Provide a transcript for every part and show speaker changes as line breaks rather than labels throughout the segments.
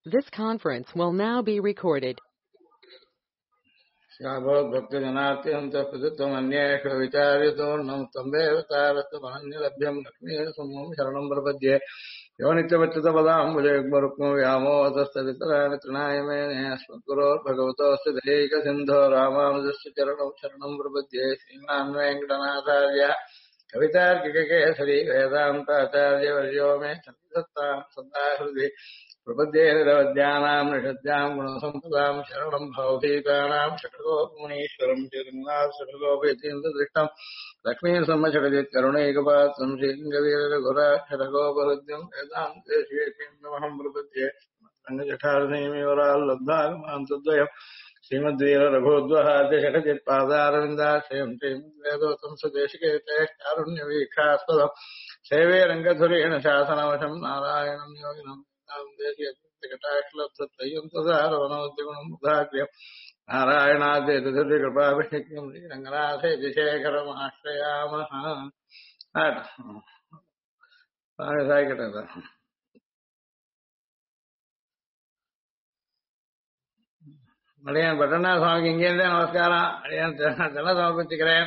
This conference will now be recorded.
भक्तजनात्यन्त प्रदत्तमन्येषु विचार्यतोर्णं तं देवतारस्तमहन्यलभ्यं लक्ष्मीसमं शरणं प्रपद्ये यो नित्यमच्युतपदाम्बुजयुग्मरुक्मो व्यामोहतस्तवितराणि तृणाय मेने अस्मद्गुरोर्भगवतोऽस्य दैकसिन्धो रामानुजस्य चरणौ शरणं प्रपद्ये श्रीमान् वेङ्कटनाथार्य कवितार्किककेसरी वेदान्ताचार्यवर्यो मे सन्निधत्तां सदा हृदि प्रपद्ये निरवद्यानां निषद्यां गुणसम्पदां शरणं भवभीतानां षट्कोपमुनीश्वरं चिरङ्गासुरगोपयतीन्द्रदृष्टं लक्ष्मीसम्मषडजित् करुणैकपात्रं श्रीलिङ्गवीररघुराक्षरगोपहृद्यं वेदान्तेश्वेन्द्रमहं प्रपद्ये रङ्गजठारनेमिवराल्लब्धागमान्तद्वयं श्रीमद्वीररघोद्वहाद्यषडजित्पादारविन्दाश्रयं श्रीमद्वेदोतं सुदेशिकेतेष्टारुण्यवीक्षास्पदम् सेवे रङ्गधुरेण शासनवशं नारायणं योगिनं नारायणाद्यकृपाभिषिक्तं श्रीरङ्गनाथेतिशेखरमाश्रयामः அடியன் பட்டனா சுவாமிக்கு இங்கேருந்தே நமஸ்காரம். அடியன் தின சமர்ப்பிச்சுக்கிறேன்.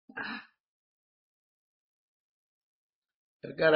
இருக்கார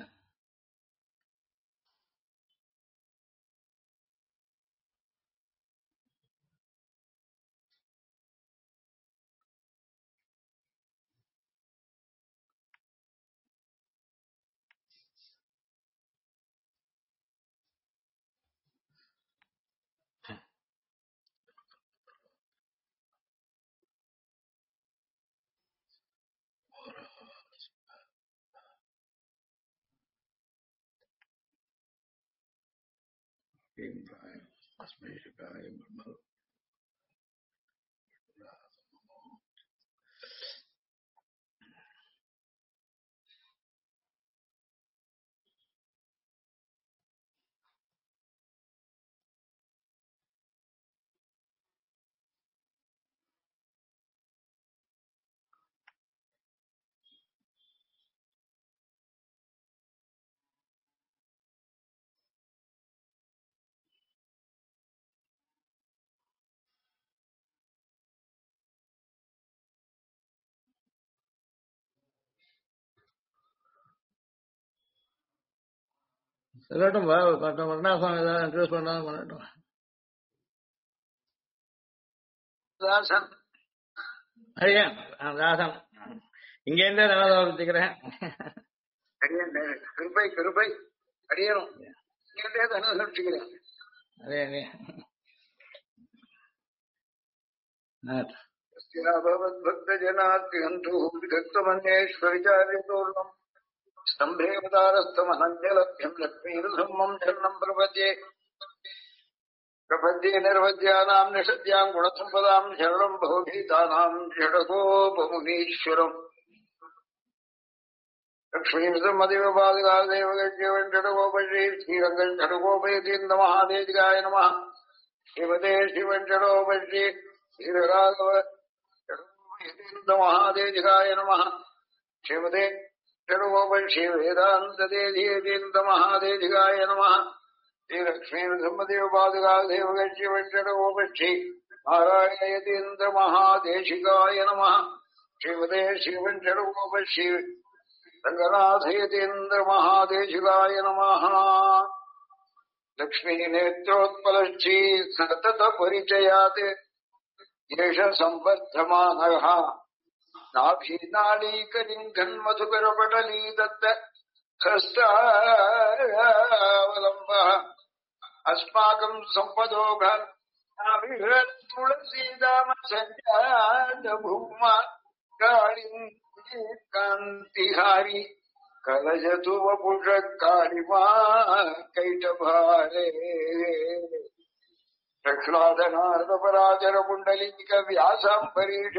சொல்லட்டும் பட்டனா சுவாமி ஏதாவது இன்ட்ரெஸ்ட் பண்ணாலும் பண்ணட்டும். தாசன் அடியன் தாசன் இங்கேருந்தே தின சமர்ப்பிச்சுக்கிறேன்.
அடியன் கிருபை கிருபை அடியனும் இங்கேருந்தே தினம் சமர்ப்பிச்சுக்கிறேன்.
அதே அதே
भक्तजनात्यन्तु विधत्तमन्येश्वरिचार्यतोर्णम् स्तम्भेवतारस्तमहन्यलभ्यम् लक्ष्मीर्धर्मम् शरणम् प्रपद्ये प्रपद्ये निर्वद्यानाम् निषद्याम् गुणसम्पदाम् शरणम् भवभीतानाम् षडगोपमुनीश्वरम् लक्ष्मीर्धर्मदेवपादिकादेवगज्यवञ्चडगोपश्री श्रीरङ्गञ्चडगोपयतीन्द्रमहादेशिकाय नमः शिवदे शिवञ्चडोपश्री श्रीराघव महादेशिकाय नमः शिवदे षडगोपश्री वेदान्तदेशीयतीन्द्रमहादेशिकाय नमः श्रीलक्ष्मीर्धर्मदेवपादिकादेवगज्यवञ्चडगोपश्री नारायणयतीन्द्रमहादेशिकाय नमः शिवदे शिवञ्चडगोपश्री रङ्गनाथयतीन्द्रमहादेशिकाय नमः लक्ष्मी नेत्रोत्पलश्ची सतत परिचयात् येष संवर्धमानः नाभीनालीकलिङ्घन् मधुकरपटली दत्त हस्तावलम्बः अस्माकं सम्पदोघन् तुलसीदाम सञ्जात भूमा काळिं कान्तिहारी कलजतु वपुष कालिमा कैटभारे प्रह्लादनार्दपराचर पुण्डलिक व्यासाम्बरीष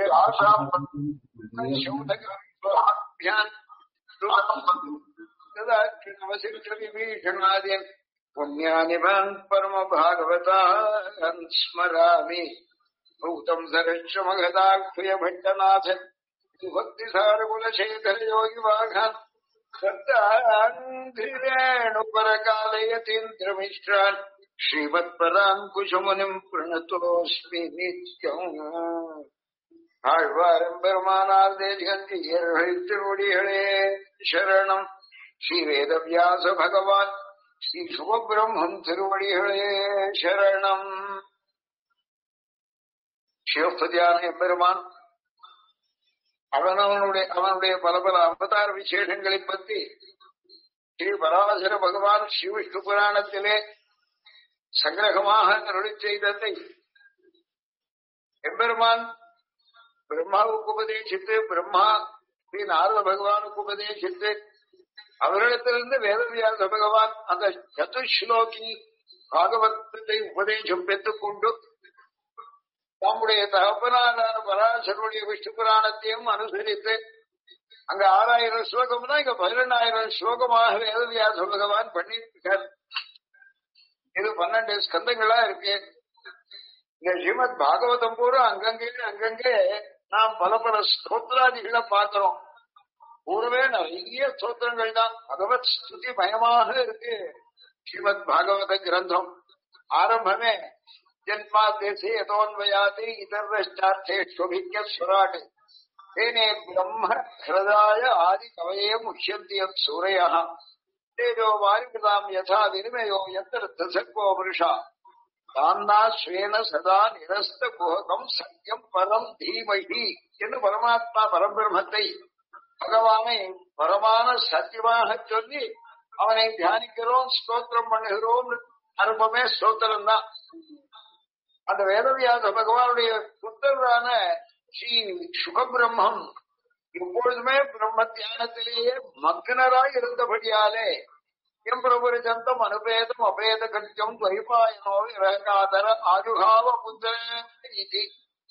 विभीषणादीन् पुण्यानि भान् परम भागवतान् स्मरामि भूतम् सरश्रमगदाक्षुय भट्टनाथ भक्तिसारकुलशेखर योगिवाघान् सत्तान्धिरेणुपरकालयतीन्द्रमिश्रान् ஸ்ரீமத்பராங்குஷமுனிம் பிரணதோஸ்மி நித்யம். ஆழ்வாரும் பெருமானார் தேசிகந்தியர்கள் திருவடிகளே சரணம். ஸ்ரீ வேதவியாச பகவான் ஸ்ரீ சுபபிரம்மம் திருவடிகளே சரணம். சிவஸ்தியான எம்பெருமான் அவனுடைய பல பல அவதார விசேஷங்களை பற்றி ஸ்ரீ பராசர பகவான் ஸ்ரீ விஷ்ணு புராணத்திலே சங்கிரகமாக அருளி செய்ததை எம்பெருமான் பிரம்மாவுக்கு உபதேசித்து, பிரம்மா ஸ்ரீ நாரத பகவானுக்கு உபதேசித்து, அவர்களிடத்திலிருந்து வேதவியாச பகவான் அந்த சதுஸ்லோகி பாகவதத்தை உபதேசம் பெற்றுக் கொண்டு தம்முடைய தகப்பனான பராசருடைய விஷ்ணு புராணத்தையும் அனுசரித்து அங்க 6000 ஸ்லோகம்னா இங்க 12000 ஸ்லோகமாக வேதவியாச பகவான் பண்ணியிருக்கார். இது 12 ஸ்கந்தங்களா இருக்கு. இந்த ஸ்ரீமத் பாகவதம் பூரா அங்கங்கே நாம் பல பல ஸ்தோத்திராதிகளை பார்க்கிறோம். பூர்வே நிறைய ஸ்தோத்திரங்கள் தான். பகவத் ஸ்துதி மயமாக இருக்கு ஸ்ரீமத் பாகவத கிரந்தம். ஆரம்பமே ஜன்மா தேசே யதோன்வயாதி இதர்வஷ்டார்த்தேஷ்வபிக்ய சுராட் தேனே பிரம்ம ஹிருதாய ஆதி கவயே முஷ்யந்தி யத் சூரயः தேஜோ வாரிபிதாம் யதா வினிமயோ யத்ர தசர்வோ புருஷா தான்னா ஸ்வேன சதா நிரஸ்த குஹகம் சத்யம் பரம் தீமஹி என்று பரமாத்மா பரபிரம்மத்தை பகவானை பரமான சத்தியமாக சொல்லி அவனை தியானிக்கிறோம், ஸ்தோத்திரம் பண்ணுகிறோம். அனுபவமே ஸ்தோத்திரம் தான். அந்த வேதவியாச பகவானுடைய புத்தரான ஸ்ரீ சுகபிரம்மம் எப்பொழுதுமே பிரம்ம தியானத்திலேயே மக்னராய் இருந்தபடியாலே எம்பிரபுரிஜந்தம் அனுபேதம் அபேத கட்சம் துவைபாயனோ விவேகாதர ஆஜுகாவ புத்திர இதி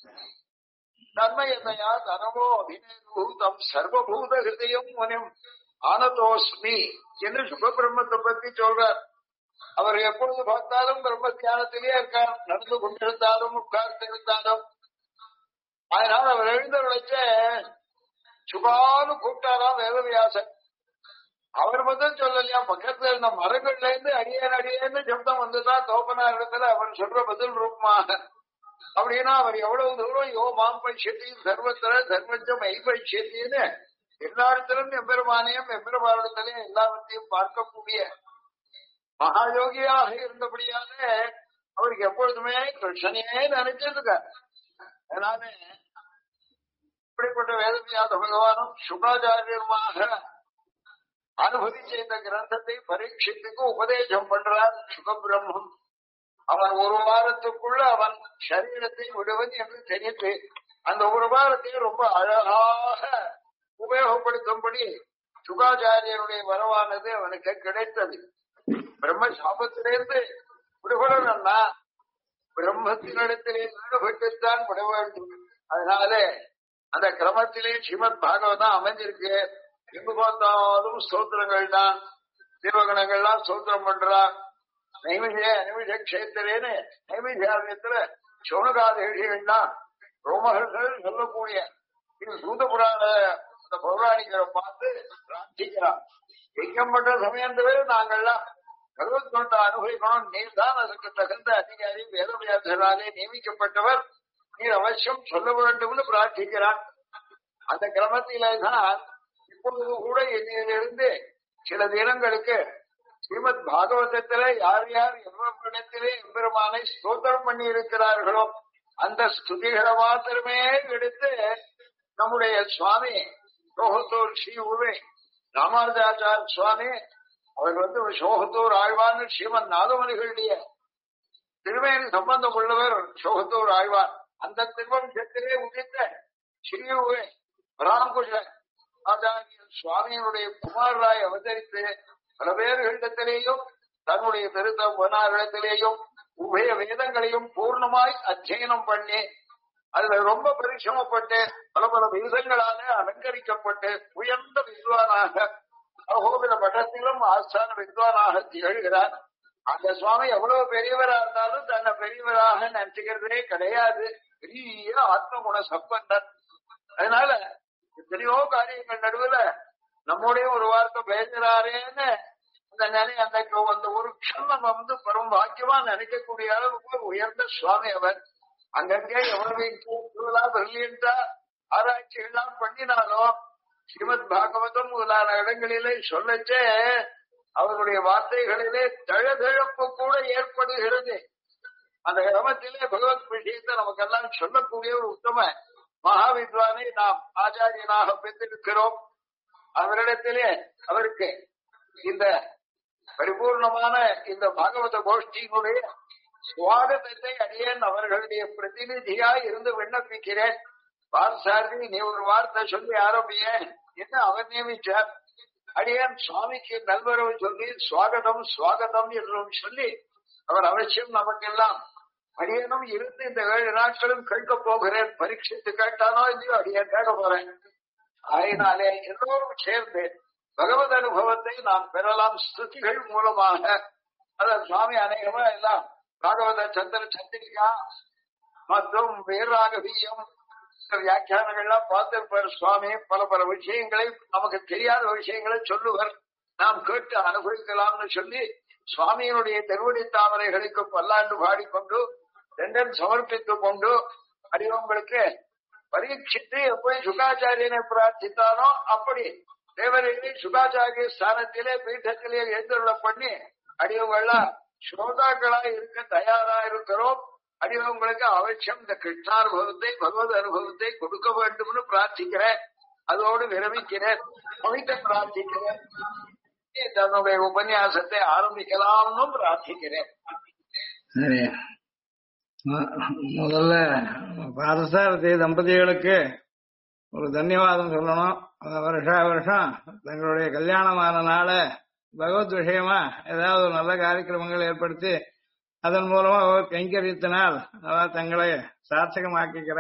தன்மயதையா தனவோ அபிநேதம் சர்வபூத ஹிருதயம் முனிம் ஆனதோஸ்மி என்று சுகபிரம்மத்தை பத்தி சொல்றார். அவர் எப்பொழுது பார்த்தாலும் பிரம்ம தியானத்திலேயே இருக்கார். நடந்து கொண்டிருந்தாலும் உட்கார்ந்து இருந்தாலும். அதனால அவர் எழுந்த விளைச்ச சுகான்னு கூப்பிட்டாராம் வேதவியாசன். அவர் மட்டும் சொல்லலையா, பக்கத்துல இருந்த மரங்கள்ல இருந்து அடியேன்னு சப்தம் வந்துதான் தோப்பனா இடத்துல அவர் சொல்ற பதில் ரூபமாக. அப்படின்னா அவர் எவ்வளவு தூரம் யோ மாம் பட்சத்தி சர்வத்திர சர்வஜம் ஐபட்சத்தின்னு எல்லா இடத்திலும் எம்பெருமானையும் எம்பெருமானிடத்திலையும் எல்லாவற்றையும் பார்க்கக்கூடிய மகாயோகியாக இருந்தபடியாலே அவருக்கு எப்பொழுதுமே கிருஷ்ணனையே நினைச்சிருக்கார். அதனால இப்படிப்பட்ட வேதவியாச பகவானும் சுகாச்சாரியருமாக அனுபவிச்ச இந்த கிரந்தத்தை பரீட்சித்துக்கு உபதேசம் பண்றார் சுகபிரம்மம். அவன் ஒரு வாரத்துக்குள்ள அவன் சரீரத்தை விடுவது என்று தெரிந்து அந்த ஒரு வாரத்தை ரொம்ப அழகாக உபயோகப்படுத்தும்படி சுகாச்சாரியருடைய வரவானது அவனுக்கு கிடைத்தது. பிரம்ம சாபத்திலிருந்து விடுபடணும்னா பிரம்மத்தினிடத்திலே ஈடுபட்டுத்தான் விட வேண்டும். அதனால அந்த கிரமத்திலே ஸ்ரீமத் பாகவதம் அமைஞ்சிருக்கு. எங்கு பார்த்தாலும் ஸ்தோத்திரங்கள் தான். தேவகணங்கள்லாம் ஸ்தோத்திரம் பண்றான். நைமிஷ கஷேத்திரேன்னு நைமிஷாலயத்துல சோனகாதேஷிகள்லாம் ரோமகர்கள் சொல்லக்கூடிய சூத புராண பௌராணிகளை பார்த்து பிரார்த்திக்கிறான். யஜ்ஞம் பண்ற சமயத்திலே நாங்கள்லாம் பகவத் கொண்ட அனுபவிக்கணும். நீர் தான் அதற்கு தகுந்த அதிகாரி, வேதவியாசராலே நியமிக்கப்பட்டவர், நீர் அவசியம் சொல்ல வேண்டும்னு பிரார்த்திக்கிறான். அந்த கிரமத்தில்தான் இப்பொழுது கூட என்னிலிருந்து சில தினங்களுக்கு ஸ்ரீமத் பாகவதத்திலே யார் யார் எவ்வளத்திலே எம்பெருமானை ஸ்தோத்திரம் பண்ணி இருக்கிறார்களோ அந்த ஸ்துதிகளை மாத்திரமே எடுத்து நம்முடைய சுவாமி சோகத்தூர் ஸ்ரீ உவே ராமானுஜாச்சார சுவாமி அவர்கள் சோகத்தூர் ஆழ்வான்னு ஸ்ரீமன் நாதமணிகளுடைய திருமேனி சம்பந்தம் உள்ளவர் சோகத்தூர் ஆழ்வார். அந்த திருவம்சத்திலே உதித்த ஸ்ரீ உவே ராமகுஷ ஆச்சாரிய சுவாமியினுடைய குமாரராய் அவதரித்து பல பேர்களிடத்திலேயும் தன்னுடைய திருத்தவனாரிடத்திலேயும் உபய வேதங்களையும் பூர்ணமாய் அத்தியனம் பண்ணி அதுல ரொம்ப பரிசிரமப்பட்டு பல பல வேதங்களால அலங்கரிக்கப்பட்டு உயர்ந்த வித்வானாக அகோபில மட்டத்திலும் ஆஸ்தான வித்வானாக திகழ்கிறார். அந்த சுவாமி எவ்வளவு பெரியவரா இருந்தாலும் தன்னை பெரியவராக நினைச்சுக்கிறதே கிடையாது. பெரிய ஆத்மகுண சம்பந்தன். அதனால எத்தனையோ காரியங்கள் நடுவுல நம்முடைய ஒரு வார்த்தை பேசுறாரேன்னு அந்த அந்த ஒரு க்ஷணம் நம்ம பரம பாக்கியமா நினைக்கக்கூடிய அளவுக்கு உயர்ந்த சுவாமி அவர். அங்கங்கே எவ்வளவு பிரில்லியண்டா ஆராய்ச்சிகள்லாம் பண்ணினாலும் ஸ்ரீமத் பாகவதம் முதலான இடங்களிலே சொல்லச்சே அவருடைய வார்த்தைகளிலே தழதழப்பு கூட ஏற்படுகிறது. அந்த கிரமத்திலே பகவத் விஷயத்தை நமக்கெல்லாம் சொல்லக்கூடிய ஒரு உத்தம மகாவித்வானை நாம் ஆச்சாரியனாக பெற்றிருக்கிறோம். அவரிடத்திலே அவருக்கு இந்த பரிபூர்ணமான இந்த பாகவத கோஷ்டியினுடைய சுவாகத்தை அடியேன் அவர்களுடைய பிரதிநிதியாய் இருந்து விண்ணப்பிக்கிறேன். பார்சாரதி நீ ஒரு வார்த்தை சொல்லி ஆரம்பிய என்று அவர் நியமிச்சார். அடியேன் சுவாமிக்கு நல்வரவு சொல்லி சுவாகதம் சுவாகதம் என்றும் சொல்லி அவர் அவசியம் நமக்கெல்லாம் அடியனும் இருந்து இந்த 7 நாட்களும் கேட்க போகிறேன். பரீட்சித்து கேட்டானோ இல்லையோ அடியேன் கேட்க போறேன். ஆயினாலே எல்லோரும் சேர்ந்து பகவத் அனுபவத்தை நாம் பெறலாம் ஸ்துதிகள் மூலமாக. அதான் சுவாமி அநேகமா எல்லாம் பாகவத சந்திர சந்திரிகா மற்றும் வீரராகவியம் வியாக்கியானங்கள்லாம் பார்த்திருப்பார் சுவாமி. பல பல விஷயங்களை நமக்கு தெரியாத விஷயங்களை சொல்லுவர், நாம் கேட்டு அனுபவிக்கலாம்னு சொல்லி சுவாமியினுடைய திருவடி தாமரைகளுக்கு பல்லாண்டு பாடிக்கொண்டு தண்டன் சமர்ப்பித்துக் கொண்டு அடியவங்களுக்கு பரீட்சித்து எப்படி சுகாச்சாரியனை பிரார்த்தித்தானோ அப்படி தேவரையை சுகாச்சாரிய ஸ்தானத்திலே பீட்டத்திலே எழுந்துள்ள பண்ணி அடியவங்கள்லாம் ஸ்ரோதாக்களா இருக்க தயாரா இருக்கிறோம். அடியவங்களுக்கு அவசியம் இந்த கிருஷ்ணானுபவத்தை பகவத் அனுபவத்தை கொடுக்க வேண்டும்னு பிரார்த்திக்கிறேன். அதோடு விரமிக்கிறேன், பவித்த பிரார்த்திக்கிறேன். தன்னுடைய உபன்யாசத்தை ஆரம்பிக்கலாம்னு பிரார்த்திக்கிறேன்.
முதல்ல பாரசாரதி தம்பதிகளுக்கு ஒரு தன்யவாதம் சொல்லணும். வருஷா வருஷம் தங்களுடைய கல்யாணமான நாள பகவத் விஷயமா ஏதாவது ஒரு நல்ல காரியக்கிரமங்கள் ஏற்படுத்தி அதன் மூலமா கைங்கரியத்தினால் தங்களை சார்த்தகமாக்கிக்கிற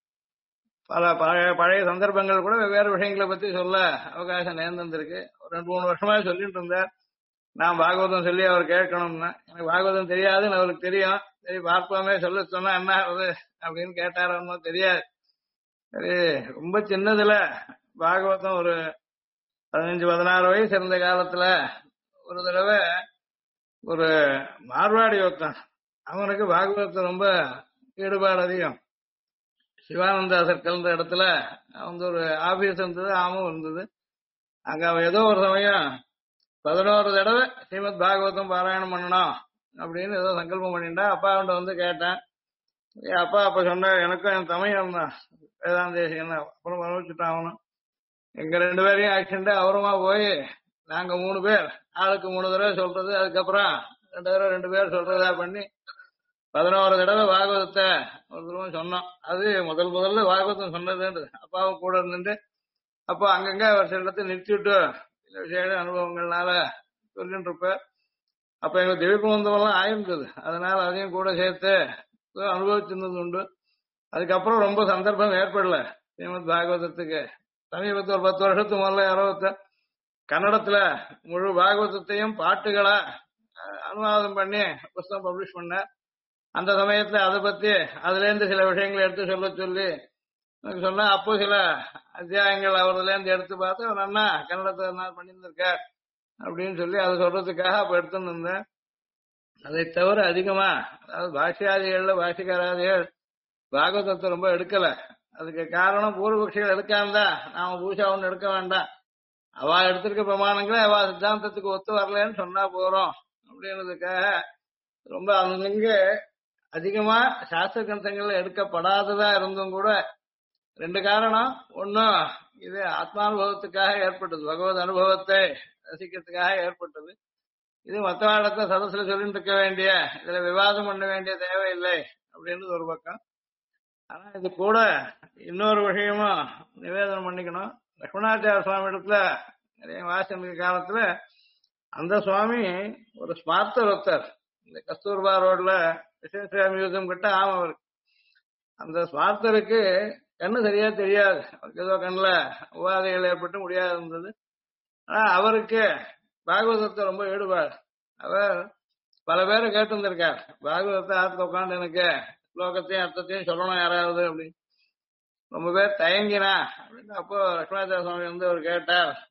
பல பழைய சந்தர்ப்பங்கள் கூட வெவ்வேறு விஷயங்களை பத்தி சொல்ல அவகாசம் நேர்ந்திருக்கு. ஒரு 2-3 வருஷமா சொல்லிட்டு இருந்தார், நான் பாகவதம் சொல்லி அவர் கேட்கணும்னா. எனக்கு பாகவதம் தெரியாதுன்னு அவருக்கு தெரியும். சரி பார்ப்போமே சொல்ல சொன்னா என்ன ஆகுது அப்படின்னு கேட்டாரோ தெரியாது. சரி ரொம்ப சின்னதுல பாகவதம் ஒரு 15-16 வயசு இருந்த காலத்துல ஒரு தடவை ஒரு மார்வாடி ஒருத்தன், அவனுக்கு பாகவதத்தை ரொம்ப ஈடுபாடு அதிகம். சிவானந்தா சர்க்கிள்ன்ற இடத்துல அவங்க ஒரு ஆபீஸ் இருந்தது, ஆமும் இருந்தது. அங்க அவன் ஏதோ ஒரு சமயம் 11 தடவை ஸ்ரீமத் பாகவதம் பாராயணம் பண்ணணும் அப்படின்னு ஏதோ சங்கல்பம் பண்ணிட்டா. அப்பா அவன்கிட்ட வந்து கேட்டேன். அப்பா அப்ப சொன்ன எனக்கும் என் தமையன் தான் வேதாந்தேசிகன், அப்புறம் வரவச்சுட்டான் அவனும். எங்க 2 பேரையும் ஆக்சிடென்ட் அவருமா போய் நாங்க 3 பேர் ஆளுக்கு 3 தடவை சொல்றது, அதுக்கப்புறம் 2 தடவை 2 பேர் சொல்றதா பண்ணி 11 தடவை பாகவதத்தை ஒரு தடவை சொன்னோம். அது முதல்ல பாகவதம் சொன்னதுன்றது. அப்பாவும் கூட இருந்துட்டு அப்போ அங்கங்க ஒரு சில இடத்துல நிறுத்திவிட்டு சில விஷய அனுபவங்கள்னால சொல்லிட்டு இருப்பார். அப்ப எங்க திவ்யபந்தமெல்லாம் ஆயிருந்தது, அதனால அதையும் கூட சேர்த்து அனுபவிச்சிருந்தது உண்டு. அதுக்கப்புறம் ரொம்ப சந்தர்ப்பம் ஏற்படல ஸ்ரீமத் பாகவதத்துக்கு. சமீபத்தில் ஒரு 10 வருஷத்துக்கு முதல்ல யாரோ கன்னடத்துல முழு பாகவதத்தையும் பாட்டுகளா அனுவாதம் பண்ணி புஸ்தகம் பப்ளிஷ் பண்ண. அந்த சமயத்துல அதை பத்தி அதுல இருந்து சில விஷயங்களை எடுத்து சொல்ல சொல்லி சொன்னா, அப்போ சில அத்தியாயங்கள் அவர்ல இருந்து எடுத்து பார்த்து அவர் அண்ணா கன்னடத்தை பண்ணியிருந்திருக்கார் அப்படின்னு சொல்லி அதை சொல்றதுக்காக அப்ப எடுத்துன்னு இருந்தேன். அதை தவிர அதிகமா அதாவது பாஷ்யாதிகள்ல பாஷிகாராதிகள் பாகவதத்தை ரொம்ப எடுக்கல. அதுக்கு காரணம் பூர்வபக்ஷிகள் எடுக்காமதான் நாம பூஷா ஒண்ணு எடுக்க வேண்டாம், அவ எடுத்திருக்க பிரமாணங்களே அவ சித்தாந்தத்துக்கு ஒத்து வரலன்னு சொன்னா போறோம் அப்படின்றதுக்காக ரொம்ப அங்கங்க அதிகமா சாஸ்திர கிரந்தங்கள்ல எடுக்கப்படாததா இருந்தும் கூட 2 காரணம். ஒன்னும் இது ஆத்மானுபவத்துக்காக ஏற்பட்டது, பகவத் அனுபவத்தை ரசிக்கிறதுக்காக ஏற்பட்டது. இது மற்றவாடத்தை சதசுல சொல்லிட்டு இருக்க வேண்டிய, இதுல விவாதம் பண்ண வேண்டிய தேவையில்லை அப்படின்றது ஒரு பக்கம். ஆனா இது கூட இன்னொரு விஷயமும் நிவேதனம் பண்ணிக்கணும். லட்சுமணாச்சார சுவாமி இடத்துல நிறைய வாசன காலத்துல அந்த சுவாமி ஒரு ஸ்மார்த்தர் ஒருத்தர் இந்த கஸ்தூர்பா ரோட்ல விசேஷ மியூசியம் கிட்ட அவருக்கு அந்த ஸ்மார்த்தருக்கு கண்ணு சரியா தெரியாது, அவருக்கு ஏதோ கண்ணுல உபாதைகள் ஏற்பட்டு முடியாது இருந்தது. ஆனா அவருக்கு பாகவதத்தை ரொம்ப ஈடுபாடு. அவர் பல பேரை கேட்டு வந்திருக்கார், பாகவதத்தை ஆத்துல உட்காந்து எனக்கு ஸ்லோகத்தையும் அர்த்தத்தையும் சொல்லணும் யாராவது அப்படின்னு. ரொம்ப பேர் தயங்கினா அப்படின்னு. அப்போ லட்சுமணாச்சார சுவாமி வந்து அவர் கேட்டார்,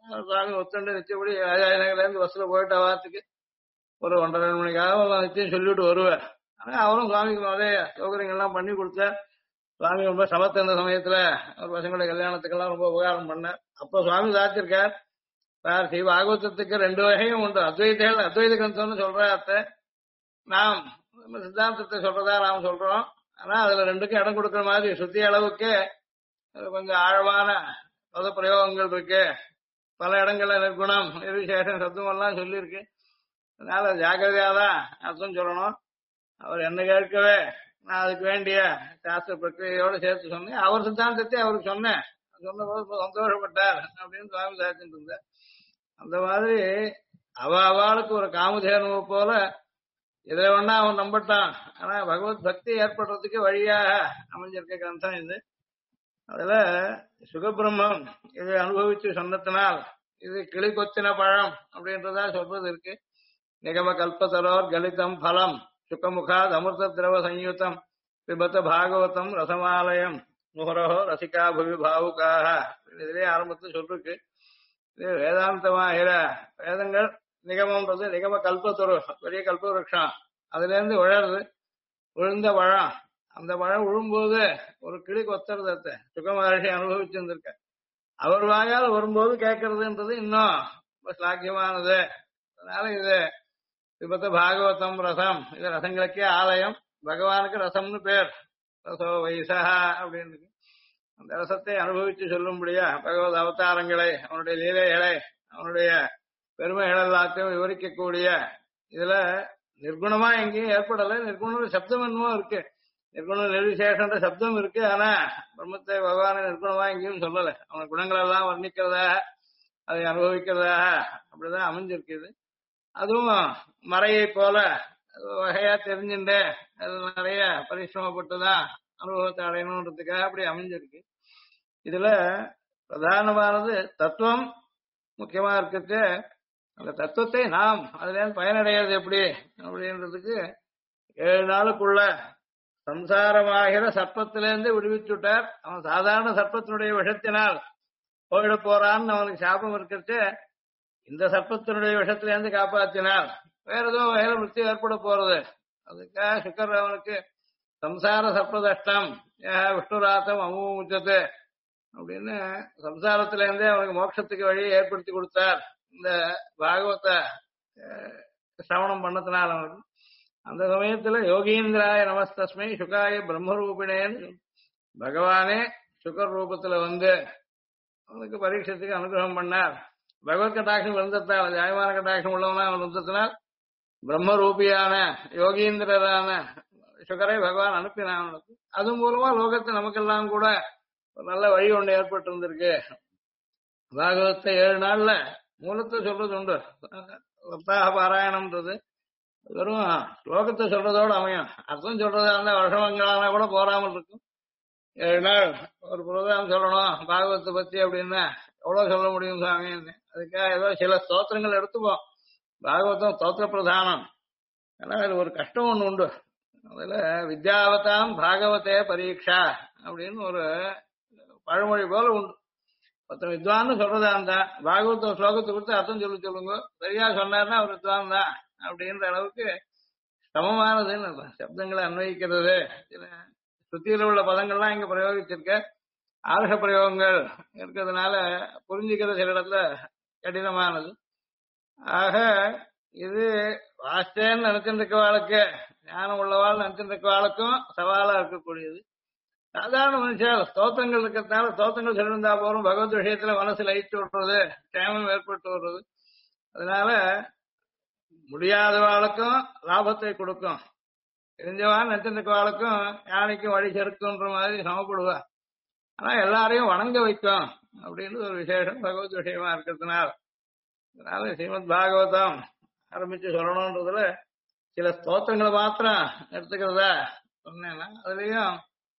சுவாமி ஒத்துண்டு நிச்சயப்படி ராஜாநகர்ல இருந்து பஸ்ல போயிட்ட வாரத்துக்கு ஒரு 1:30 மணிக்காக நிச்சயம் சொல்லிவிட்டு வருவார். ஆனா அவரும் சுவாமிக்கு நிறைய சௌகரியங்கள்லாம் பண்ணி கொடுத்தார். சுவாமி ரொம்ப சமத்த இருந்த சமயத்துல அவர் பசங்களுடைய கல்யாணத்துக்கெல்லாம் ரொம்ப உபகாரம் பண்ணார். அப்போ சுவாமி சாத்திருக்கார், ஸ்ரீ பாகவதத்துக்கு 2 வகையும் உண்டு. அத்வைத கிரந்தம்னு சொல்ற அர்த்த நாம் நம்ம சித்தாந்தத்தை சொல்றதா நாம் சொல்றோம். ஆனா அதுல 2க்கும் இடம் கொடுக்கிற மாதிரி சுத்தி அளவுக்கு கொஞ்சம் ஆழமான பத பிரயோகங்கள் இருக்கு. பல இடங்கள்ல நிர்குணம் நிர்விசேஷம் சத்துவம் எல்லாம் சொல்லியிருக்கு. அதனால ஜாக்கிரதையாதான் அர்த்தம் சொல்லணும். அவர் என்ன கேட்கவே நான் அதுக்கு வேண்டிய சாஸ்திர பிரக்கிரியோட சேர்த்து சொன்னேன். அவர் சித்தாந்தத்தை அவருக்கு சொன்னேன். சொன்னபோது சந்தோஷப்பட்டார் அப்படின்னு சுவாமி சாதிச்சுட்டு இருந்தார். அந்த மாதிரி அவளுக்கு ஒரு காமதேனுவை போல இதை ஒன்னா அவன் நம்பட்டான். ஆனா பகவத் பக்தி ஏற்படுறதுக்கு வழியாக அமைஞ்சிருக்க கிரந்தம் இது. அதுல சுகபிரம்மம் இதை அனுபவிச்சு சொன்னத்தினால் இது கிளி கொத்தின பழம் அப்படின்றதா சொல்றது இருக்கு. நிகம கல்பத்தரோர் கலிதம் பலம் சுகமுகாத் அமிர்த திரவ சயுத்தம் பிபத்த பாகவதம் ரசமாலயம் முகரஹோ ரசிகா புவி பாவுக்காக இதுலயே ஆரம்பத்தில் சொல்லிருக்கு. இது வேதாந்தமாகிற வேதங்கள் நிகமம்ன்றது நிகம கல்பத்தொரு பெரிய கல்ப விருட்சம். அதுல இருந்து விழுந்த பழம். அந்த பழம் விழும்போது ஒரு கிளி கொத்துறத சுக மகர்ஷி அனுபவிச்சிருந்திருக்க. அவர் வாயால் வரும்போது கேட்கறதுன்றது இன்னும் ரொம்ப சாக்கியமானது. அதனால இது விபத்த பாகவதம் ரசம், இது ரசங்களுக்கே ஆலயம். பகவானுக்கு ரசம்னு பேர், ரசோ வைசா அப்படின்னு. அந்த ரசத்தை அனுபவிச்சு சொல்லும்படியா பகவத் அவதாரங்களை, அவனுடைய லீலைகளை, அவனுடைய பெருமைகள் எல்லாத்தையும் விவரிக்கக்கூடிய இதுல நிர்குணமா எங்கேயும் ஏற்படலை. நிர்குண சப்தம் என்னமோ இருக்கு, நிர்குண நிர்விசேஷன்ற சப்தம் இருக்கு. ஆனா பிரம்மத்தை பகவானை நிர்குணமா எங்கேயும் சொல்லலை. அவன் குணங்கள் எல்லாம் வர்ணிக்கிறதாக அதை அனுபவிக்கிறதாக அப்படிதான் அமைஞ்சிருக்குது. அதுவும் மறையை போல வகையா தெரிஞ்சுட்டு அது நிறைய பரிசிரமப்பட்டுதான் அனுபவத்தை அடையணுன்றதுக்காக அப்படி அமைஞ்சிருக்கு. இதுல பிரதானமானது தத்துவம் முக்கியமா இருக்கிறது. அந்த தத்துவத்தை நாம் அதுல இருந்து பயனடைகிறது எப்படி அப்படின்றதுக்கு 7 நாளுக்குள்ள சம்சாரமாகிற சர்ப்பத்திலிருந்து விடுவிச்சுட்டார். அவன் சாதாரண சர்ப்பத்தினுடைய விஷத்தினால் போயிட போறான்னு அவனுக்கு சாபம் இருக்கிறது. இந்த சர்ப்பத்தினுடைய விஷத்திலிருந்து காப்பாற்றினால் வேற ஏதோ வகையில மிருத்தி ஏற்பட போறது. அதுக்காக சுக்கர் அவனுக்கு சம்சார சர்ப்பதஷ்டம் விஷ்ணுராத்தம் அமுமுச்சது அப்படின்னு சம்சாரத்திலிருந்தே அவனுக்கு மோட்சத்துக்கு வழியை ஏற்படுத்தி கொடுத்தார் இந்த பாகவத சிரவணம் பண்ணத்தினால். அவனுக்கு அந்த சமயத்துல யோகீந்திராய நமஸ்தஸ்மை சுகாய பிரம்மரூபிணேன்னு பகவானே சுகர் ரூபத்துல வந்து அவனுக்கு பரீட்சத்துக்கு அனுகிரகம் பண்ணார். பகவத் கட்டாட்சம் வந்ததால், நியாயமான கட்டாட்சம் உள்ளவனா அவன் வந்ததுனால் பிரம்மரூபியான யோகீந்திரரான சுகரை பகவான் அனுப்பினான் அவனுக்கு. அது மூலமா லோகத்தை நமக்கெல்லாம் கூட ஒரு நல்ல வழி ஒன்று ஏற்பட்டு இருந்திருக்கு. பாகவத்தை 7 நாள்ல மூலத்தை சொல்றது உண்டு. சப்தாக பாராயணம்ன்றது வெறும் ஸ்லோகத்தை சொல்றதோடு அமையும். அர்த்தம் சொல்றதா இருந்தா வருஷங்களானா கூட போராமல் இருக்கும். 7 நாள் ஒரு புரோகிராம் சொல்லணும் பாகவத்தை பத்தி அப்படின்னா எவ்வளவு சொல்ல முடியும் சாமி? அதுக்காக ஏதோ சில ஸ்தோத்திரங்கள் எடுத்துப்போம். பாகவதம் ஸ்தோத்திர பிரதானம். ஆனா அது ஒரு கஷ்டம் ஒண்ணு உண்டு. அதுல வித்யாவதாம் பாகவதே பரீட்சா அப்படின்னு ஒரு பழமொழி போல உண்டு. ஒருத்தன் வித்வான்னு சொல்றதா இருந்தா பாகவத ஸ்லோகத்தை கொடுத்து அர்த்தம் சொல்லுங்க, சரியா சொன்னார்னா அவர் வித்வான் தான் அப்படின்ற அளவுக்கு சமமானதுன்னு சப்தங்களை அன்வயிக்கிறது. சுத்தியில உள்ள பதங்கள்லாம் இங்க பிரயோகிச்சிருக்க. ஆர்ஷ பிரயோகங்கள் இருக்கிறதுனால புரிஞ்சுக்கிறது சில இடத்துல கடினமானது. ஆக இது வாஸ்தேன்னு நினைச்சுட்டு இருக்கவாளுக்கு, ஞானம் உள்ளவாள் நினைச்சுட்டு இருக்கவாளுக்கும் சவாலா இருக்கக்கூடியது. சாதாரண மனுஷன் ஸ்தோத்திரங்கள் இருக்கிறதுனால ஸ்தோத்திரங்கள் சொல்லிருந்தா போறோம். பகவத் விஷயத்துல மனசு லயிச்சு விடுறது, க்ஷேமம் ஏற்பட்டு வர்றது. அதனால முடியாதவாளுக்கும் லாபத்தை கொடுக்கும், தெரிஞ்சவாள் நினைச்சுட்டு இருக்கவாளுக்கும் யானைக்கும் வழி செருக்குன்ற மாதிரி சமப்படுவா. ஆனா எல்லாரையும் வணங்க வைக்கும் அப்படின்னு ஒரு விசேஷம் பகவத் விஷயமா இருக்கிறதுனால. அதனால ஸ்ரீமத் பாகவதம் ஆரம்பிச்சு சொல்லணும்ன்றதுல சில ஸ்தோத்திரங்களை மாத்திரம் எடுத்துக்கிறதா சொன்னேன்னா, அதுலயும்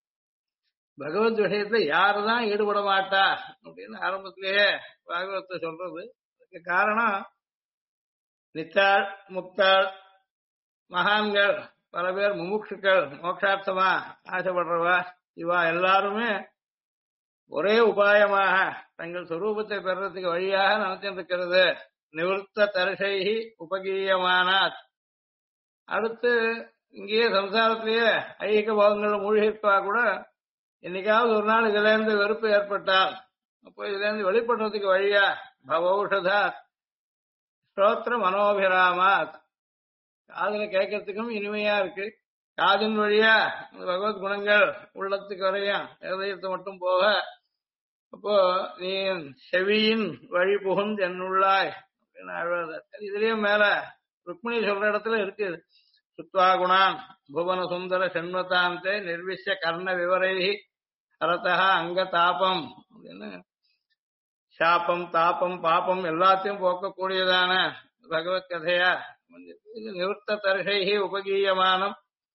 பகவத் விஷயத்துல யாருதான் ஈடுபட மாட்டா அப்படின்னு ஆரம்பத்திலேயே பாகவத்தை சொல்றது. அதுக்கு காரணம் நித்தாள் முக்தாள் மகான்கள் பல பேர், முமுட்சுக்கள் மோட்சார்த்தமா ஆசைப்படுறவா, இவா எல்லாருமே ஒரே உபாயமாக தங்கள் சொரூபத்தை பெறறதுக்கு வழியாக நினைச்சிருக்கிறது. நிவர்த்த தரிசைகி உபகீயமானாத். அடுத்து இங்கேயே சம்சாரத்திலேயே ஐகிக போகங்கள் மூழ்கிருப்பா கூட என்னைக்காவது ஒரு நாள் இதுல இருந்து வெறுப்பு ஏற்பட்டால் அப்போ இதுல இருந்து வெளிப்படுறதுக்கு வழியா பவௌஷதா ஸ்தோத்திர மனோபிராமாத். காதுல கேட்கறதுக்கும் இனிமையா இருக்கு. காதின் வழியா பகவத் குணங்கள் உள்ளத்துக்கு வரையும் இதயத்தை மட்டும் போக அப்போ நீ செவியின் வழி புகுந்து என்னுள்ளாய் அப்படின்னு ஆழ்வார். இதுலயும் மேல ருக்மிணி சொல்ற இடத்துல இருக்கு. சுத்வா குணான் புவன சுந்தர செண்மதாந்தே நிர்விஷ்ய கர்ண விவரைகி ஹரதா அங்க தாபம் அப்படின்னு சாப்பம் தாப்பம் பாப்பம் எல்லாத்தையும் போக்கக்கூடியதான பகவத் கதையா இது நிவர்த்த தரிசைகி உபகீயமானம்.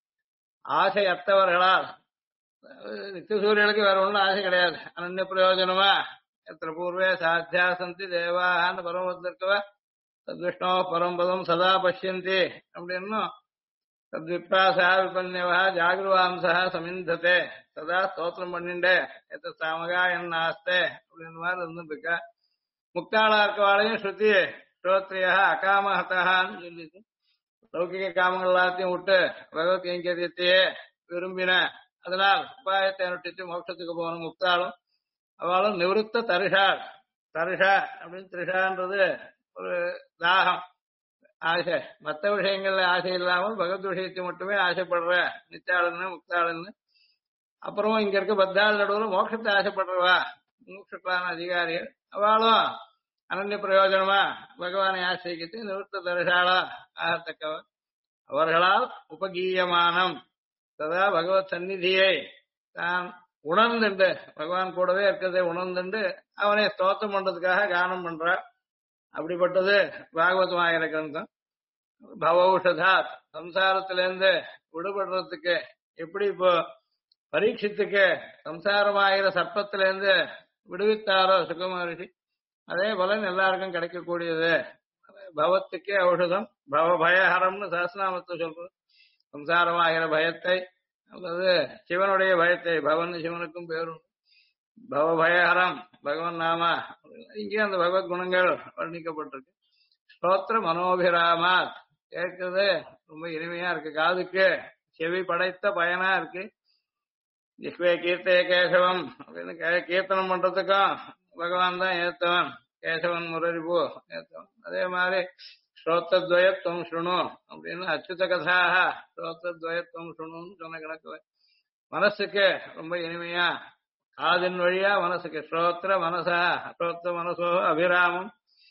ஆசை அத்தவர்களால் நித்தியசூரியனுக்கு வேற ஒன்றும் ஆசை கிடையாது. அனன்ய பிரயோஜனமா எத்திர பூர்வே சாத்தியா சந்தி தேவான்னு பரமத்திற்கவ தத்விஷ்ணோ பரம்பதம் சதா பஷ்யந்தி அப்படின்னும் தத்விப்ராசா விபன்யவா ஜாகிருவாம்சா சமிந்ததே சதா ஸ்தோத்திரம் பண்ணிண்டே எத்த சாமகா என்ன ஆஸ்தே அப்படின்னு மாதிரி இருந்துருக்கா. முக்தாளா இருக்கவாளையும் ஸ்ருதி ஸ்ரோத்ரியா அகாமஹதான்னு சொல்லிட்டு லௌகிக காமங்கள் எல்லாத்தையும் விட்டு பகவத் கைங்கரியத்தையே விரும்பின. அதனால் உபாயத்தை அனுஷ்டித்து மோட்சத்துக்கு போன முக்தாளும் அவளும் நிவர்த்த தரிஷாள். தரிஷா அப்படின்னு திரிஷான்றது ஒரு தாகம் ஆசை. மற்ற விஷயங்கள்ல ஆசை இல்லாமல் பகவத் விஷயத்தை மட்டுமே ஆசைப்படுற நித்தாளன்னு முக்தாளன்னு. அப்புறமா இங்க இருக்க பத்தாள் நடுவில் மோட்சத்தை ஆசைப்படுறவா மோட்சத்தான அதிகாரிகள் அவளும் அனன்ய பிரயோஜனமா பகவானை ஆசிரிக்கிட்டு நிவர்த்த தரிசாளா ஆகத்தக்கவ. அவர்களால் உபகீயமானம் சதா பகவத் சந்நிதியை தான் உணர்ந்துண்டு பகவான் கூடவே இருக்கிறதை உணர்ந்துண்டு அவனை ஸ்தோத்திரம் பண்றதுக்காக கானம் பண்றார். அப்படிப்பட்டது பாகவதமாகிற கிரந்தம். பவௌஷதாத் சம்சாரத்திலிருந்து விடுபடுறதுக்கு எப்படி இப்போ பரீட்சித்துக்கு சம்சாரமாகிற சர்ப்பத்திலிருந்து விடுவித்தாரோ சுகமகரிஷி அதே பலன் எல்லாருக்கும் கிடைக்கக்கூடியது. பவத்துக்கே ஔஷதம் பவ பயஹரம்னு சஹஸ்ரநாமத்தை சொல்றது. சம்சாரமாகிற பயத்தை அல்லது சிவனுடைய பயத்தை பவன் சிவனுக்கும் பேரும் பவ பயஹரம் பகவன் நாமா இங்கே அந்த பகவத் குணங்கள் வர்ணிக்கப்பட்டிருக்கு. ஸ்தோத்திர மனோபிராமாத் கேட்கறது ரொம்ப இனிமையா இருக்கு. காதுக்கு செவி படைத்த பயனா இருக்கு. ஜிஹ்வே கீர்த்தே கேசவம் அப்படின்னு கீர்த்தனம் பண்றதுக்கும் பகவான் தான் ஏத்தவன். கேசவன் முரரிபு ஏத்தவன். அதே மாதிரி ஸ்ரோத்தத்வயத்துவம் சுணு அப்படின்னு அச்சுத கதாக ஸ்ரோத்தத்வயத்துவம் சுணுன்னு சொன்ன கணக்கு மனசுக்கு ரொம்ப இனிமையா காதின் வழியா மனசுக்கு ஸ்ரோத்திர மனசா ஸ்ரோத்திர மனசோ அபிராமம்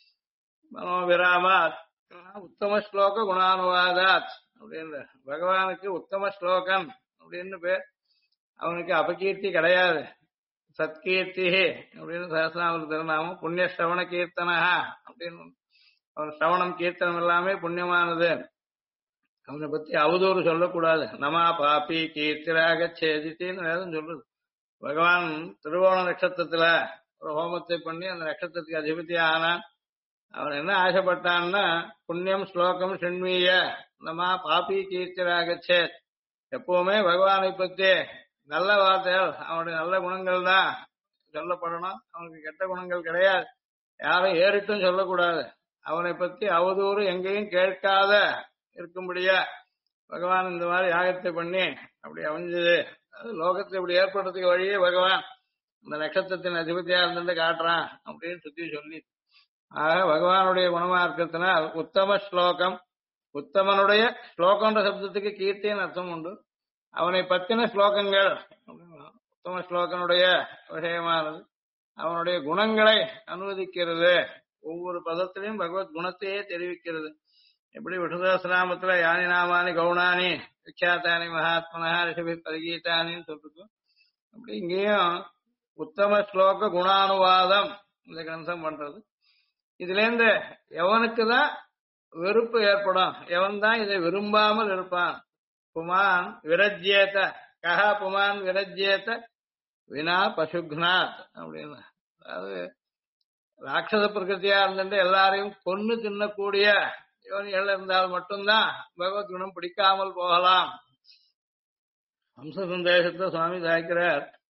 மனோபிராமாத் உத்தம ஸ்லோக குணானுவாதாத் அப்படின்னு பகவானுக்கு உத்தம ஸ்லோகம் அப்படின்னு பேர். அவனுக்கு அபகீர்த்தி கிடையாது. சத்கீர்த்தி அப்படின்னு சஹஸ்ரநாம திருநாமம். புண்ணிய ஸ்ரவண கீர்த்தனா அப்படின்னு அவன் ஸ்ரவணம் கீர்த்தனம் எல்லாமே புண்ணியமானது. அவனை பத்தி அவதூறு சொல்லக்கூடாது. நமா பாப்பி கீர்த்திராக சேதித்தின்னு வேதம் சொல்றது. பகவான் திருவோண நட்சத்திரத்துல ஒரு ஹோமத்தை பண்ணி அந்த நட்சத்திரத்துக்கு அதிபதி ஆனான். அவன் என்ன ஆசைப்பட்டான்னா புண்ணியம் ஸ்லோகம் சிண்மீய நமா பாப்பி கீர்த்திராக சேத். எப்பவுமே பகவானை பத்தி நல்ல வார்த்தைகள் அவனுடைய நல்ல குணங்கள் தான் சொல்லப்படணும். அவனுக்கு கெட்ட குணங்கள் கிடையாது. யாரும் ஏறிட்டும் சொல்லக்கூடாது. அவனை பத்தி அவதூறு எங்கேயும் கேட்காத இருக்கும்படியா பகவான் இந்த மாதிரி யாகத்தை பண்ணி அப்படி அமைஞ்சது. அது லோகத்தை இப்படி ஏற்படுறதுக்கு வழியே பகவான் இந்த நட்சத்திரத்தின் அதிபதியா இருந்து காட்டுறான் அப்படின்னு சுத்தி சொல்லி. ஆக பகவானுடைய குணமா இருக்கிறதுனால் உத்தம ஸ்லோகம். உத்தமனுடைய ஸ்லோகன்ற சப்தத்துக்கு கீர்த்தின்னு அர்த்தம் உண்டு. அவனை பத்தின ஸ்லோகங்கள் உத்தம ஸ்லோகனுடைய விஷயமானது. அவனுடைய குணங்களை அனுவதிக்கிறது. ஒவ்வொரு பதத்திலையும் பகவத் குணத்தையே தெரிவிக்கிறது. எப்படி விஷ்ணுதாசநாமத்துல யானி நாமானி கவுனானி விக்யாத்தானி மகாத்மனா ரிஷபி பரிகீதானின்னு சொல்லிருக்கோம். அப்படி இங்கேயும் உத்தம ஸ்லோக குணானுவாதம் இந்த கிரந்தம் பண்றது. இதுல இருந்து எவனுக்குதான் வெறுப்பு ஏற்படும், எவன் தான் இதை விரும்பாமல் இருப்பான். புமான் விரஜ்யேத கஹா புமான் விரஜ்யேத வினா பசுக்னாத் அப்படின்னு. அதாவது ராட்சத பிரகிருத்தியா இருந்துட்டு எல்லாரையும் கொன்னு தின்னக்கூடிய யோனிகள் இருந்தால் மட்டும்தான் பகவத் குணம் பிடிக்காமல் போகலாம். ஹம்ச சந்தேசத்தை சுவாமி சாய்க்கிறார்.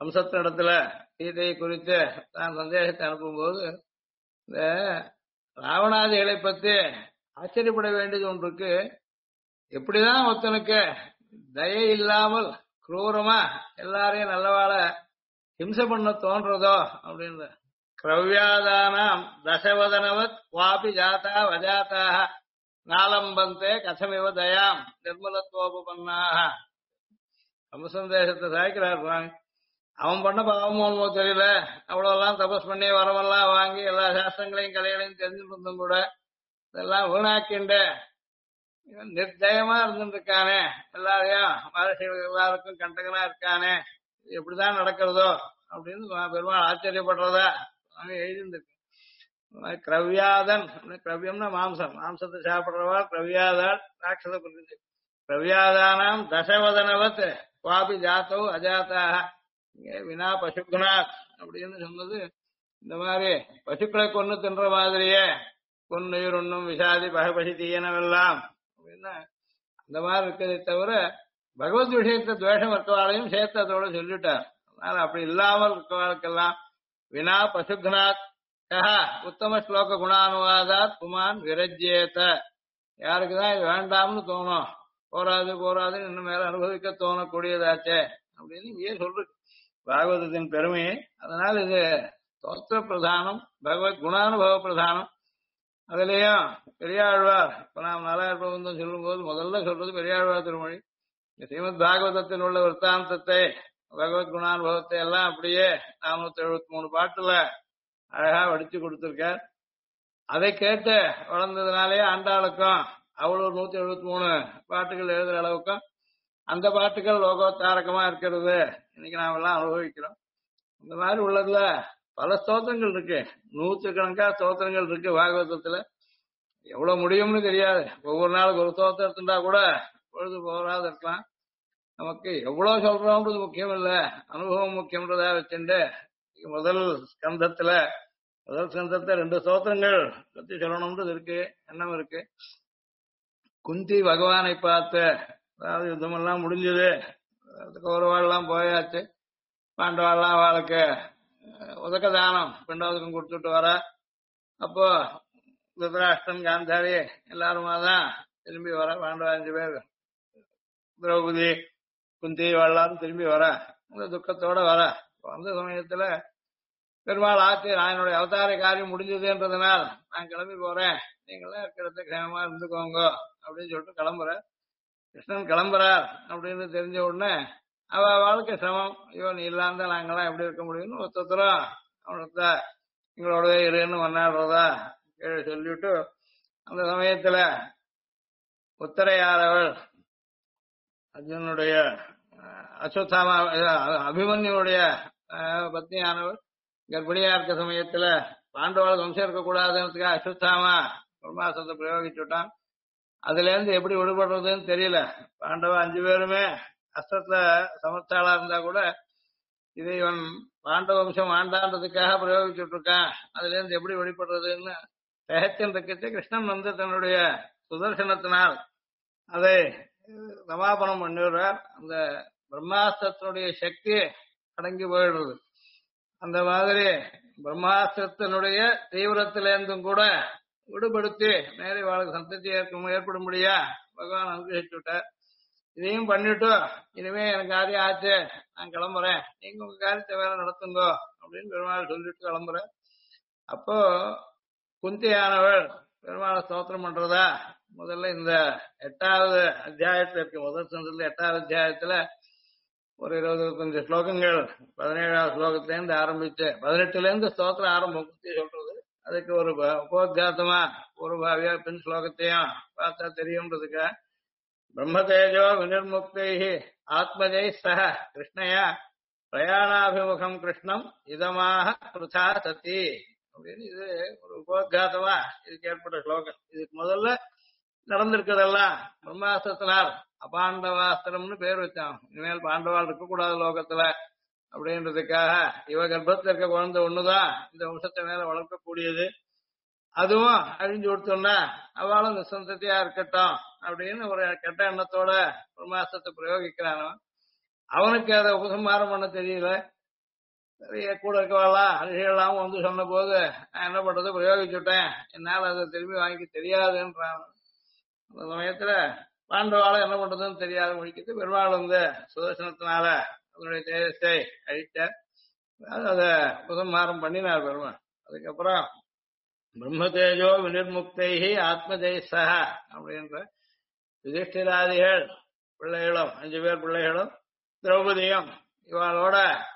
வம்சத்தினிடத்துல சீதையை குறித்து தான் சந்தேகத்தை அனுப்பும்போது இந்த ராவணாதிகளை பத்தி ஆச்சரியப்பட வேண்டியது ஒன்று இருக்கு. எப்படிதான் ஒருத்தனுக்கு தயை இல்லாமல் குரூரமா எல்லாரையும் நல்லவாழ ஹிம்சை பண்ண தோன்றதோ அப்படின்னு. கிரவ்யாதானாம் தசவதனவத் வாபி ஜாதா வஜாத்தாக நாலம்பந்தே கதமிவ தயாம் நிர்மலத்துவோபன்னாக. சமுசந்தேசத்தை சாய்க்கிறார் சுவாமி. அவன் பண்ண பாவமோ தெரியல, அவ்வளவுலாம் தபஸ் பண்ணி வரவெல்லாம் வாங்கி எல்லா சாஸ்திரங்களையும் கலைகளையும் தெரிஞ்சுட்டு இருந்தும் கூட இதெல்லாம் வீணாக்கிண்டு நிர்தயமா இருந்துருக்கானே, எல்லாரையும் மகர்ஷிகள் எல்லாருக்கும் கண்டகனா இருக்கானே, இது எப்படிதான் நடக்கிறதோ அப்படின்னு பெருமாள் ஆச்சரியப்படுறதா எழுதிருக்கு. கிரவ்யாதன், கிரவ்யம்னா மாம்சம், மாம்சத்தை சாப்பிடுறவா கிரவ்யாதாள் ராட்சத பிரகிருதி. கிரவ்யாதானாம் தசவதனவத் வாபி ஜாத்தவ் அஜாத்தாக. இங்கே வினா பசுகுணாத் அப்படின்னு சொன்னது இந்த மாதிரி பசுக்களை கொண்டு தின்ற மாதிரியே பொன்னுயிர் ஒன்னும் விசாதி பகபசி தீயனவெல்லாம் அப்படின்னா அந்த மாதிரி இருக்கிறதை தவிர பகவத் விஷயத்தை துவேஷம் இருக்கவாளையும் சேர்த்து அதோட சொல்லிட்டார். அதனால அப்படி இல்லாமல் இருக்கவாளுக்கெல்லாம் வினா பசுகுணாத் உத்தம ஸ்லோக குணானுவாதாத் புமான் விரஜ்யேத. யாருக்குதான் இது வேண்டாம்னு தோணும், போராது போராதுன்னு இன்னும் மேல அனுபவிக்க தோணக்கூடியதாச்சே அப்படின்னு இங்கே சொல்றது பாகவதத்தின் பெருமை. அதனால இது தோத்திர பிரதானம், பகவத் குணானுபவ பிரதானம். அதுலயும் பெரியாழ்வார் இப்ப நாம் நாலாயிரம் பிரபந்தம் சொல்லும் போது முதல்ல சொல்றது பெரியாழ்வார் திருமொழி. ஸ்ரீமத் பாகவதத்தில் உள்ள விற்த்தாந்தத்தை பகவத் குணானுபவத்தை எல்லாம் அப்படியே 473 பாட்டுல அழகா வடிச்சு கொடுத்திருக்கார். அதை கேட்டு வளர்ந்ததுனாலே ஆண்டாளுக்கும் அவ்வளவு 173 பாட்டுகள் எழுதுற அளவுக்கும் அந்த பாட்டுகள் லோகோத்தாரகமா இருக்கிறது இன்னைக்கு நாம எல்லாம் அனுபவிக்கிறோம். இந்த மாதிரி உள்ளதுல பல ஸ்தோத்திரங்கள் இருக்கு, 100 கணக்கா ஸ்தோத்திரங்கள் இருக்கு பாகவதத்துல. எவ்வளவு முடியும்னு தெரியாது. ஒவ்வொரு நாளுக்கு ஒரு ஸ்தோத்திரம் எடுத்துட்டா கூட பொழுது போராது இருக்கலாம். நமக்கு எவ்வளவு சொல்றோம்ன்றது முக்கியம் இல்ல, அனுபவம் முக்கியம்ன்றதா வச்சுட்டு முதல் ஸ்கந்தத்துல 2 ஸ்தோத்திரங்கள் பத்தி சொல்லணும்ன்றது இருக்கு, எண்ணம் இருக்கு. குந்தி பகவானை பார்த்து, அதாவது யுத்தமெல்லாம் முடிஞ்சது, கௌரவாள்லாம் போயாச்சு, பாண்டவாள்லாம் அவளுக்கு உதக்க தானம் பிண்டோதகம் கொடுத்துட்டு வர. அப்போ திருதராஷ்டிரன் காந்தாரி எல்லாருமா தான் திரும்பி வர. பாண்டவா 5 பேர், திரௌபதி குந்தி எல்லாரும் திரும்பி வர, அந்த துக்கத்தோட வர. அந்த சமயத்துல பெருமாள் ஆச்சு, நான் என்னுடைய அவதார காரியம் முடிஞ்சதுன்றதுனால் நான் கிளம்பி போறேன், நீங்களாம் இருக்கிறத கிரமமா இருந்துக்கோங்க அப்படின்னு சொல்லிட்டு கிளம்புற. கிருஷ்ணன் கிளம்புறார் அப்படின்னு தெரிஞ்ச உடனே அவ வாழ்க்கை சிரமம், ஐயோ நீ இல்லாம நாங்கெல்லாம் எப்படி இருக்க முடியும்னு ஒருத்தரும் அவனுக்கு எங்களோடவே இருன்னு கொண்டாடுறதா சொல்லிவிட்டு, அந்த சமயத்துல உத்தரையாரவள் அர்ஜுனுடைய அஸ்வத்தாமா அபிமன்யுடைய பத்னியானவள் கர்ப்பிணியா இருக்க சமயத்துல பாண்டவாளுக்கு வம்சம் இருக்கக்கூடாதுன்றதுக்காக அஸ்வத்தாமா பிரம்மாசத்தை பிரயோகிச்சுட்டான். அதுல இருந்து எப்படி விடுபடுறதுன்னு தெரியல. பாண்டவ 5 பேருமே அஸ்திரத்துல சமர்த்தாளா இருந்தா கூட இதை இவன் பாண்டவ வம்சம் ஆண்டான்றதுக்காக பிரயோகிச்சுட்டு இருக்கான், அதுல இருந்து எப்படி வெளிப்படுறதுன்னு சகத்தின் இருக்கச்சு கிருஷ்ணன் வந்து தன்னுடைய சுதர்சனத்தினால் அதை சமாபனம் பண்ணிடுறார். அந்த பிரம்மாஸ்திரத்தினுடைய சக்தி அடங்கி போயிடுறது. அந்த மாதிரி பிரம்மாஸ்திரத்தினுடைய தீவிரத்திலிருந்தும் கூட விடுபடுத்தி நேரே வாழ்க்கை சந்ததி ஏற்படும்படியா பகவான் அனுகிரகிச்சு விட்டார். இதையும் பண்ணிட்டு இனிமே எனக்கு காரியம் ஆச்சு, நான் கிளம்புறேன், நீங்க உங்க காரியத்தை வேற நடத்துங்கோ அப்படின்னு பெருமாள் சொல்லிட்டு கிளம்புறேன். அப்போ குந்தியானவள் பெருமாளை ஸ்தோத்திரம் பண்றதா முதல்ல இந்த 8வது அத்தியாயத்துல இருக்கு. முதல் சந்தத்துல 8வது அத்தியாயத்துல ஒரு 20-25 ஸ்லோகங்கள் 17வது ஸ்லோகத்துல இருந்து ஆரம்பிச்சு 18ல இருந்து ஸ்தோத்திரம் ஆரம்பம் குந்தி சொல்றது. அதுக்கு ஒரு உபோத்காத்தமா ஒரு பாவியா பின் ஸ்லோகத்தையும் பார்த்தா தெரியும்ன்றதுக்கா பிரம்மதேஜோ வினிர்முக்தை ஆத்மஜை சக கிருஷ்ணயா பிரயாணாபிமுகம் கிருஷ்ணம் இதமாக பிரதா சதி அப்படின்னு இது ஒரு உபோத்காத்தமா இதுக்கு ஏற்பட்ட ஸ்லோகம். இதுக்கு முதல்ல நடந்திருக்கிறதெல்லாம் பிரம்மாஸ்திரத்தினால் அபாண்டவாஸ்திரம்னு பேர் வச்சான். இனிமேல் பாண்டவாள் இருக்கக்கூடாது லோகத்துல அப்படின்றதுக்காக இவ கர்ப்பத்துல இருக்க குழந்தை ஒண்ணுதான் இந்த வம்சத்தை மேல வளர்க்கக்கூடியது, அதுவும் அழிஞ்சு கொடுத்தோம்னா அவளும் நிசந்தத்தையா இருக்கட்டும் அப்படின்னு ஒரு கெட்ட எண்ணத்தோட பிரம்மாஸ்திரத்தை பிரயோகிக்கிறானோ. அவனுக்கு அதை உபசம்ஹாரம் பண்ண தெரியல. சரி கூட இருக்கவாலாம் ரிஷிகள்லாம் வந்து சொன்ன போது நான் என்ன பண்றது பிரயோகிச்சுட்டேன், என்னால் அதை திரும்பி வாங்கி தெரியாதுன்றான். அந்த சமயத்துல பாண்டவால என்ன பண்றதுன்னு தெரியாத முடிக்கிட்டு பெருமாள் வந்து சுதர்சனத்தினால அதனுடைய தேஜஸை அழித்தார். அதை உபசம்ஹாரம் பண்ணினார் பெருமாள். அதுக்கப்புறம் பிரம்ம தேஜோ வினிர்முக்தைஹி ஆத்ம ஜெயசா அப்படின்ற யுதிஷ்டிராதிகள் பிள்ளைகளும் 5 பேர் பிள்ளைகளும் திரௌபதியும் இவாளோட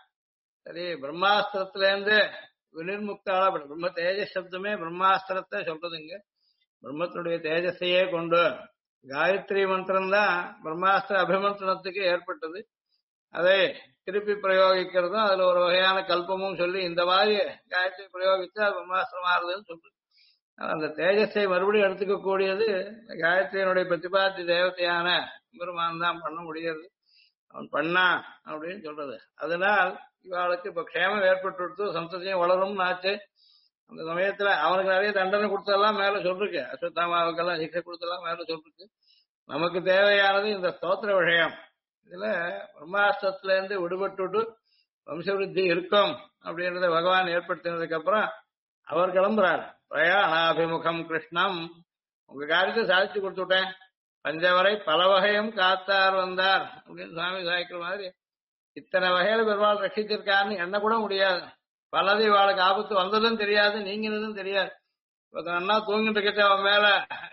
சரி பிரம்மாஸ்திரத்திலேருந்து வினிர்முக்தாளா பிரம்ம தேஜஸ் சப்தமே பிரம்மாஸ்திரத்தை சொல்றதுங்க. பிரம்மத்தினுடைய தேஜஸையே கொண்டு காயத்ரி மந்திரம் தான் பிரம்மாஸ்திர அபிமந்திரணத்துக்கு ஏற்பட்டது. அதை திருப்பி பிரயோகிக்கிறதும் அதுல ஒரு வகையான கல்பமும் சொல்லி இந்த மாதிரி காயத்ரி பிரயோகித்து அது பிரம்மாஸ்திரம் ஆறுதுன்னு சொல்றது. அந்த தேஜஸை மறுபடியும் எடுத்துக்க கூடியது காயத்ரியினுடைய பிரதிபாத்தி தேவதையான பெருமான் தான் பண்ண முடியாது. அவன் பண்ணா அப்படின்னு சொல்றது. அதனால் இவாளுக்கு இப்ப க்ஷேமம் ஏற்பட்டு சந்ததியும் வளரும் ஆச்சு. அந்த சமயத்துல அவனுக்கு நிறைய தண்டனை கொடுத்ததெல்லாம் மேல சொல்லிருக்கு. அஸ்வத்தாமாவுக்கெல்லாம் சிக்ஷை கொடுத்ததெல்லாம் மேல சொல்லிருக்கு. நமக்கு தேவையானது இந்த ஸ்தோத்திர விஷயம். இதுல பிரம்மாஸ்திரத்துல இருந்து விடுபட்டு வம்சவிருத்தி இருக்கும் அப்படின்றத பகவான் ஏற்படுத்தினதுக்கு அப்புறம் அவர் கிளம்புறார். பிரயாணாபிமுகம் கிருஷ்ணம், உங்க காரியத்தை சாதிச்சு கொடுத்துட்டேன், பஞ்சவரை பல வகையும் காத்தார் வந்தார் அப்படின்னு சுவாமி சாய்க்கிற மாதிரி இத்தனை வகையில பெருமாள் ரட்சிச்சிருக்காருன்னு எண்ண கூட முடியாது. பலது இவாளுக்கு ஆபத்து வந்ததும் தெரியாது, நீங்கினதும் தெரியாது. இப்ப அண்ணா தூங்கிட்டு இருக்க அவன் மேல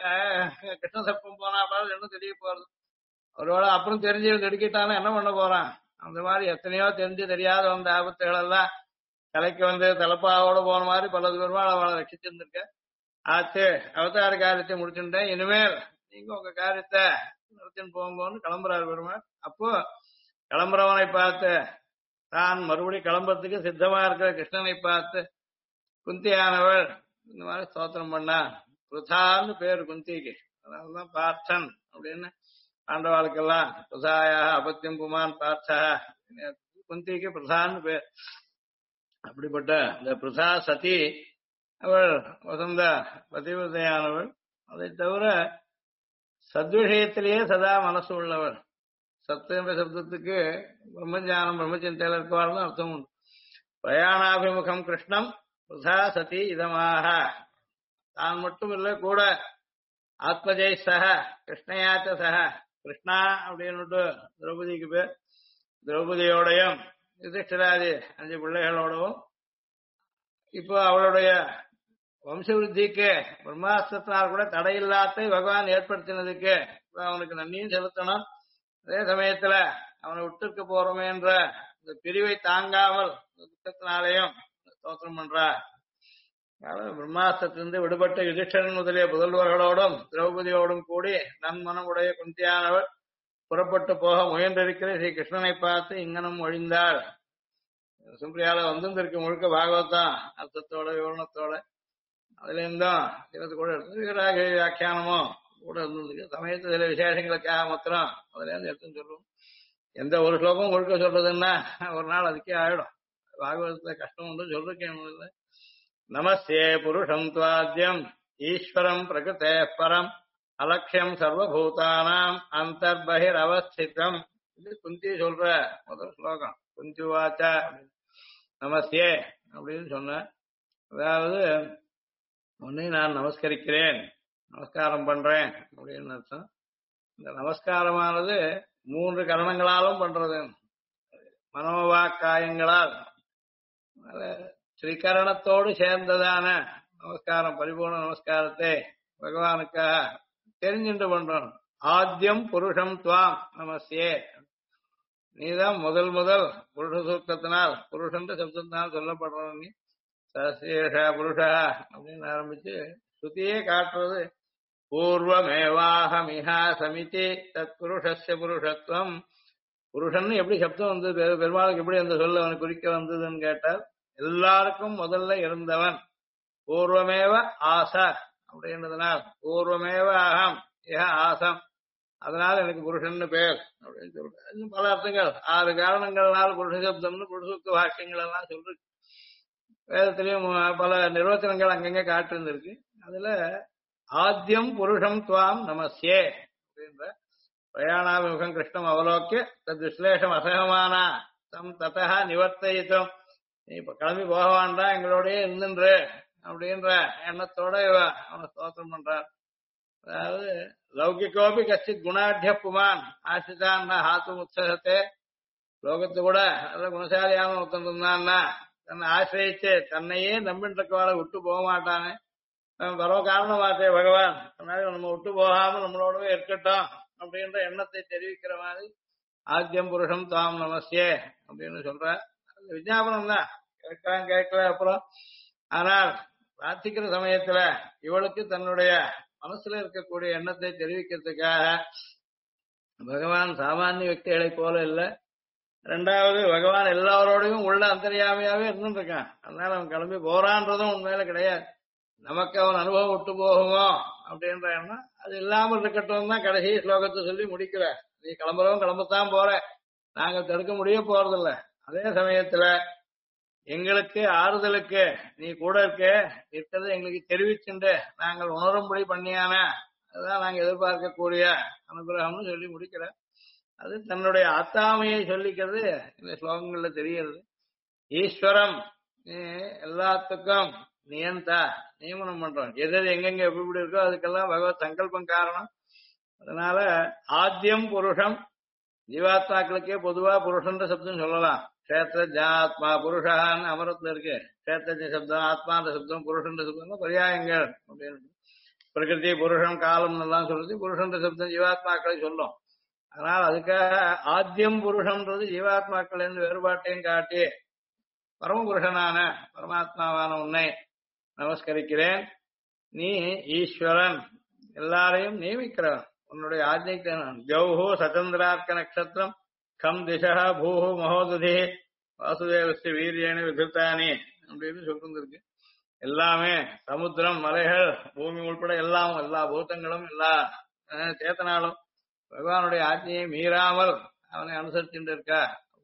கிருஷ்ண சர்ப்பம் போனா பாரு என்ன தெரிய போறது. ஒருவேளை அப்புறம் தெரிஞ்சு நெடுக்கிட்டானா என்ன பண்ண போறான். அந்த மாதிரி எத்தனையோ தெரிஞ்சு தெரியாத வந்த ஆபத்துகள் எல்லாம் தலைக்கு வந்து தலப்பாவோட போன மாதிரி பலது பெருமாள் அவளை ரட்சிச்சிருந்திருக்க. ஆச்சு, அவதார காரியத்தை முடிச்சுட்டேன், இனிமேல் நீங்க உங்க காரியத்தை நடத்தின்னு போங்கன்னு கிளம்புறாரு பெருமாள். அப்போ கிளம்புறவனை பார்த்து தான் மறுபடியும் கிளம்புறதுக்கு சித்தமா இருக்கிற கிருஷ்ணனை பார்த்து குந்தியானவள் இந்த மாதிரி ஸ்தோத்திரம் பண்ணா. புருதான்னு பேரு குந்திக்கு, அதனாலதான் பார்த்தன் அப்படின்னு பாண்டவாளுக்கெல்லாம் புருதாயா அபத்தியம் புமான் பார்த்தா, குந்திக்கு பிரதான்னு பேர். அப்படிப்பட்ட இந்த பிரதா சதி அவள் வசந்த பதிவிரதையானவள். அதை தவிர சத்விஷயத்திலேயே சதா மனசு உள்ளவள். சத்து என்ற சப்தத்துக்கு பிரம்மஞானம் பிரம்மச்சிந்தையில இருக்கவாள்னு அர்த்தம் உண்டு. பிரயாணாபிமுகம் கிருஷ்ணம் பிரதா சதி இதமாக, தான் மட்டும் இல்லை கூட ஆத்மஜெய் சக கிருஷ்ணயாச்ச சக, கிருஷ்ணா அப்படின்னு திரௌபதிக்கு பேர், திரௌபதியோடையும் யுதிஷ்டிராதி 5 பிள்ளைகளோடவும் இப்போ அவளுடைய வம்சவிருத்திக்கு பிரம்மாஸ்திரத்தினால் கூட தடையில்லாத பகவான் ஏற்படுத்தினதுக்கு அவனுக்கு நன்றியும் செலுத்தணும். அதே சமயத்துல அவனை விட்டுருக்க போறோமே என்ற இந்த பிரிவை தாங்காமல் துக்கத்தினாலேயும் ஸ்தோத்திரம் பண்றார். பிரம்மாஸ்திரத்திலிருந்து விடுபட்ட யுதிஷ்டரன் முதலிய புதல்வர்களோடும் திரௌபதியோடும் கூடி நன்மனமுடைய குந்தியானவள் புறப்பட்டு போக முயன்றிருக்கிற ஸ்ரீ கிருஷ்ணனை பார்த்து இங்கனம் ஒழிந்தாள். சுப்ரியால வந்திருக்கு முழுக்க பாகவதம் அர்த்தத்தோட விவரணத்தோட. அதுல இருந்தும் சிலது கூட எடுத்து வியாக்கியானமும் கூட இருந்திருக்கு. சமயத்து சில விசேஷங்களுக்காக மாத்திரம் அதுல இருந்து எடுத்துன்னு சொல்லுவோம். எந்த ஒரு ஸ்லோகம் முழுக்க சொல்றதுன்னா ஒரு நாள் அதுக்கே ஆயிடும். பாகவதத்துல கஷ்டம் உண்டு சொல்றேன். நமஸ்தே புருஷம் துவாத்யம் ஈஸ்வரம் பிரகிருதே பரம் அலட்சியம் சர்வபூதானாம் அந்தர்பகிர் அவஸ்திதம். இது குந்தி சொல்ற முதல் ஸ்லோகம். குந்தி வாச்சா நமஸ்தே அப்படின்னு சொன்ன, அதாவது உன்னை நான் நமஸ்கரிக்கிறேன், நமஸ்காரம் பண்றேன் அப்படின்னு அர்த்தம். இந்த நமஸ்காரமானது 3 கரணங்களாலும் பண்றது. மனோவாக்காயங்களால் ஸ்ரீகரணத்தோடு சேர்ந்ததான நமஸ்காரம், பரிபூர்ண நமஸ்காரத்தை பகவானுக்காக தெரிஞ்சுட்டு பண்றோம். ஆத்யம் புருஷம் துவாம் நமஸ்தே, நீதான் முதல் புருஷ சூக்தத்தினால் புருஷன் சப்தத்தினால் சொல்லப்படுறோம். நீ சசேஷா புருஷா அப்படின்னு ஆரம்பிச்சு ஸ்ருதியே காட்டுறது. பூர்வமேவாஹமிஹா சமிதி தத் புருஷஸ்ய புருஷத்துவம். புருஷன் எப்படி சப்தம் வந்து பெருமாளுக்கு எப்படி அந்த சொல்ல அவனை குறிக்க வந்ததுன்னு கேட்டால், எல்லாருக்கும் முதல்ல இருந்தவன். பூர்வமேவ ஆச அப்படின்றதுனால் பூர்வமேவ அகம் ஏக ஆசம், அதனால எனக்கு புருஷன்னு பேர் அப்படின்னு சொல்றேன். பல அர்த்தங்கள் 6 காரணங்கள்னால புருஷ சப்தம்னு புருஷூக்த வாக்கியங்கள் எல்லாம் சொல்றது. வேதத்திலையும் பல நிர்வச்சனங்கள் அங்கங்க காட்டிருந்திருக்கு. அதுல ஆத்யம் புருஷம் துவாம் நமஸ்யே அப்படின்ற பிரயாணாபிமுகம் கிருஷ்ணம் அவலோக்கிய தத் விஸ்லேஷம் அசகமானா தம் ததா நிவர்த்தயித்தும் நீ இப்ப கிளம்பி போக வேண்டாம், எங்களோடய இருந்துன்று அப்படின்ற எண்ணத்தோட இவ அவனை ஸ்தோத்திரம் பண்றார். அதாவது லௌகிகோபி கச்சித் குணாட்ய புமான் ஆசிதான் ஹாத்து உற்சகத்தே, லோகத்து கூட நல்ல குணசாலியான ஒருத்தன் இருந்தான்னா தன்னை ஆசிரியிச்சு தன்னையே நம்பிட்டு இருக்கவாளை விட்டு போக மாட்டானே, பரவ காரணமாச்சே பகவான், அதனால நம்ம விட்டு போகாம நம்மளோடவே இருக்கட்டும் அப்படின்ற எண்ணத்தை தெரிவிக்கிற மாதிரி ஆத்தியம் புருஷம் தாம் நமஸ்யே அப்படின்னு சொல்ற. விஞ்ஞாபனம் தான், கேட்கலாம் கேட்கல அப்புறம். ஆனால் பிரார்த்திக்கிற சமயத்துல இவளுக்கு தன்னுடைய மனசுல இருக்கக்கூடிய எண்ணத்தை தெரிவிக்கிறதுக்காக பகவான் சாமானிய వ్యక్తిகளை போல இல்லை. ரெண்டாவது பகவான் எல்லாரோடையும் உள்ள அந்தரியாமையாவே இருந்துட்டு இருக்கான். அதனால அவன் கிளம்பி போறான்றதும் உண்மையில கிடையாது. நமக்கு அவன் அனுபவம் விட்டு போகுமோ அப்படின்ற எண்ணம் அது இல்லாமல் இருக்கட்டும் தான் கடைசி ஸ்லோகத்தை சொல்லி முடிக்கிற. நீ கிளம்புறவன் கிளம்பத்தான் போற, நாங்க தடுக்க முடிய போறதில்ல. அதே சமயத்துல எங்களுக்கு ஆறுதலுக்கு நீ கூட இருக்கிறது எங்களுக்கு தெரிவிச்சுண்டு நாங்கள் உணரும்படி பண்ணியான அதுதான் நாங்க எதிர்பார்க்கக்கூடிய அனுகிரகம்னு சொல்லி முடிக்கிற. அது தன்னுடைய ஆத்தாமையை சொல்லிக்கிறது இந்த ஸ்லோகங்கள்ல தெரிகிறது. ஈஸ்வரம் எல்லாத்துக்கும் நியந்தா நியமனம் பண்றோம். எது எங்கெங்க எப்படி இருக்கோ அதுக்கெல்லாம் பகவத் சங்கல்பம் காரணம். அதனால ஆத்தியம் புருஷம், ஜீவாத்மாக்களுக்கே பொதுவா புருஷன்ற சப்தம் சொல்லலாம். கஷேத்ரஜாத்மா புருஷான்னு அமரத்துல இருக்கு. கஷேத்ரஜ சப்தம், ஆத்மான்ற சப்தம், புருஷன்ற சப்தம் பரியாயங்கள் அப்படின்னு. பிரகிருதி புருஷன் காலம் எல்லாம் சொல்றது புருஷன்ற சப்தம் ஜீவாத்மாக்களை சொல்லும். அதனால அதுக்காக ஆத்தியம் புருஷன்றது ஜீவாத்மாக்கள் என்று வேறுபாட்டையும் காட்டி பரமபுருஷனான பரமாத்மாவான உன்னை நமஸ்கரிக்கிறேன். நீ ஈஸ்வரன், எல்லாரையும் நியமிக்கிறவன். உன்னுடைய ஆஜ்ஞைக்கு ஜௌஹு சச்சந்திரார்க்க நட்சத்திரம் கம் திசா பூஹு மகோததி வாசுதேவஸ்தி வீரியேன விதிர்த்தானி அப்படின்னு சொல்லிருக்கு. எல்லாமே சமுத்திரம், மலைகள், பூமி உள்பட எல்லாம், எல்லா பூதங்களும், எல்லா சேத்தனாலும் பகவானுடைய ஆஜ்ஞையை மீறாமல் அவனை அனுசரிச்சுட்டு இருக்கா.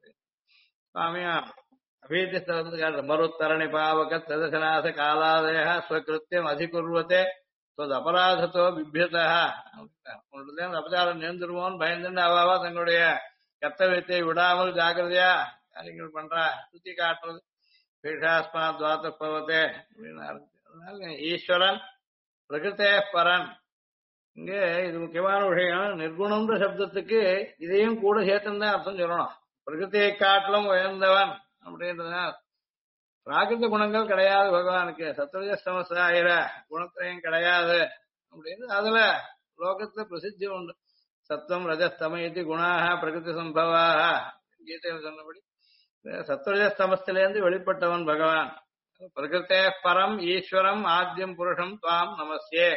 சுவாமியா அபீதி ஸ்தலத்துக்கு மருத்தரணி பாவக ததசநாச காலாதய ஸ்வகிருத்தியம் அதிகுர்வத்தே அபராதத்தோ பிபியதா. உன்னுடைய அபச்சாரம் நேர்ந்துருவோன்னு பயந்துட்டு அவாவா தங்களுடைய கர்த்தவியத்தை விடாமல் ஜாக்கிரதையா காரியங்கள் பண்றா, சுத்தி காட்டுறது. பீஷாஸ்மா துவாத்த பவத்தே அப்படின்னு அதனால ஈஸ்வரன் பிரகிருத்தே பரன். இங்க இது முக்கியமான விஷயம். நிர்குணம்ன்ற சப்தத்துக்கு இதையும் கூட சேர்த்துன்னு தான் அர்த்தம் சொல்லணும். பிரகிருத்தியை காட்டிலும் உயர்ந்தவன் அப்படின்றதுனால பிராகிருத குணங்கள் கிடையாது பகவானுக்கு. சத்வஜஸ்தமசாயிர குணத்திலையும் கிடையாது அப்படின்னு அதுல லோகத்துல பிரசித்தி உண்டு. சத்வம் ரஜஸ்தம இது குணாக பிரகிருதி சம்பவாக கீதையில் சொன்னபடி சத்வஜஸ்தமஸ்திலேருந்து வெளிப்பட்டவன் பகவான். பிரகிருத்தே பரம் ஈஸ்வரம் ஆத்யம் புருஷம் துவாம் நமஸ்யே.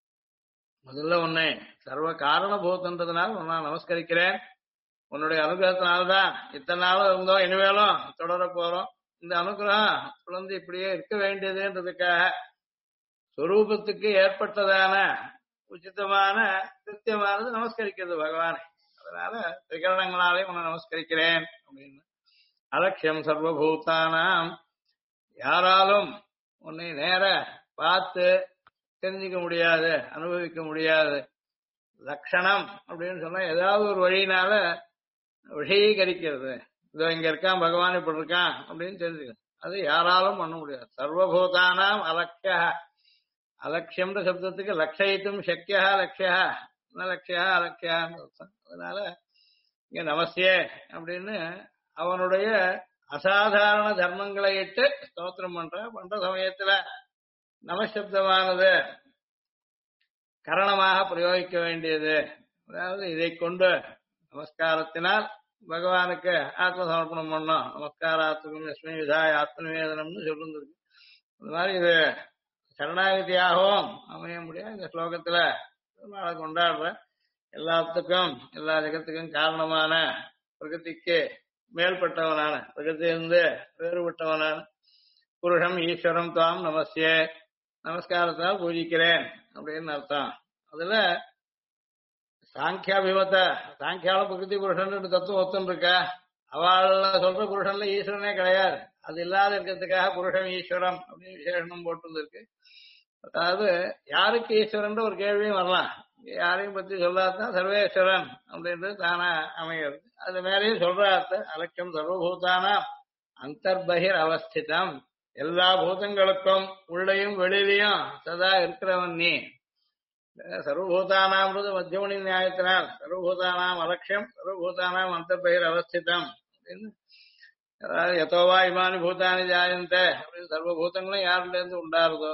முதல்ல உன்னை சர்வ காரணபூதன்றதுனால நான் நமஸ்கரிக்கிறேன். உன்னுடைய அனுகிரகத்தினால்தான் இத்தனை நாளும் இருந்தோம், இனிமேலும் தொடர போறோம். இந்த அனுகிரகம் தொடர்ந்து இப்படியே இருக்க வேண்டியதுன்றதுக்காக சொரூபத்துக்கு ஏற்பட்டதான உச்சிதமான கிருத்தியமானது நமஸ்கரிக்கிறது பகவானை. அதனால திரிகரணங்களாலே உன்னை நமஸ்கரிக்கிறேன் அப்படின்னு. அலட்சியம் சர்வபூதானாம், யாராலும் உன்னை நேர பார்த்து தெரிஞ்சுக்க முடியாது, அனுபவிக்க முடியாது. லட்சணம் அப்படின்னு சொன்னா ஏதாவது ஒரு வழியினால விஷயீகரிக்கிறது. இதோ இங்க இருக்கான் பகவான் இப்படி இருக்கான் அப்படின்னு தெரிஞ்சுக்கணும். அது யாராலும் பண்ண முடியாது. சர்வபூதானாம் அலட்சிய, அலட்சியம்ன்ற சப்தத்துக்கு லட்சயித்தும் சக்கியா லட்சியா லட்சியா அலட்சியான்னு அர்த்தம். அதனால இங்க நமஸ்தே அப்படின்னு அவனுடைய அசாதாரண தர்மங்களை இட்டு ஸ்தோத்திரம் பண்ற சமயத்துல நமசப்தமானது கரணமாக பிரயோகிக்க வேண்டியது. அதாவது இதை கொண்டு நமஸ்காரத்தினால் பகவானுக்கு ஆத்ம சமர்ப்பணம் பண்ணோம். நமஸ்காராத்துக்கும் லட்சுமி விதாய ஆத்மநிவேதனம்னு சொல்லிருக்கு. அந்த மாதிரி இது சரணாகதியாகவும் அமைய முடியாது. இந்த ஸ்லோகத்துல நாளை கொண்டாடுற எல்லாத்துக்கும் எல்லா ஜெகத்துக்கும் காரணமான பிரகிருதிக்கு மேல்பட்டவனான பிரகிருத்திலிருந்து வேறுபட்டவனான புருஷம் ஈஸ்வரம் தாம் நமஸ்யே, நமஸ்காரத்தால் பூஜிக்கிறேன் அப்படின்னு அர்த்தம். அதுல சாங்கியாபிமத்த சாங்கியாலும் பிரகிருதி புருஷன் தத்துவம் ஒத்துன்னு இருக்கா. அவள சொல்ற புருஷன்ல ஈஸ்வரனே கிடையாது. அது இல்லாத இருக்கிறதுக்காக புருஷன் ஈஸ்வரம் அப்படின்னு விசேஷனம் போட்டு இருக்கு. அதாவது யாருக்கு ஈஸ்வரன் ஒரு கேள்வியும் வரலாம். யாரையும் பத்தி சொல்லாதான் சர்வேஸ்வரன் அப்படின்றது தானா அமைகிறது. அது மேலேயும் சொல்ற அர்த்தம் அலட்சியம் சர்வபூதானா அந்தர்பகிர் அவஸ்திதம், எல்லா பூதங்களுக்கும் உள்ளேயும் வெளியிலையும் சதா இருக்கிறவன் நீ. சர்வபூதானாம்ன்றது மத்தியமணி நியாயத்தினால் சர்வபூதானாம் அலட்சியம் சர்வபூதானாம் அந்தர்பகிர் அவஸ்திதம் அப்படின்னு. அதாவது யதோவா இமானி பூதானி ஜாயந்தே அப்படின்னு சர்வபூதங்களும் யாருல இருந்து உண்டாருதோ,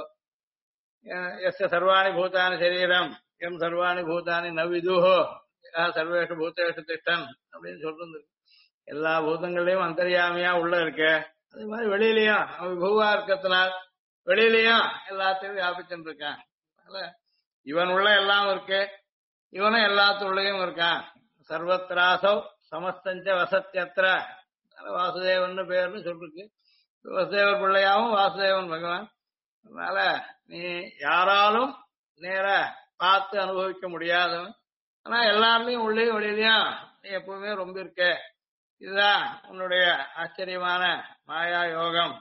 எஸ்ய சர்வாணி பூதானி சரீரம் எம் சர்வாணி பூதானி நவிதுஹோ சர்வேஷு பூதேஷு திஷ்டன் அப்படின்னு சொல்றது. எல்லா பூதங்களையும் அந்தர்யாமியா உள்ள இருக்க, அதே மாதிரி வெளியிலயும் விபூவா இருக்கிறதுனால் வெளியிலயும் எல்லாத்தையும் வியாபிச்சுட்டு இருக்கான். அதனால இவன் உள்ள எல்லாம் இருக்கு, இவனும் எல்லாத்துள்ளையும் இருக்கான். சர்வத்ராசௌ சமஸ்தஞ்ச வசத்தியத்திர, வாசுதேவன் பேர்னு சொல்லிருக்கு. வசுதேவர் பிள்ளையாவும் வாசுதேவன் பகவான். அதனால நீ யாராலும் நேர பார்த்து அனுபவிக்க முடியாதவன், ஆனா எல்லாருலயும் உள்ளேயும் வெளியிலையும் நீ எப்பவுமே ரொம்ப இருக்க. இதுதான் உன்னுடைய ஆச்சரியமான மாயா யோகம்.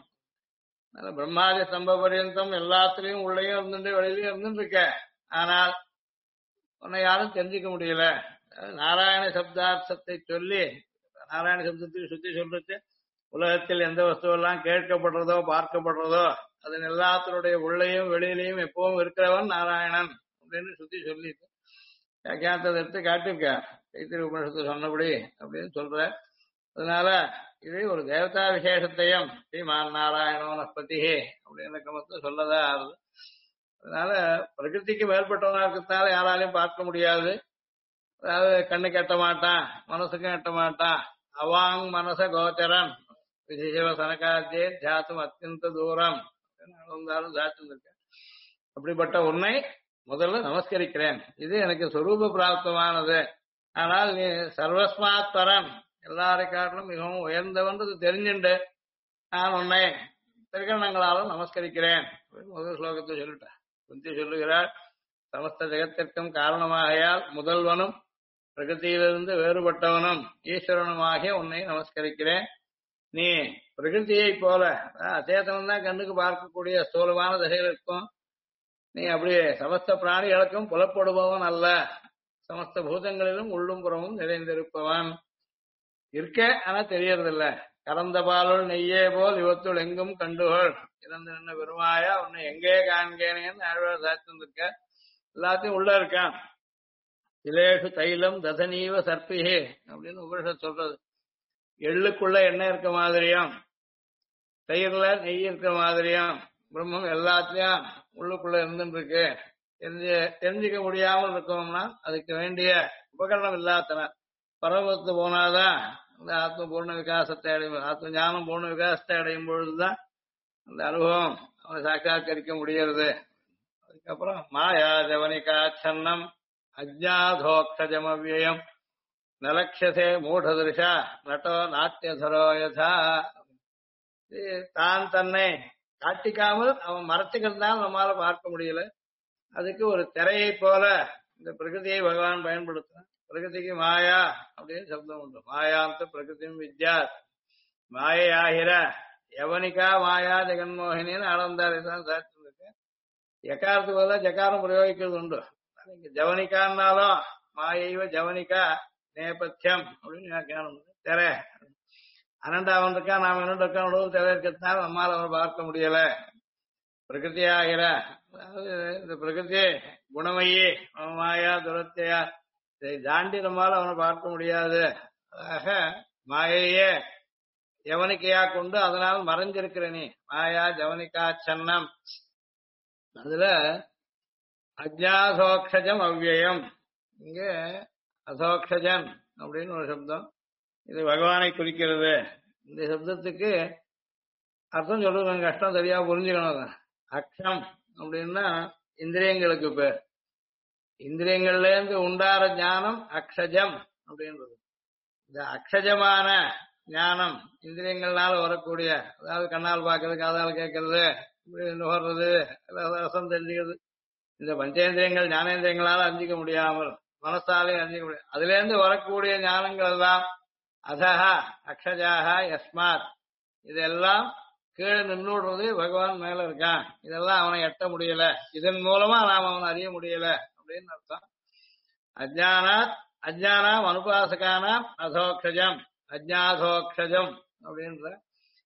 பிரம்மாதி ஸ்தம்ப பரியந்தம் எல்லாத்துலயும் உள்ளேயும் இருந்துட்டு வெளியிலயும் இருந்துட்டு இருக்க, ஆனால் உன்னை யாரும் தெரிஞ்சுக்க முடியல. நாராயண சப்தார்த்தத்தை சொல்லி, நாராயண சப்தத்துக்கு சுத்தி சொல்றது உலகத்தில் எந்த வஸ்துவெல்லாம் கேட்கப்படுறதோ பார்க்கப்படுறதோ அதன் எல்லாத்தினுடைய உள்ளேயும் வெளியிலையும் எப்பவும் இருக்கிறவன் நாராயணன் அப்படின்னு சுத்தி சொல்லிட்டு வியாக்கியானத்தை எடுத்து காட்டிருக்க. தைத்திரிய உபனிஷத்து சொன்னபடி அப்படின்னு சொல்ற. அதனால இது ஒரு தேவதா விசேஷத்தையும் ஸ்ரீமான் நாராயணோ நஸ்பதி அப்படின்னு கிரமத்தை சொல்லதா ஆகுது. அதனால பிரகிருதிக்கு மேற்பட்டவனா இருக்கிறதுனால யாராலையும் பார்க்க முடியாது. அதாவது கண்ணுக்கு எட்ட மாட்டான், மனசுக்கும் எட்ட மாட்டான். அவாங் மனச கோச்சரன் விசிவ சனகாத்தியே தியாத்தும் அத்தியந்த தூரம் சாத்திருக்க. அப்படிப்பட்ட உன்னை முதல்ல நமஸ்கரிக்கிறேன். இது எனக்கு சொரூப பிராப்தமானது. ஆனால் நீ சர்வஸ்மாத் பரன், எல்லாரை காட்டிலும் மிகவும் உயர்ந்தவன்றது தெரிஞ்சுண்டு நான் உன்னை திருக்கரணங்களாலும் நமஸ்கரிக்கிறேன். முதல் ஸ்லோகத்தை சொல்லிட்டேன். குந்தி சொல்லுகிறார், சமஸ்த ஜெகத்திற்கும் காரணமாகையால் முதல்வனும் பிரகிருதியிலிருந்து வேறுபட்டவனும் ஈஸ்வரனுமாகிய உன்னை நமஸ்கரிக்கிறேன். நீ பிரகிருதியை போல அச்சேதனம் தான் கண்ணுக்கு பார்க்கக்கூடிய ஸ்தூலமான தசைகள் இருக்கும். நீ அப்படியே சமஸ்த பிராணிகளுக்கும் புலப்படுபவன் அல்ல. சமஸ்த பூதங்களிலும் உள்ளும் புறமும் நிறைந்திருப்பவன் இருக்க, ஆனா தெரியறதில்ல. கறந்த பாலுள் நெய்யே போல் இவத்துள் எங்கும் கண்டுகொள் இறந்து நின்ன பெருமாயா உன்னை எங்கே காண்கேனேன்னு ஆழ்வார் சாத்திருக்க. எல்லாத்தையும் உள்ள இருக்கான். இலேஷு தைலம் தசனீவ சர்ப்பிஹே அப்படின்னு உபனிஷத் சொல்றது. எள்ளுக்குள்ள எண்ணெய் இருக்க மாதிரியும் தயிர்ல நெய் இருக்க மாதிரியும் பிரம்மம் எல்லாத்தையும் உள்ளுக்குள்ள இருந்துட்டு இருக்கு. தெரிஞ்சுக்க முடியாமல் இருக்கணும்னா அதுக்கு வேண்டிய உபகரணம் இல்லாதன. பரமத்து போனாதான் அந்த ஆத்ம பூர்ண விகாசத்தை அடையும். ஆத்ம ஞானம் பூர்ண விகாசத்தை அடையும் பொழுதுதான் அந்த அனுபவம் அவனை சாட்சாத்கரிக்க முடிகிறது. அதுக்கப்புறம் மாயா ஜவனிகாச்சன்னம் அஜ்ஞாதோக்ஷஜமவ்யயம் நலக்ஷசே மூடதிருஷா நட்டோ நாட்டியதரோ யதா. தான் தன்னை காட்டிக்காமல் அவன் மறைச்சுக்கிறதுனால நம்மளால பார்க்க முடியல. அதுக்கு ஒரு திரையை போல இந்த பிரகிருதியை பகவான் பயன்படுத்துறான். பிரகிருதிக்கு மாயா அப்படின்னு சப்தம் உண்டு. மாயாந்த பிரகிருதியும் வித்யா மாயாகிற யவனிகா மாயா ஜெகன்மோகினின்னு ஆனந்தார் தான் சாட்சிருக்கு. எக்காரத்துக்கு பதிலா ஜக்காரம் பிரயோகிக்கிறது உண்டு. ஜவனிகான்னாலும் மாயைவ ஜவனிகா நேபத்தியம் அப்படின்னு வியாக்கியானம் திரை. அனண்டாவன் இருக்கா, நாம என்னண்டு இருக்கா உடவு திரை இருக்கிறதுனால நம்மால் அவனை பார்க்க முடியல. பிரகிருதி ஆகிற இந்த பிரகிருதி குணமையே மாயா துரத்தையா இதை தாண்டி நம்மால் அவனை பார்க்க முடியாது. ஆக மாயையே ஜவனிக்கையா கொண்டு அதனால் மறைஞ்சிருக்கிற நீ மாயா ஜவனிகா சன்னம். அதுல அஜ்ஞாசோக்ஷஜம் அவ்யயம், இங்க அசோக்ஷஜன் அப்படின்னு ஒரு சப்தம். இது பகவானை குறிக்கிறது. இந்த சப்தத்துக்கு அர்த்தம் சொல்றது கஷ்டம், சரியா புரிஞ்சுக்கணும். அக்ஷம் அப்படின்னா இந்திரியங்களுக்கு பேர். இந்திரியங்கள்ல இருந்து உண்டார ஞானம் அக்ஷஜம் அப்படின்றது. இந்த அக்ஷஜமான ஞானம் இந்திரியங்கள்னால வரக்கூடிய, அதாவது கண்ணால் பார்க்கறது, காதால் கேட்கறது, வர்றது, ரசம் தெரிஞ்சுக்கிறது, இந்த பஞ்சேந்திரியங்கள் ஞானேந்திரியங்களால அறிஞ்சிக்க முடியாமல் மனசாலையும் அறிஞ்சிக்க முடியாது. அதுல இருந்து வரக்கூடிய ஞானங்கள் எல்லாம் அதஹா அக்ஷஜாக யஸ்மாத், இதெல்லாம் கீழே நின்றுடுறது பகவான் மேல இருக்கான். இதெல்லாம் அவனை எட்ட முடியல, இதன் மூலமா நாம் அவனை அறிய முடியல அப்படின்னு அர்த்தம். அஜ்ஞானாத் அஜ்ஞானாம் அனுபாசகானாம் அதோக்ஷஜம் அஜ்ஞாதோக்ஷஜம் அப்படின்ற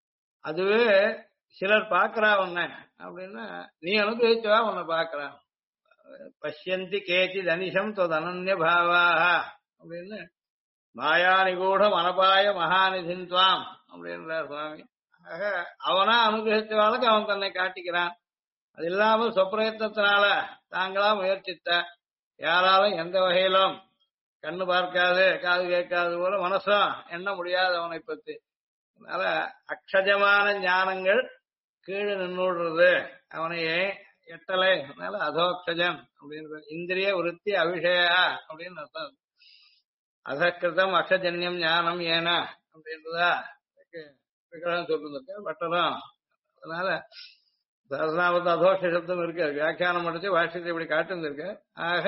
அதுவே சிலர் பார்க்கறா உன்னை அப்படின்னா நீ அனுபவிச்சவா உன்னை பார்க்கறான். பஷ்யந்தி கேச்சி தனிஷம் தொதனன்ய பாவாக அப்படின்னு மாயா நிகூட மனபாய மகாநிதின்வாம் அப்படின்றார் சுவாமி. ஆக அவனா அனுகிரகிச்சவாளுக்கு அவன் தன்னை காட்டிக்கிறான். அது இல்லாமல் சொப்பிரயத்தனால தாங்களா முயற்சித்த யாராலும் எந்த வகையிலும் கண்ணு பார்க்காது காது கேட்காது போல மனசும் எண்ண முடியாது அவனை பத்தி. அதனால அக்ஷஜமான ஞானங்கள் கீழே நின்றுடுறது அவனையே எட்டலை. அதனால அதோக்ஷஜன் அப்படின்னு இந்திரிய விருத்தி அபிஷயா அப்படின்னு அர்த்தம். அதகிருதம் அக்ஷஜன்யம் ஞானம் ஏன அப்படின்றதா விக்கிரகம் சொல்லிருக்க பட்டரும். அதனால சஹஸ்ரநாமத்து அதோஷ சப்தம் இருக்கு, வியாக்கியானம் முடிச்சு வாட்சியத்தை இப்படி காட்டிருந்திருக்கு. ஆக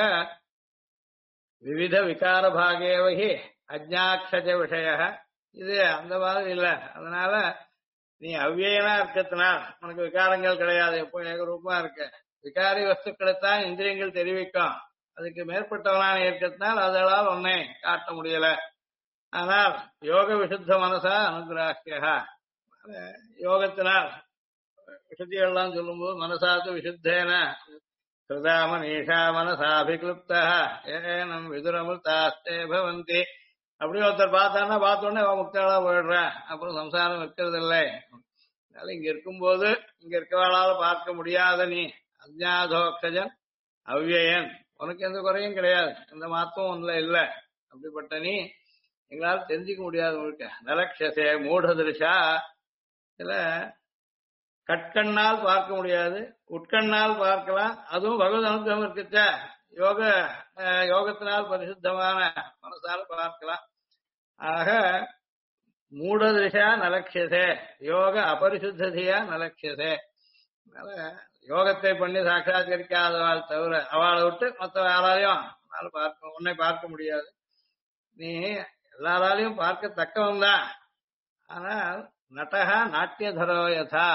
விவித விகார பாகேவகி அஜ்ஞாக்ஷஜ விஷய இது அந்த மாதிரி இல்லை. அதனால நீ அவ்வியனா இருக்கிறதுனால் உனக்கு விகாரங்கள் கிடையாது, எப்போ ஏகரூபமா இருக்க. விகாரி வஸ்துக்களைத்தான் இந்திரியங்கள் தெரிவிக்கும், அதுக்கு மேற்பட்டவனான இருக்கிறதுனால் அதனால் உன்னை காட்ட முடியல. ஆனால் யோக விசுத்த மனசா அனுகிராஹ்யா, யோகத்தினால் விசுத்திகள்லாம் சொல்லும்போது மனசாத்து விசுத்தேன கிருதாம நீஷா மனசாபிக்ளுப்தா ஏனம் விதுரமுத்தாஸ்தே பவந்தி. அப்படி ஒருத்தர் பார்த்தான்னா பார்த்தோன்னே அவன் முக்தாளா போயிடுறான், அப்புறம் சம்சாரம் இருக்கிறது இல்லை. அதனால இங்க இருக்கும்போது இங்க இருக்கவாளால பார்க்க முடியாத நீ அஜ்ஞாதோக்ஷஜன் அவ்வியன், உனக்கு எந்த குறையும் கிடையாது, எந்த மாத்தமும் ஒன்றுல இல்லை. அப்படிப்பட்ட நீ எங்களால் தெரிஞ்சுக்க முடியாது. உங்களுக்கு நலக்ஷசே மூடதிருஷா, இதுல கட்கண்ணால் பார்க்க முடியாது, உட்கண்ணால் பார்க்கலாம். அதுவும் பகவத் அனுகிரகம் இருக்கச்ச யோகத்தினால் பரிசுத்தமான மனசால பார்க்கலாம். ஆக மூடதிருஷா நலக்ஷசே, யோக அபரிசுத்தியா நலக்ஷசே. அதனால யோகத்தை பண்ணி சாட்சாத்கரிக்காதவாள் தவிர அவளை விட்டு மற்ற யாராலையும் உன்னை பார்க்க முடியாது. நீ எல்லாராலையும் பார்க்கத்தக்கவன் தான். ஆனால் நடகா நாட்டியதரோ யதா,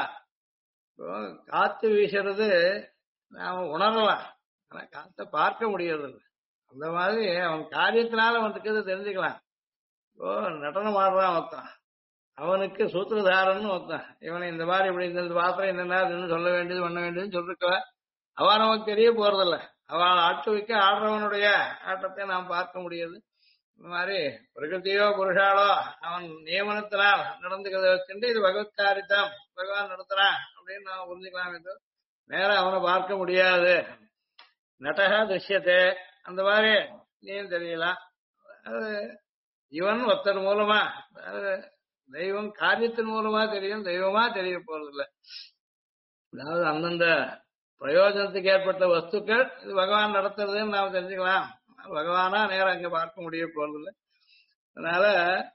காத்து வீசுறது நாம உணரலாம், ஆனா காத்த பார்க்க முடியறது. அந்த மாதிரி அவன் காரியத்தினால அவன் இருக்கிறது தெரிஞ்சுக்கலாம். இப்போ நடனம் ஆடுறான் ஒருத்தன், அவனுக்கு சூத்திரதாரன்னு ஒருத்தன், இவனை இந்த மாதிரி இப்படி இந்த பாத்திரம் என்னென்ன சொல்ல வேண்டியது பண்ண வேண்டியதுன்னு சொல்லிருக்க, அவன் நமக்கு தெரிய போறதில்ல. அவன் ஆட்டுவிக்க ஆடுறவனுடைய ஆட்டத்தை நாம் பார்க்க முடியாது. இந்த மாதிரி பிரகிருதியோ புருஷாலோ அவன் நியமனத்தினால் நடந்துக்கிறத வச்சுட்டு இது பகவத்காரித்தான், பகவான் நடத்துறான் அப்படின்னு நாம புரிஞ்சுக்கலாம். இது நேரம் அவனை பார்க்க முடியாது. நடகா துஷ்யத்தே, அந்த மாதிரி நீயும் தெரியலாம். அது இவன் ஒருத்தர் மூலமா, தெய்வம் காரியத்தின் மூலமா தெரியும், தெய்வமா தெரிய போறதில்லை. அதாவது அந்தந்த பிரயோஜனத்துக்கு ஏற்பட்ட வஸ்துக்கள் இது பகவான் நடத்துறதுன்னு நாம தெரிஞ்சுக்கலாம். பகவானா நேரம் அங்க பார்க்க முடிய போறதில்லை. அதனால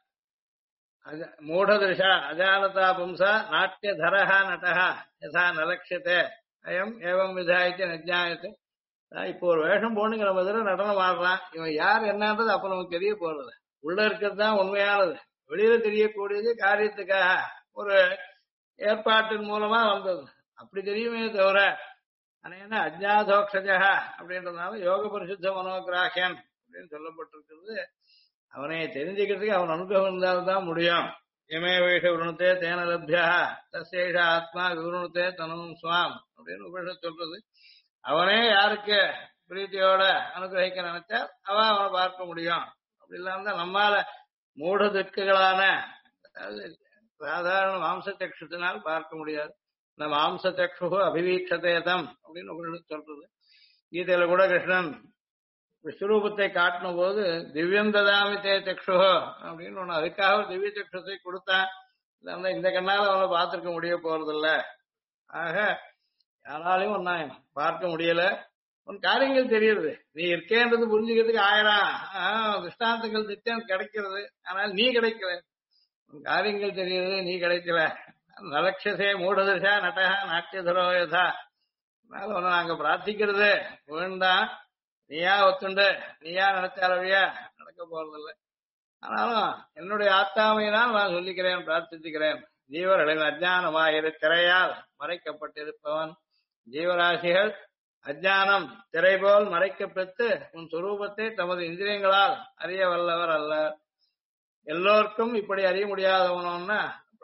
மூடதிருஷா அஜானதா பும்சா நாட்டிய தரஹா நடஹா யதா நலக்ஷதே அயம் ஏவம் விதாயிச்சு நஜாயத்து. இப்போ ஒரு வேஷம் போனுங்கிற மாதிரி நடனம் ஆடுறான், இவன் யார் என்னன்றது அப்ப நமக்கு தெரிய போறது. உள்ள இருக்கிறது தான் உண்மையானது, வெளியில தெரியக்கூடியது காரியத்துக்காக ஒரு ஏற்பாட்டின் மூலமா வந்தது, அப்படி தெரியுமே தவிர. ஆனா அஜ்ஞாதோக்ஷஜா அப்படின்றதுனால யோக பரிசுத்த மனோகிராஹியன் அப்படின்னு சொல்லப்பட்டிருக்கிறது. அவனை தெரிஞ்சுக்கிறதுக்கு அவன் அனுகிரகம் இருந்தால்தான் முடியும். எமே வைஷ விருணத்தே தேன லப்யா தசேஷ ஆத்மா விருணத்தே தனும் சுவாம் அப்படின்னு உபனிஷத் சொல்றது. அவனே யாருக்கு பிரீத்தியோட அனுகிரகிக்க நினைச்சா அவன் அவனை பார்க்க முடியும். அப்படி இல்லாம நம்மால மூட திக்குகளான சாதாரண மாம்ச சக்ஷத்தினால் பார்க்க முடியாது. இந்த மாம்ச சக்ஷு அபிவீட்சதேதம் அப்படின்னு உபனிஷத் சொல்றது. கீதையில கூட கிருஷ்ணன் விஸ்வரூபத்தை காட்டின போது திவ்யம் ததாமி தே சக்ஷு அப்படின்னு ஒண்ணு, அதுக்காக திவ்ய சக்ஷத்தை கொடுத்தான். இந்த கண்ணால அவனை பார்த்திருக்க முடிய போறதில்ல. ஆக யாராலையும் ஒன்னா பார்க்க முடியல. உன் காரியங்கள் தெரியுது, நீ இருக்கேன்றது புரிஞ்சுக்கிறதுக்கு 1000 திருஷ்டாந்தங்கள் நிச்சயம் கிடைக்கிறது, ஆனால் நீ கிடைக்கல. உன் காரியங்கள் தெரியுது, நீ கிடைக்கல. நலக்ஷசே மூடதிருஷா நடகா நாட்டியதரோ யதா. அதனால உன்னை நாங்க பிரார்த்திக்கிறது வேண்டாம், நீயா ஒத்துண்டு நீயா நினைச்சாலவையா நடக்க போறதில்லை. ஆனாலும் என்னுடைய ஆத்தாமையினால் நான் சொல்லிக்கிறேன், பிரார்த்திச்சுக்கிறேன். ஜீவர்களின் அஜானமாயிரு திரையால் மறைக்கப்பட்டிருப்பவன், ஜீவராசிகள் அஜானம் திரை போல் மறைக்கப்பெற்று உன் சுரூபத்தை தமது இந்திரியங்களால் அறிய வல்லவர் அல்ல. எல்லோருக்கும் இப்படி அறிய முடியாதவனோன்னா அப்படி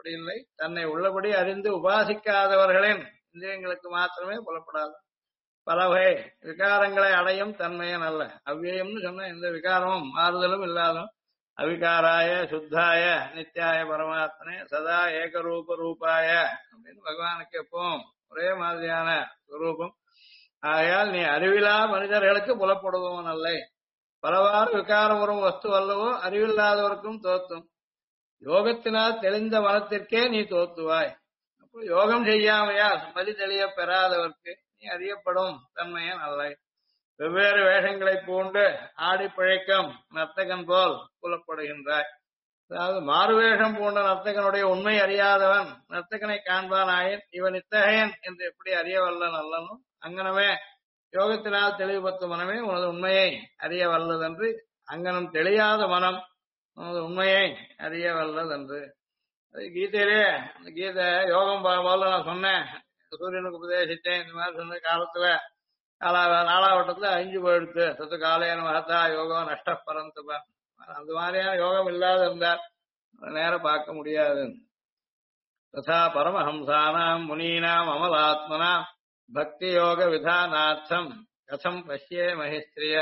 அப்படி இல்லை. தன்னை உள்ளபடி அறிந்து உபாசிக்காதவர்களின் இந்திரியங்களுக்கு மாத்திரமே புலப்படாது. பலவகை விகாரங்களை அடையும் தன்மையன் அல்ல. அவ்வியம்னு சொன்ன எந்த விகாரமும் மாறுதலும் இல்லாதும் அவிகாராய சுத்தாய நித்யாய பரமாத்மனே சதா ஏகரூப ரூபாய அப்படின்னு பகவானுக்கு எப்பவும் ஒரே மாதிரியான ரூபம். ஆகையால் நீ அறிவிலா மனிதர்களுக்கு புலப்படுபவன் அல்ல. பலவாறு விகாரம் வரும் வஸ்து அல்லவோ அறிவில்லாதவருக்கும் தோத்தும். யோகத்தினால் தெளிந்த மனத்திற்கே நீ தோத்துவாய். அப்போ யோகம் செய்யாமையால் மதி தெளிய பெறாதவர்க்கு நீ அறியப்படும் தன்மையன் அல்ல. வெவ்வேறு வேஷங்களை பூண்டு ஆடி பிழைக்கும் நர்த்தகன் போல் புலப்படுகின்றாய். அதாவது மாறுவேஷம் பூண்ட நர்த்தகனுடைய உண்மை அறியாதவன் நர்த்தகனை காண்பானாயின் இவன் இத்தகையன் என்று எப்படி அறிய வல்லன் அல்லனும் அங்கனமே யோகத்தினால் தெளிவுபத்த மனமே உனது உண்மையை அறிய வல்லதென்று அங்கனம் தெளியாத மனம் உனது உண்மையை அறிய வல்லதென்று. அது கீதையிலே அந்த கீதை யோகம் போல நான் சொன்னேன், சூரியனுக்கு உபதேசித்தேன். இந்த மாதிரி சொன்ன காலத்துல நாலாவட்டத்துல அழிஞ்சு போயிடுத்து சத்து காலையான மகத்தா யோகம் நஷ்ட பரந்துபன். அந்த மாதிரியான யோகம் இல்லாத இருந்தால் நேரம் பார்க்க முடியாது. ததா பரமஹம்சானாம் முனீனாம் அமலாத்மனாம் பக்தி யோக விதானார்த்தம் கதம் பஷ்யே மகிஸ்திரிய.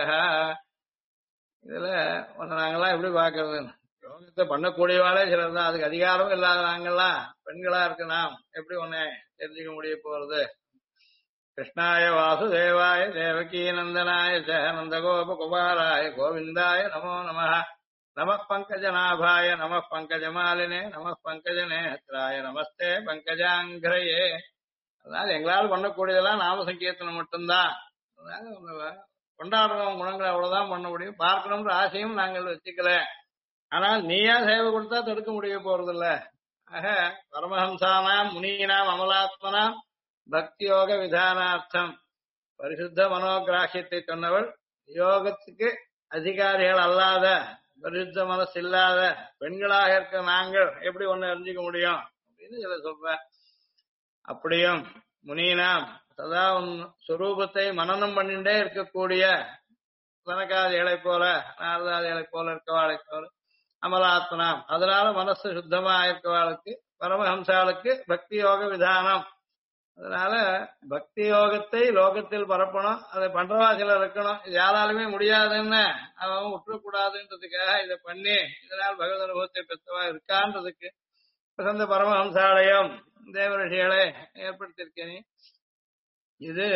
இதுல நாங்கெல்லாம் எப்படி பாக்குறது? யோகத்தை பண்ணக்கூடியவாளே சிலர் தான், அதுக்கு அதிகாரம் இல்லாத நாங்கெல்லாம் பெண்களா இருக்கு நாம் எப்படி உன்னை தெரிஞ்சுக்க முடிய போறது? கிருஷ்ணாய வாசுதேவாய தேவகீ நந்தனாய ச நந்தகோப குமாராய கோவிந்தாய நமோ நம. நம பங்கஜநாபாய நம பங்கஜமாலினே நம பங்கஜநேத்ராய நமஸ்தே பங்கஜாங்கிரையே. அதனால எங்களால் பண்ணக்கூடியதெல்லாம் நாம சங்கீர்த்தனம் மட்டும்தான். அதனால கொண்டாடுறோம் குணங்களை அவ்வளவுதான் பண்ண முடியும். பார்க்கணும்ன்ற ஆசையும் நாங்கள் வச்சுக்கல. ஆனால் நீயா சேவை கொடுத்தா தடுக்க முடிய போறதில்ல. ஆக பரமஹம்சானாம் முனீனாம் அமலாத்மனாம் பக்தி யோக விதானார்த்தம் பரிசுத்த மனோகிராஹியத்தை சொன்னவள் யோகத்துக்கு அதிகாரிகள் அல்லாத பரிசுத்த மனசு இல்லாத பெண்களாக இருக்க நாங்கள் எப்படி ஒண்ணு அறிஞ்சிக்க முடியும் அப்படின்னு இதுல சொல்ற. அப்படியும் முனீனாம் சதா உன் சுரூபத்தை மனனம் பண்ணிட்டே இருக்கக்கூடிய சனகாதிகளை போல நாரதாதிகளை போல இருக்கவாளை போல அமலாத்மனாம் அதனால மனசு சுத்தமா இருக்கவாளுக்கு பரமஹம்சாளுக்கு பக்தி யோக விதானம். அதனால பக்தி யோகத்தை லோகத்தில் பரப்பணும். அதை பண்றவா சிலர் இருக்கணும். இது யாராலுமே முடியாதுன்னு அவன் விட்டுறக்கூடாதுன்றதுக்காக இதை பண்ணி இதனால் பகவத் அனுபவத்தை பெற்றவா இருக்கான்றதுக்கு பிரசந்த பரமஹம்சாலயம் தேவரிஷிகளை ஏற்படுத்தியிருக்கேன். இது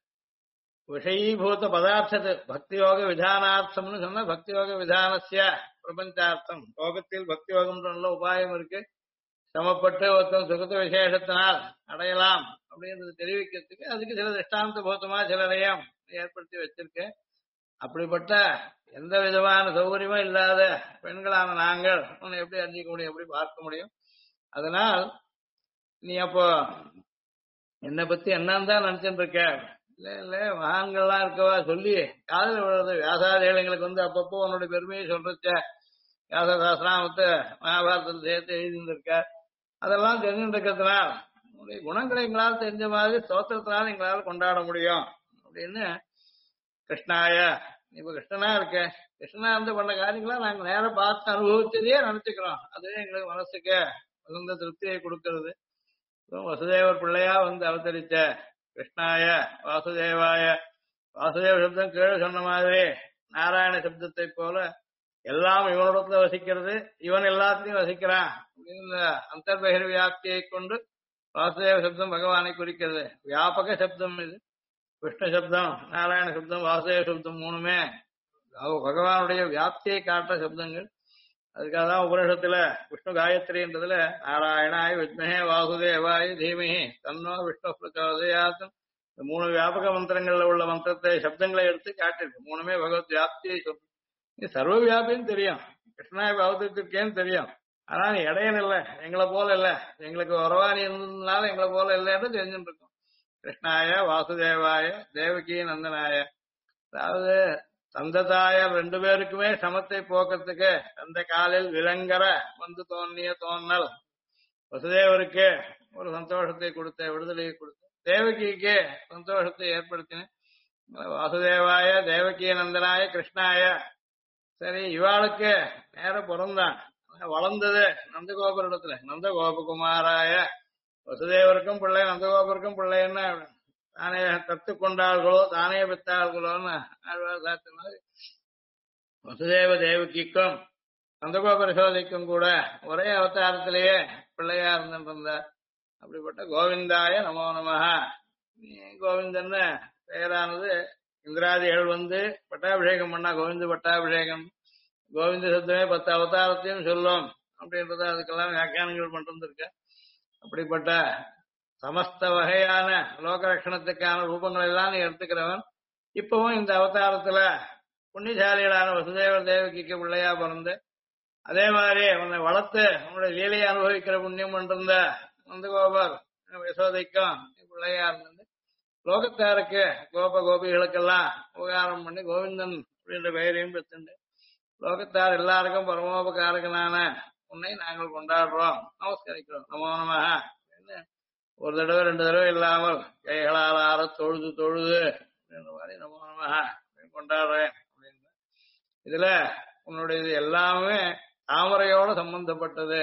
விஷயீபூத பதார்த்தது பக்தி யோக விதானார்த்தம்னு சொன்னா பக்தி யோக விதானசிய பிரபஞ்சார்த்தம். லோகத்தில் பக்தி யோகம் நல்ல உபாயம் இருக்கு. சமப்பட்டு ஒருத்தன் சுகத்த விசேஷத்தினால் அடையலாம் அப்படின்றது தெரிவிக்கிறதுக்கு அதுக்கு சில திஷ்டாந்த பூத்தமா சிலரையும் ஏற்படுத்தி வச்சிருக்கு. அப்படிப்பட்ட எந்த விதமான சௌகரியமும் இல்லாத பெண்களான நாங்கள் உன்னை எப்படி அறிஞ்சிக்க முடியும், எப்படி பார்க்க முடியும்? அதனால் நீ அப்போ என்னை பத்தி என்னன்னு தான் நினைச்சுட்டு இருக்க. இல்ல இல்ல மகான்கள்லாம் இருக்கவா சொல்லி காதல் விழுறது வியாசாதிகளுக்கு வந்து அப்பப்போ உன்னோட பெருமையை சொல்றச்ச வியாச சாஸ்திராமத்தை மகாபாரதத்தில் சேர்த்து எழுதியிருக்க. அதெல்லாம் தெரிஞ்சுட்டு இருக்கிறதுனால் உன்னுடைய குணங்களை எங்களால் தெரிஞ்ச மாதிரி ஸ்தோத்திரத்தினால எங்களால் கொண்டாட முடியும் அப்படின்னு. கிருஷ்ணாய நீ இப்ப கிருஷ்ணனா இருக்க, கிருஷ்ணனா இருந்து பண்ண காரியங்களா நாங்க நேரம் பார்த்து அனுபவிச்சதையே நினைச்சுக்கிறோம். அதுவே எங்களுக்கு மனசுக்கு மிகுந்த திருப்தியை கொடுக்கிறது. வசுதேவர் பிள்ளையா வந்து அவதரிச்ச கிருஷ்ணாய வாசுதேவாய. வாசுதேவ சப்தம் கீழே சொன்ன மாதிரி நாராயண சப்தத்தை போல எல்லாம் இவனிடத்துல வசிக்கிறது, இவன் எல்லாத்தையும் வசிக்கிறான் அப்படின்னு அந்தர்பகிர் வியாப்தியை கொண்டு வாசுதேவ சப்தம் பகவானை குறிக்கிறது. வியாபக சப்தம் இது. விஷ்ணு சப்தம் நாராயண சப்தம் வாசுதேவ சப்தம் மூணுமே பகவானுடைய வியாப்தியை காட்டுற சப்தங்கள். அதுக்காக தான் உபனிஷத்துல விஷ்ணு காயத்ரின்றதுல நாராயணாய் வித்மஹே வாசுதேவாய் தீமஹி தன்னோ விஷ்ணு பிரச்சோதயாத் இந்த மூணு வியாபக மந்திரங்கள்ல உள்ள மந்திரத்தை சப்தங்களை எடுத்து காட்டிருக்கு. மூணுமே பகவத் வியாப்தியை சொல்லும். நீ சர்வ வியாபின்னு தெரியும், கிருஷ்ணாய அவதரித்திருக்கேன்னு தெரியும். ஆனா நீ இடையன் இல்ல, எங்களை போல இல்ல, எங்களுக்கு உறவாணி இருந்ததுனால எங்களை போல இல்லைன்னு தெரிஞ்சுட்டு இருக்கோம். கிருஷ்ணாய வாசுதேவாய தேவகி நந்தனாய. அதாவது தந்ததாயர் ரெண்டு பேருக்குமே சமத்தை போக்குறதுக்கு அந்த காலில் விலங்கர வந்து தோன்றிய தோன்னல். வசுதேவருக்கு ஒரு சந்தோஷத்தை கொடுத்த விடுதலையை கொடுத்த, தேவகிக்கு சந்தோஷத்தை ஏற்படுத்தின. வாசுதேவாய தேவகி நந்தனாய கிருஷ்ணாய. சரி இவாளுக்கு நேர பிறந்தான், வளர்ந்தது நந்தகோபுரிடத்துல நந்தகோபகுமாராய வசுதேவருக்கும் பிள்ளை நந்தகோபருக்கும் பிள்ளைன்னு தானே கற்றுக்கொண்டார்களோ தானே பெற்றார்களோன்னு ஆழ்வார் சாத்தின மாதிரி வசுதேவ தேவகிக்கும் நந்தகோபுர சோதைக்கும் கூட ஒரே அவதாரத்திலேயே பிள்ளையா இருந்திருந்தார். அப்படிப்பட்ட கோவிந்தாய நமோ நமஹ. கோவிந்தன்னு பெயரானது இந்திராதிகள் பட்டாபிஷேகம் பண்ணா கோவிந்த பட்டாபிஷேகம், கோவிந்த சப்தமே 10 அவதாரத்தையும் சொல்லும் அப்படின்றத அதுக்கெல்லாம் வியாக்கியானங்கள் பண்ணிருந்திருக்க. அப்படிப்பட்ட சமஸ்த வகையான லோகரட்சணத்துக்கான ரூபங்கள் எல்லாம் நீ எடுத்துக்கிறவன். இப்பவும் இந்த அவதாரத்துல புண்ணியசாலிகளான வசுதேவர் தேவகிக்கு பிள்ளையா பிறந்து அதே மாதிரி உன்னை வளர்த்து உன்னுடைய லீலையை அனுபவிக்கிற புண்ணியம் பண்ணிருந்த நந்தகோபர் யசோதைக்கும் பிள்ளையா இருந்தது. லோகத்தாருக்கு கோப கோபிகளுக்கெல்லாம் உபகாரம் பண்ணி கோவிந்தன் அப்படின்ற பெயரையும் பெற்றுண்டு லோகத்தார் எல்லாருக்கும் பரமோபகாரகனான உன்னை நாங்கள் கொண்டாடுறோம், நமஸ்கரிக்கிறோம். நமோ நமஹ. ஒரு தடவை 2 தடவை இல்லாமல் கைகளால் ஆற தொழுது தொழுது அப்படின்ற மாதிரி நமோ நமஹ கொண்டாடுறேன் அப்படின்னு. இதுல உன்னுடைய எல்லாமே தாமரையோட சம்பந்தப்பட்டது.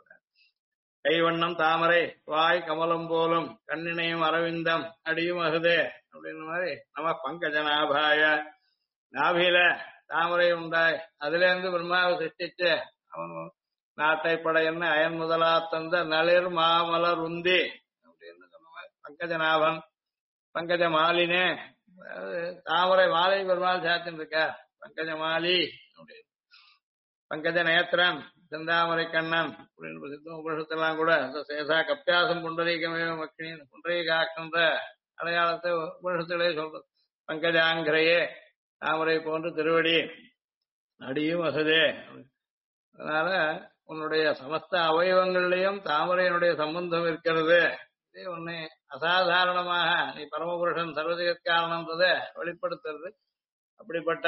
கைவண்ணம் தாமரை, வாய் கமலம் போலும், கண்ணினையும் அரவிந்தம், அடியும் அகுதே அப்படின்ற மாதிரி நம பங்கஜநாபாய. நாபில தாமரை உண்டாய் அதுல இருந்து பிரம்மாவை சிருஷ்டிச்சு அவன் நாட்டை படையன்னு அயன் முதலா தந்த நளிர் மாமலர் உந்தி அப்படின்னு சொன்ன மாதிரி பங்கஜநாபன் பங்கஜ மாலினே, தாமரை மாலை பெருமாள் சாத்தின்னு இருக்க பங்கஜ மாலி அப்படின்னு. பங்கஜ நேத்திரன் செந்தாமரை கண்ணன் அப்படின்னு சித்தம் உபனிஷத்தெல்லாம் கூட சேசா கப்பியாசம் புண்டரீகமே மக்கினின் புண்டரீகாக்கின்ற அடையாளத்தை உபனிஷத்திலே சொல்றது. பங்கஜாங்கிரையே தாமரை போன்று திருவடி, அடியும் அசதே. அதனால உன்னுடைய சமஸ்த அவயவங்களிலையும் தாமரையினுடைய சம்பந்தம் இருக்கிறது. இதே உன்னை அசாதாரணமாக நீ பரமபுருஷன் சர்வஜகத்காரணன்றதை வெளிப்படுத்துறது. அப்படிப்பட்ட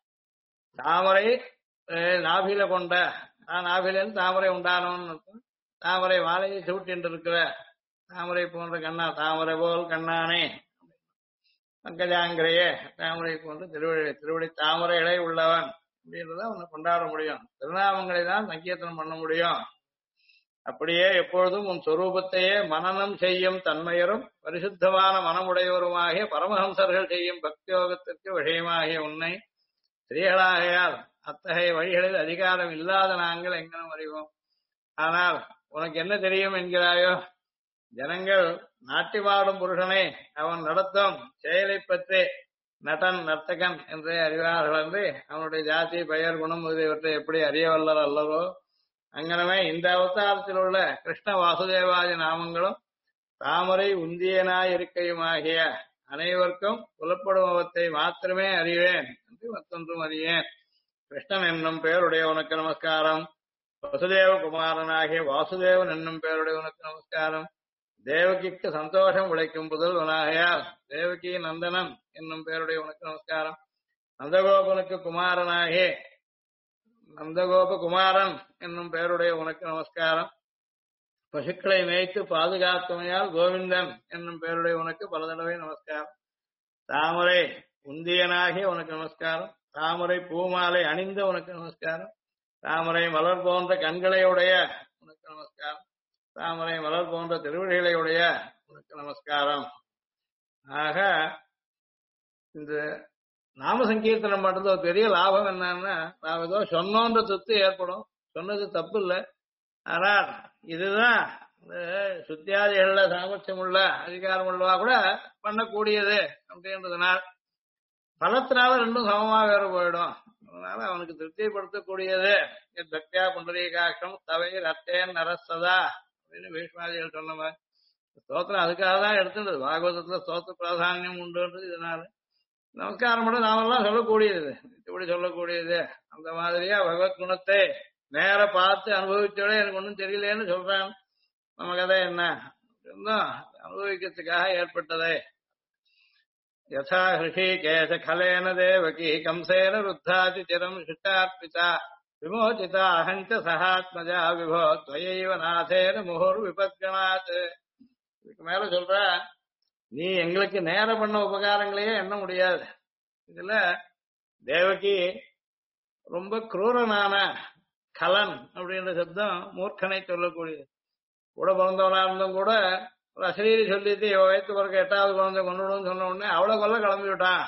தாமரை நாபில கொண்ட நாபிலிருந்து தாமரை உண்டானவன் தாமரை மாலையை சூட்டின்று இருக்கிற தாமரை போன்ற கண்ணா, தாமரை போல் கண்ணானே. பங்கஜாங்கிரையே தாமரை போன்ற திருவடி தாமரைகளை உள்ளவன் அப்படின்றத உன்னை கொண்டாட முடியும். திருநாமங்களை தான் சங்கீர்த்தனம் பண்ண முடியும். அப்படியே எப்பொழுதும் உன் சொரூபத்தையே மனனம் செய்யும் தன்மையரும் பரிசுத்தமான மனமுடையவருமாகிய பரமஹம்சர்கள் செய்யும் பக்தியோகத்திற்கு விஷயமாகிய உன்னை ஸ்ரீகளாகையால் அத்தகைய வழிகளில் அதிகாரம் இல்லாத நாங்கள் எங்கனும் அறிவோம். ஆனால் உனக்கு என்ன தெரியும் என்கிறாயோ? ஜனங்கள் நாட்டிவாடும் புருஷனை அவன் நடத்தும் செயலை பற்றி நடன் நர்த்தகன் என்றே அறிவார்கள் என்று அவனுடைய ஜாதி பெயர் குணம் இவற்றை எப்படி அறிய வல்லர் அல்லவோ அங்கனமே இந்த அவதாரத்தில் உள்ள கிருஷ்ண வாசுதேவாதி நாமங்களும் தாமரை உந்தியனாய் இருக்கையுமாகிய அனைவருக்கும் புலப்படுபவத்தை மாத்திரமே அறிவேன் என்று மற்றொன்றும் அறியேன். கிருஷ்ணன் என்னும் பெயருடைய உனக்கு நமஸ்காரம். வசுதேவ குமாரனாகிய வாசுதேவன் என்னும் பெயருடைய உனக்கு நமஸ்காரம். தேவகிக்கு சந்தோஷம் உழைக்கும் புதல்வனாகையால் தேவகி நந்தனன் என்னும் பெயருடைய உனக்கு நமஸ்காரம். நந்தகோபனுக்கு குமாரனாகி நந்தகோப குமாரன் என்னும் பெயருடைய உனக்கு நமஸ்காரம். பசுக்களை மேய்த்து பாதுகாத்தமையால் கோவிந்தன் என்னும் பெயருடைய உனக்கு பல தடவை நமஸ்காரம். தாமரை உந்தியனாகி உனக்கு நமஸ்காரம். தாமரை பூமாலை அணிந்த உனக்கு நமஸ்காரம். தாமரை மலர் போன்ற கண்களையுடைய உனக்கு நமஸ்காரம். தாமரை மலர் போன்ற திருவிழிகளையுடைய உனக்கு நமஸ்காரம். ஆக இந்த நாம சங்கீர்த்தனம் பண்றது ஒரு பெரிய லாபம் என்னன்னா, நாம் ஏதோ சொன்னோன்ற சொத்து ஏற்படும், சொன்னது தப்பு இல்லை. ஆனால் இதுதான் சுத்தியாதிகள்ல சாமர்த்தியம் உள்ள அதிகாரம் உள்ளவா கூட பண்ணக்கூடியது அப்படின்றதுனால் பலத்தினால ரெண்டும் சமமா வேறு போயிடும். அதனால அவனுக்கு திருப்திப்படுத்தக்கூடியது பக்தியா புண்டரீகாட்சம் தவை ரத்தேன் நரசதா அப்படின்னு பீஷ்மாதிகள் சொன்ன மாதிரி ஸ்தோத்திரம் அதுக்காக தான் எடுத்துட்டது. பாகவதத்துல ஸ்தோத்திர பிராதானியம் உண்டுன்றது இதனால நமஸ்காரம் மட்டும் நாமெல்லாம் சொல்லக்கூடியது, இப்படி சொல்லக்கூடியது. அந்த மாதிரியா பகவத் குணத்தை நேர பார்த்து அனுபவிச்சோட எனக்கு ஒன்றும் தெரியலேன்னு சொல்றான். நம்ம கதை என்ன அனுபவிக்கிறதுக்காக ஏற்பட்டதே. யதா ஹிருஷிகேஷ கலேன தேவகி கம்சேன ருத்தாதி சிரம் சிஷ்டார்பிதா விமோச்சிதா அஹஞ்ச சகாத்மஜா விபோ துவயைவ நாதேன முகூர் விபத்கணாத். இதுக்கு மேல சொல்ற, நீ எங்களுக்கு நேரம் பண்ண உபகாரங்களையே எண்ண முடியாது. இதுல தேவகி ரொம்ப குரூரனான கலன் அப்படின்ற சப்தம் மூர்க்கனை சொல்லக்கூடியது. கூட பிறந்தவனா இருந்தும் கூட ஒரு அசரீரி சொல்லிட்டு வயத்து பிறகு 8வது குழந்தை கொண்டுடும் சொன்ன உடனே அவளை கொல்ல கிளம்பி விட்டான்.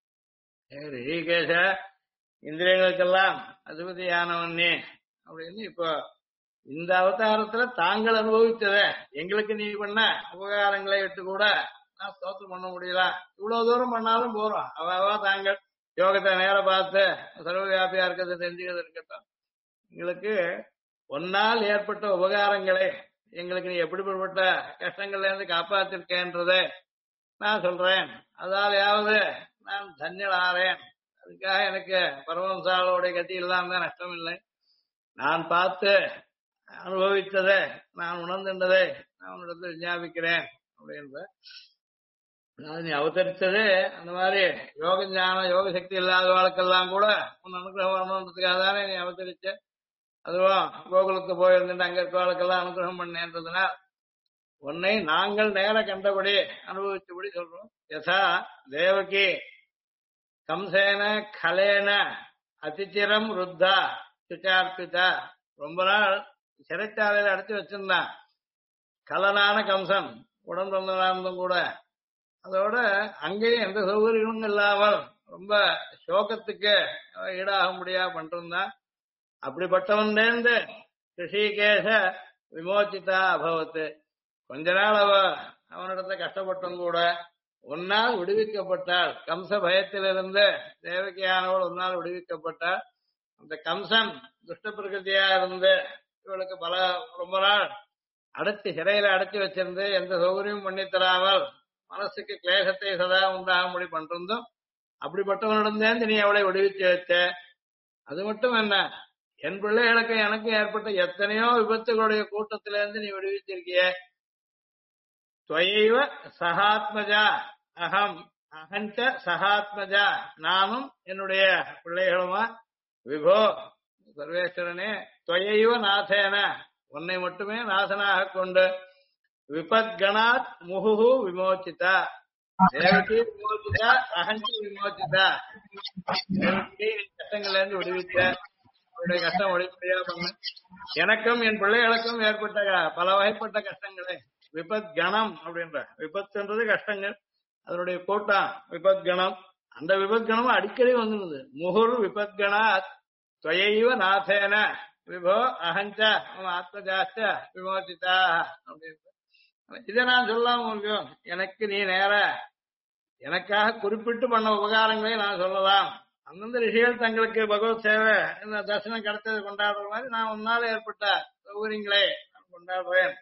ரிஷிகேஷ இந்திரியங்களுக்கெல்லாம் அதிபதியானவன் நீ அப்படின்னு இப்போ இந்த அவதாரத்துல தாங்கள் அனுபவித்தத எங்களுக்கு நீ பண்ண உபகாரங்களை விட்டு கூட நான் ஸ்தோத்திரம் பண்ண முடியல. இவ்வளவு தூரம் பண்ணாலும் போறோம். அவ தாங்கள் யோகத்தை நேர பார்த்து சர்வவியாபியா இருக்கிறது தெரிஞ்சுக்கிறது இருக்கட்டும். எங்களுக்கு ஒன்னால் ஏற்பட்ட உபகாரங்களை எங்களுக்கு நீ எப்படிப்பட்ட கஷ்டங்கள்ல இருந்து காப்பாத்திருக்கேன்றதை நான் சொல்றேன். அதாலையாவது நான் தன்யனாரேன். அதுக்காக எனக்கு பரமஹம்சாவோடைய கதி இல்லாம நஷ்டம் இல்லை. நான் பார்த்து அனுபவித்ததை நான் உணர்ந்துட்டதை நான் உன்னிடத்தில் விஞ்ஞாபிக்கிறேன் அப்படின்ற. அதாவது நீ அவதரித்தது அந்த மாதிரி யோக ஞானம் யோக சக்தி இல்லாதவர்களுக்கெல்லாம் கூட உன் அனுகிரகம் வரணுன்றதுக்காக தானே நீ அவதரிச்ச. அதுவும் கோகுலத்துக்கு போயிருந்துட்டு அங்க இருக்கவளுக்கெல்லாம் அனுகிரகம் பண்ணேன்றதுனால் உன்னை நாங்கள் நேர கண்டபடி அனுபவிச்சபடி சொல்றோம். யதா தேவகி கம்சேன கலேன அதிச்சிரம் ருத்தா சுச்சார்பிதா, ரொம்ப நாள் சிறைச்சாலையில அடைச்சு வச்சிருந்தான் கலனான கம்சன் உடன் பிறந்தவனார்ந்தும் கூட. அதோட அங்கேயும் எந்த சௌகரியமும் இல்லாமல் ரொம்ப சோகத்துக்கு ஈடாக முடியா பண்றான். அப்படிப்பட்டவன்லேருந்து ரிஷிகேஷ விமோச்சிதா அபவத்து. கொஞ்ச நாள் அவனிடத்துல கஷ்டப்பட்டும் கூட ஒன்னால் விடுவிக்கப்பட்டாள். கம்ச பயத்திலிருந்து தேவகியானவள் ஒன்னால் விடுவிக்கப்பட்டாள். அந்த கம்சன் துஷ்ட பிரகிருதியா இருந்து இவளுக்கு ரொம்ப நாள் அடைச்சு சிறையில அடைச்சு வச்சிருந்து எந்த சௌகரியமும் பண்ணி தராமல் மனசுக்கு கிளேசத்தை சதா உண்டாகும்படி பண்றதும் அப்படிப்பட்டவனிடந்தேந்து நீ அவளை விடுவிச்சு வச்ச. அது மட்டும் என்ன, என் பிள்ளைகளுக்கு எனக்கு ஏற்பட்ட எத்தனையோ விபத்துகளுடைய கூட்டத்திலிருந்து நீ விடுவிச்சிருக்கிய. துவைவ சகாத்மஜா அகம் அகஞ்ச சகாத்மஜா, நானும் என்னுடைய பிள்ளைகளுமா. விபோ சர்வேஸ்வரனே, துவைவ நாதேன, உன்னை மட்டுமே நாசனாக கொண்டு விபத்கணாத் முகுஹு விமோச்சிதா, தேவகி விமோச்சிதா அகஞ்சி விமோச்சிதா, தேவகி கஷ்டங்கள்ல இருந்து விடுவித்த, அவருடைய கஷ்டம் ஒழிப்படியா பண்ண. எனக்கும் என் பிள்ளைகளுக்கும் ஏற்பட்ட பல வகைப்பட்ட கஷ்டங்களே. விபத் கணம் அப்படின்ற, விபத்துன்றது கஷ்டங்கள், அதனுடைய கூட்டம் விபத்கணம். அந்த விபத்கணம் அடிக்கடி வந்துருது. முகுர் விபத்கணாத் துவைவ நாதேன விபோ அகஞ்ச ஆத்மஜாச்ச விமோச்சிதா அப்படின்ற. இதை நான் சொல்லாம முடியும். எனக்கு நீ நேர எனக்காக குறிப்பிட்டு பண்ண உபகாரங்களை நான் சொல்லலாம். அந்தந்த ரிஷிகள் தங்களுக்கு பகவத் சேவை இந்த தரிசனம் கிடைத்தது கொண்டாடுற மாதிரி நான் உன்னால ஏற்பட்ட சௌகரியங்களை நான் கொண்டாடுறேன்.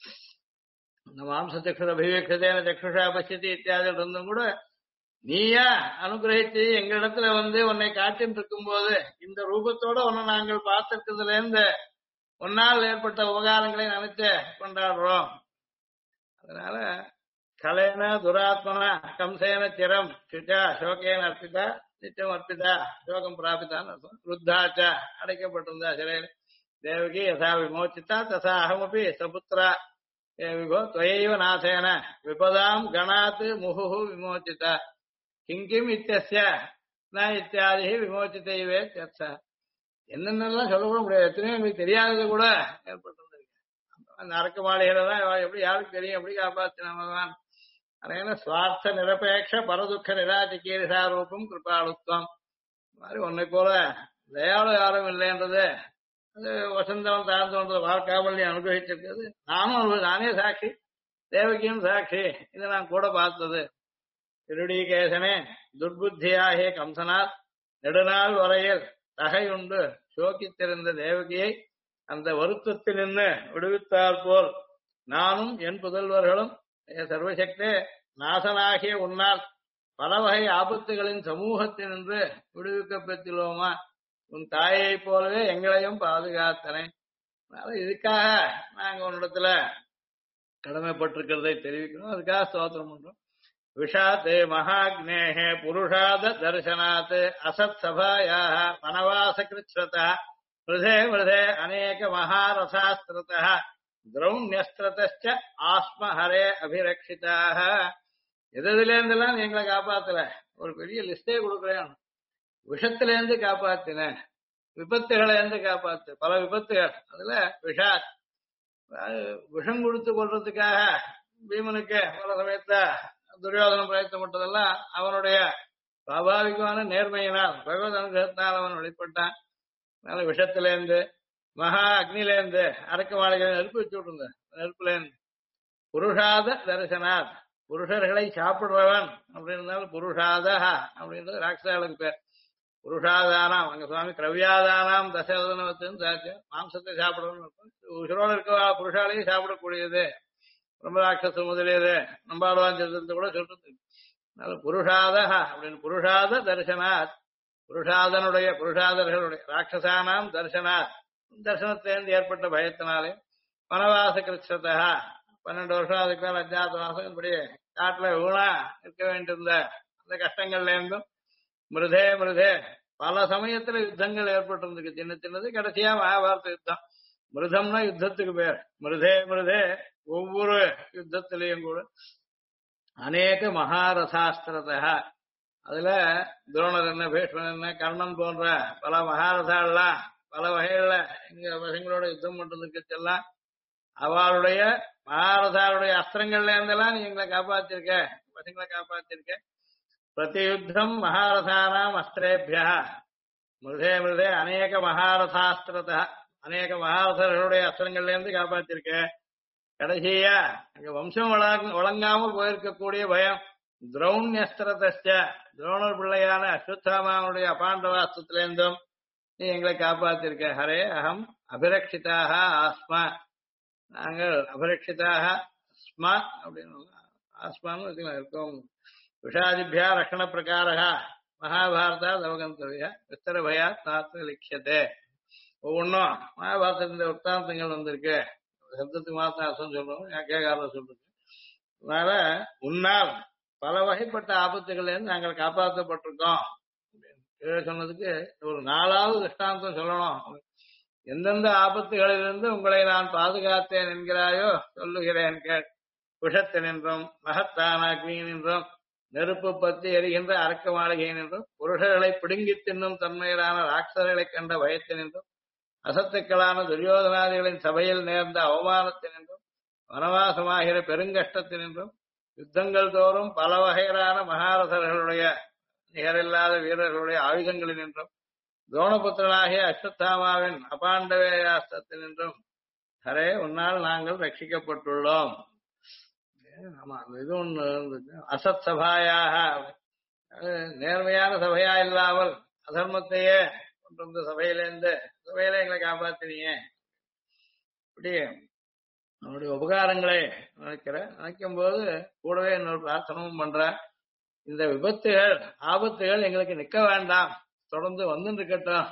இந்த மாம்ச சக்ஷுர அபிவேக்ஷதேன சக்ஷுஷா பசியதி இத்தியாதி இருந்தும் கூட நீயா அனுகிரகிச்சு எங்களிடத்துல உன்னை காட்டின்னு இருக்கும் போது இந்த ரூபத்தோட உன்னை நாங்கள் பார்த்திருக்கிறதுல இருந்து உன்னால் ஏற்பட்ட உபகாரங்களை நினைச்சு கொண்டாடுறோம். அதனால கலேன துராத்மனா கம்சேன சிரம் சுச்சா சோகேன அர்ப்பிதா நிச்சயம் அர்ப்பிதா சோகம் பிராபிதான் அர்த்தம். ருத்தாச்சா அடைக்கப்பட்டிருந்தா சிறையில். தேவகி யதா விமோச்சிதா ததா அகமபி சபுத்ரா விபோ துவைவ நாசேன விபதாம் கணாத் முகுஹு விமோச்சிதா கிங்கிம் இத்தியஸ்ய ந இத்தியாதி விமோச்சிதைவே சர்ச்சா. என்னென்னலாம் சொல்ல கூட முடியாது. எத்தனையோ எனக்கு தெரியாதது கூட ஏற்பட்டிருந்தது. அந்த அரக்கு மாளிகையில தான் எப்படி யாருக்கு தெரியும், எப்படி காப்பாற்றினவன். அதனால சுவார்த்த நிரபேட்ச பரதுக்க நிராஜகீரிஷா ரூபம் கிருபாளுத்வம். மாதிரி உன்னை போல தயாளு யாரும் இல்லைன்றது அது வசந்தவன் தாழ்ந்தவன் வாழ்க்காமல் நீ அனுகிரகிச்சிருக்கிறது. நானே சாட்சி, தேவகியும் சாட்சி. இதை நான் கூட பார்த்தது. திருடீகேசனே, துர்புத்தியாகிய கம்சனால் நெடுநாள் வரையில் தகையுண்டு சோக்கித்திருந்த தேவகியை அந்த வருத்தத்தில் நின்று விடுவித்தார் போல் நானும் என் புதல்வர்களும் சர்வசக்தே நாசனாகிய உன்னால் பல வகை ஆபத்துகளின் சமூகத்தினின்று விடுவிக்கப்பெற்றுள்ளோமா. உன் தாயை போலவே எங்களையும் பாதுகாத்தனை. இதுக்காக நாங்க உன்னிடத்துல கடமைப்பட்டிருக்கிறதை தெரிவிக்கணும். அதுக்காக ஸ்தோத்திரம் பண்றோம். விஷாத்தே மகாக்னேஹே புருஷாத தர்சனாத் அசத் சபாயாக வனவாச கிருத்ஸ்ரதா விருதே விருதே அநேக மகாரசாஸ்திரதः திரௌண்யஸ்திரதச்ச ஆஸ்மஹரே அபிரக்ஷிதாக. எதிலேருந்தெல்லாம் எங்களை காப்பாத்தல, ஒரு பெரிய லிஸ்டே கொடுக்குறேன். விஷத்திலேருந்து காப்பாத்தின, விபத்துகளை இருந்து காப்பாத்து. பல விபத்துகள் அதுல விஷாத், அதாவது விஷம் கொடுத்து கொள்றதுக்காக பீமனுக்கு பல சமயத்துல துரியோதனம் பிரயத்தப்பட்டதெல்லாம் அவனுடைய சுவாபாவிகமான நேர்மையினால் பகவத் அனுகிரகத்தினால் அவன் வெளிப்பட்டான். அதனால விஷத்திலேருந்து மகா அக்னிலேருந்து அரக்க மாளிகை நெருப்பு வச்சு விட்டுருந்த நெருப்புலேருந்து புருஷாத தரிசனாத், புருஷர்களை சாப்பிடுறவன் அப்படின்னால புருஷாதா அப்படின்றது ராட்சசாளுக்கு பேர். புருஷாதானாம், அங்க சுவாமி கிரவியாதானாம் தசவதனவத்துன்னு சாச்சு மாம்சத்தை சாப்பிடணும். உயிரோடு இருக்க புருஷாலையும் சாப்பிடக்கூடியது பிரம்மராட்சச முதலியது நம்பாடுவான் சதுரத்தை கூட சொல்றது. அதனால புருஷாதா அப்படின்னு புருஷாத தரிசனாத், புருஷாதனுடைய புருஷாதர்களுடைய ராட்சசானாம் தரிசனாத், தரிசனத்திலிருந்து ஏற்பட்ட பயத்தினாலே வனவாச கிருஷ்ணதா 12 வருஷம் அதுக்கு மேல அஜாத வாசம் இப்படி காட்டுல ஊனா இருக்க வேண்டியிருந்த அந்த கஷ்டங்கள்ல இருந்தும் மிருதே மிருதே பல சமயத்துல யுத்தங்கள் ஏற்பட்டிருக்கு. சின்ன சின்னது, கடைசியா மகாபாரத யுத்தம். மிருதம்னா யுத்தத்துக்கு பேர். மிருதே மிருதே ஒவ்வொரு யுத்தத்திலையும் கூட அநேக மகாரசாஸ்திரதா, அதுல துரோணர் என்ன, பீஷ்மன் என்ன, கர்ணன் போன்ற பல மகாரசாலாம் பல வகைகள்ல எங்க பசங்களோட யுத்தம் பண்றதுக்கெல்லாம் அவளுடைய மகாரசாருடைய அஸ்திரங்கள்ல இருந்தெல்லாம் நீ எங்களை காப்பாத்திருக்க, பசங்களை காப்பாத்திருக்க. பிரதி யுத்தம் மகாரசானாம் அஸ்திரேபியா மிருதே மிருதே அநேக மகாரசாஸ்திரதா, அநேக மகாரசர்களுடைய அஸ்திரங்கள்ல இருந்து காப்பாத்திருக்க. கடைசியா அங்க வம்சம் வழங்காமல் போயிருக்கக்கூடிய பயம் திரௌண்யஸ்திரதஸ்ட, துரோணர் பிள்ளையான அஸ்வத்தாமாவுடைய அபாண்டவாஸ்திரத்திலிருந்தும் நீ எங்களை காப்பாத்திருக்க. ஹரே அகம் அபிரக்ஷிதாக ஆஸ்மா, நாங்கள் அபிரக்ஷிதாக ஸ்மா அப்படின்னு ஆஸ்மான்னு இருக்கோம். விஷாதிபியா ரஷண பிரகாரா மகாபாரதா அவகந்தவிய விஸ்தர பயா தாத்து லிக்கியதே. ஒவ்வொன்றும் மகாபாரதத்தின் உத்தாந்தங்கள் வந்திருக்கு. சப்தத்துக்கு மாத்திரம் அர்த்தம் சொல்றோம், கேட்காத சொல்றது. அதனால உன்னால் பல வகைப்பட்ட ஆபத்துகள்ல இருந்து நாங்கள் காப்பாற்றப்பட்டிருக்கோம் சொன்னதுக்கு ஒரு 4வது திருஷ்டாந்தம் சொல்லணும். எந்தெந்த ஆபத்துகளிலிருந்து உங்களை நான் பாதுகாத்தேன் என்கிறாயோ சொல்லுகிறேன் கேள். விஷத்தினின்றும் மகத்தான அக்னியினின்றும் நெருப்பு பற்றி எரிகின்ற அரக்க மாளிகையினின்றும் புருஷர்களை பிடுங்கி தின்னும் தன்மையிலான ராட்சர்களை கண்ட பயத்தினின்றும் அசத்துக்களான துரியோதனாதிகளின் சபையில் நேர்ந்த அவமானத்தினின்றும் வனவாசமாகிற பெருங்கஷ்டத்தினின்றும் யுத்தங்கள் தோறும் பல வகையிலான மகாரசர்களுடைய நிகரில்லாத வீரர்களுடைய ஆயுதங்களினின்றும் துரோணபுத்திரனாகிய அஸ்வத்தாமாவின் அபாண்டவேயாஸ்திரத்தினின்றும் ஹரே உன்னால் நாங்கள் ரட்சிக்கப்பட்டுள்ளோம். ஆமா, இது ஒண்ணு இருந்துச்சு. அசத் சபாயாக, நேர்மையான சபையா இல்லாமல் அதர்மத்தையே கொண்டு வந்த சபையில எங்களை காப்பாத்தினீங்க. இப்படி நம்முடைய உபகாரங்களை நினைக்கும் போது கூடவே இன்னொரு பிரார்த்தனமும் பண்ற. இந்த விபத்துகள் ஆபத்துகள் எங்களுக்கு நிக்க வேண்டாம், தொடர்ந்து வந்து இருக்கட்டும்.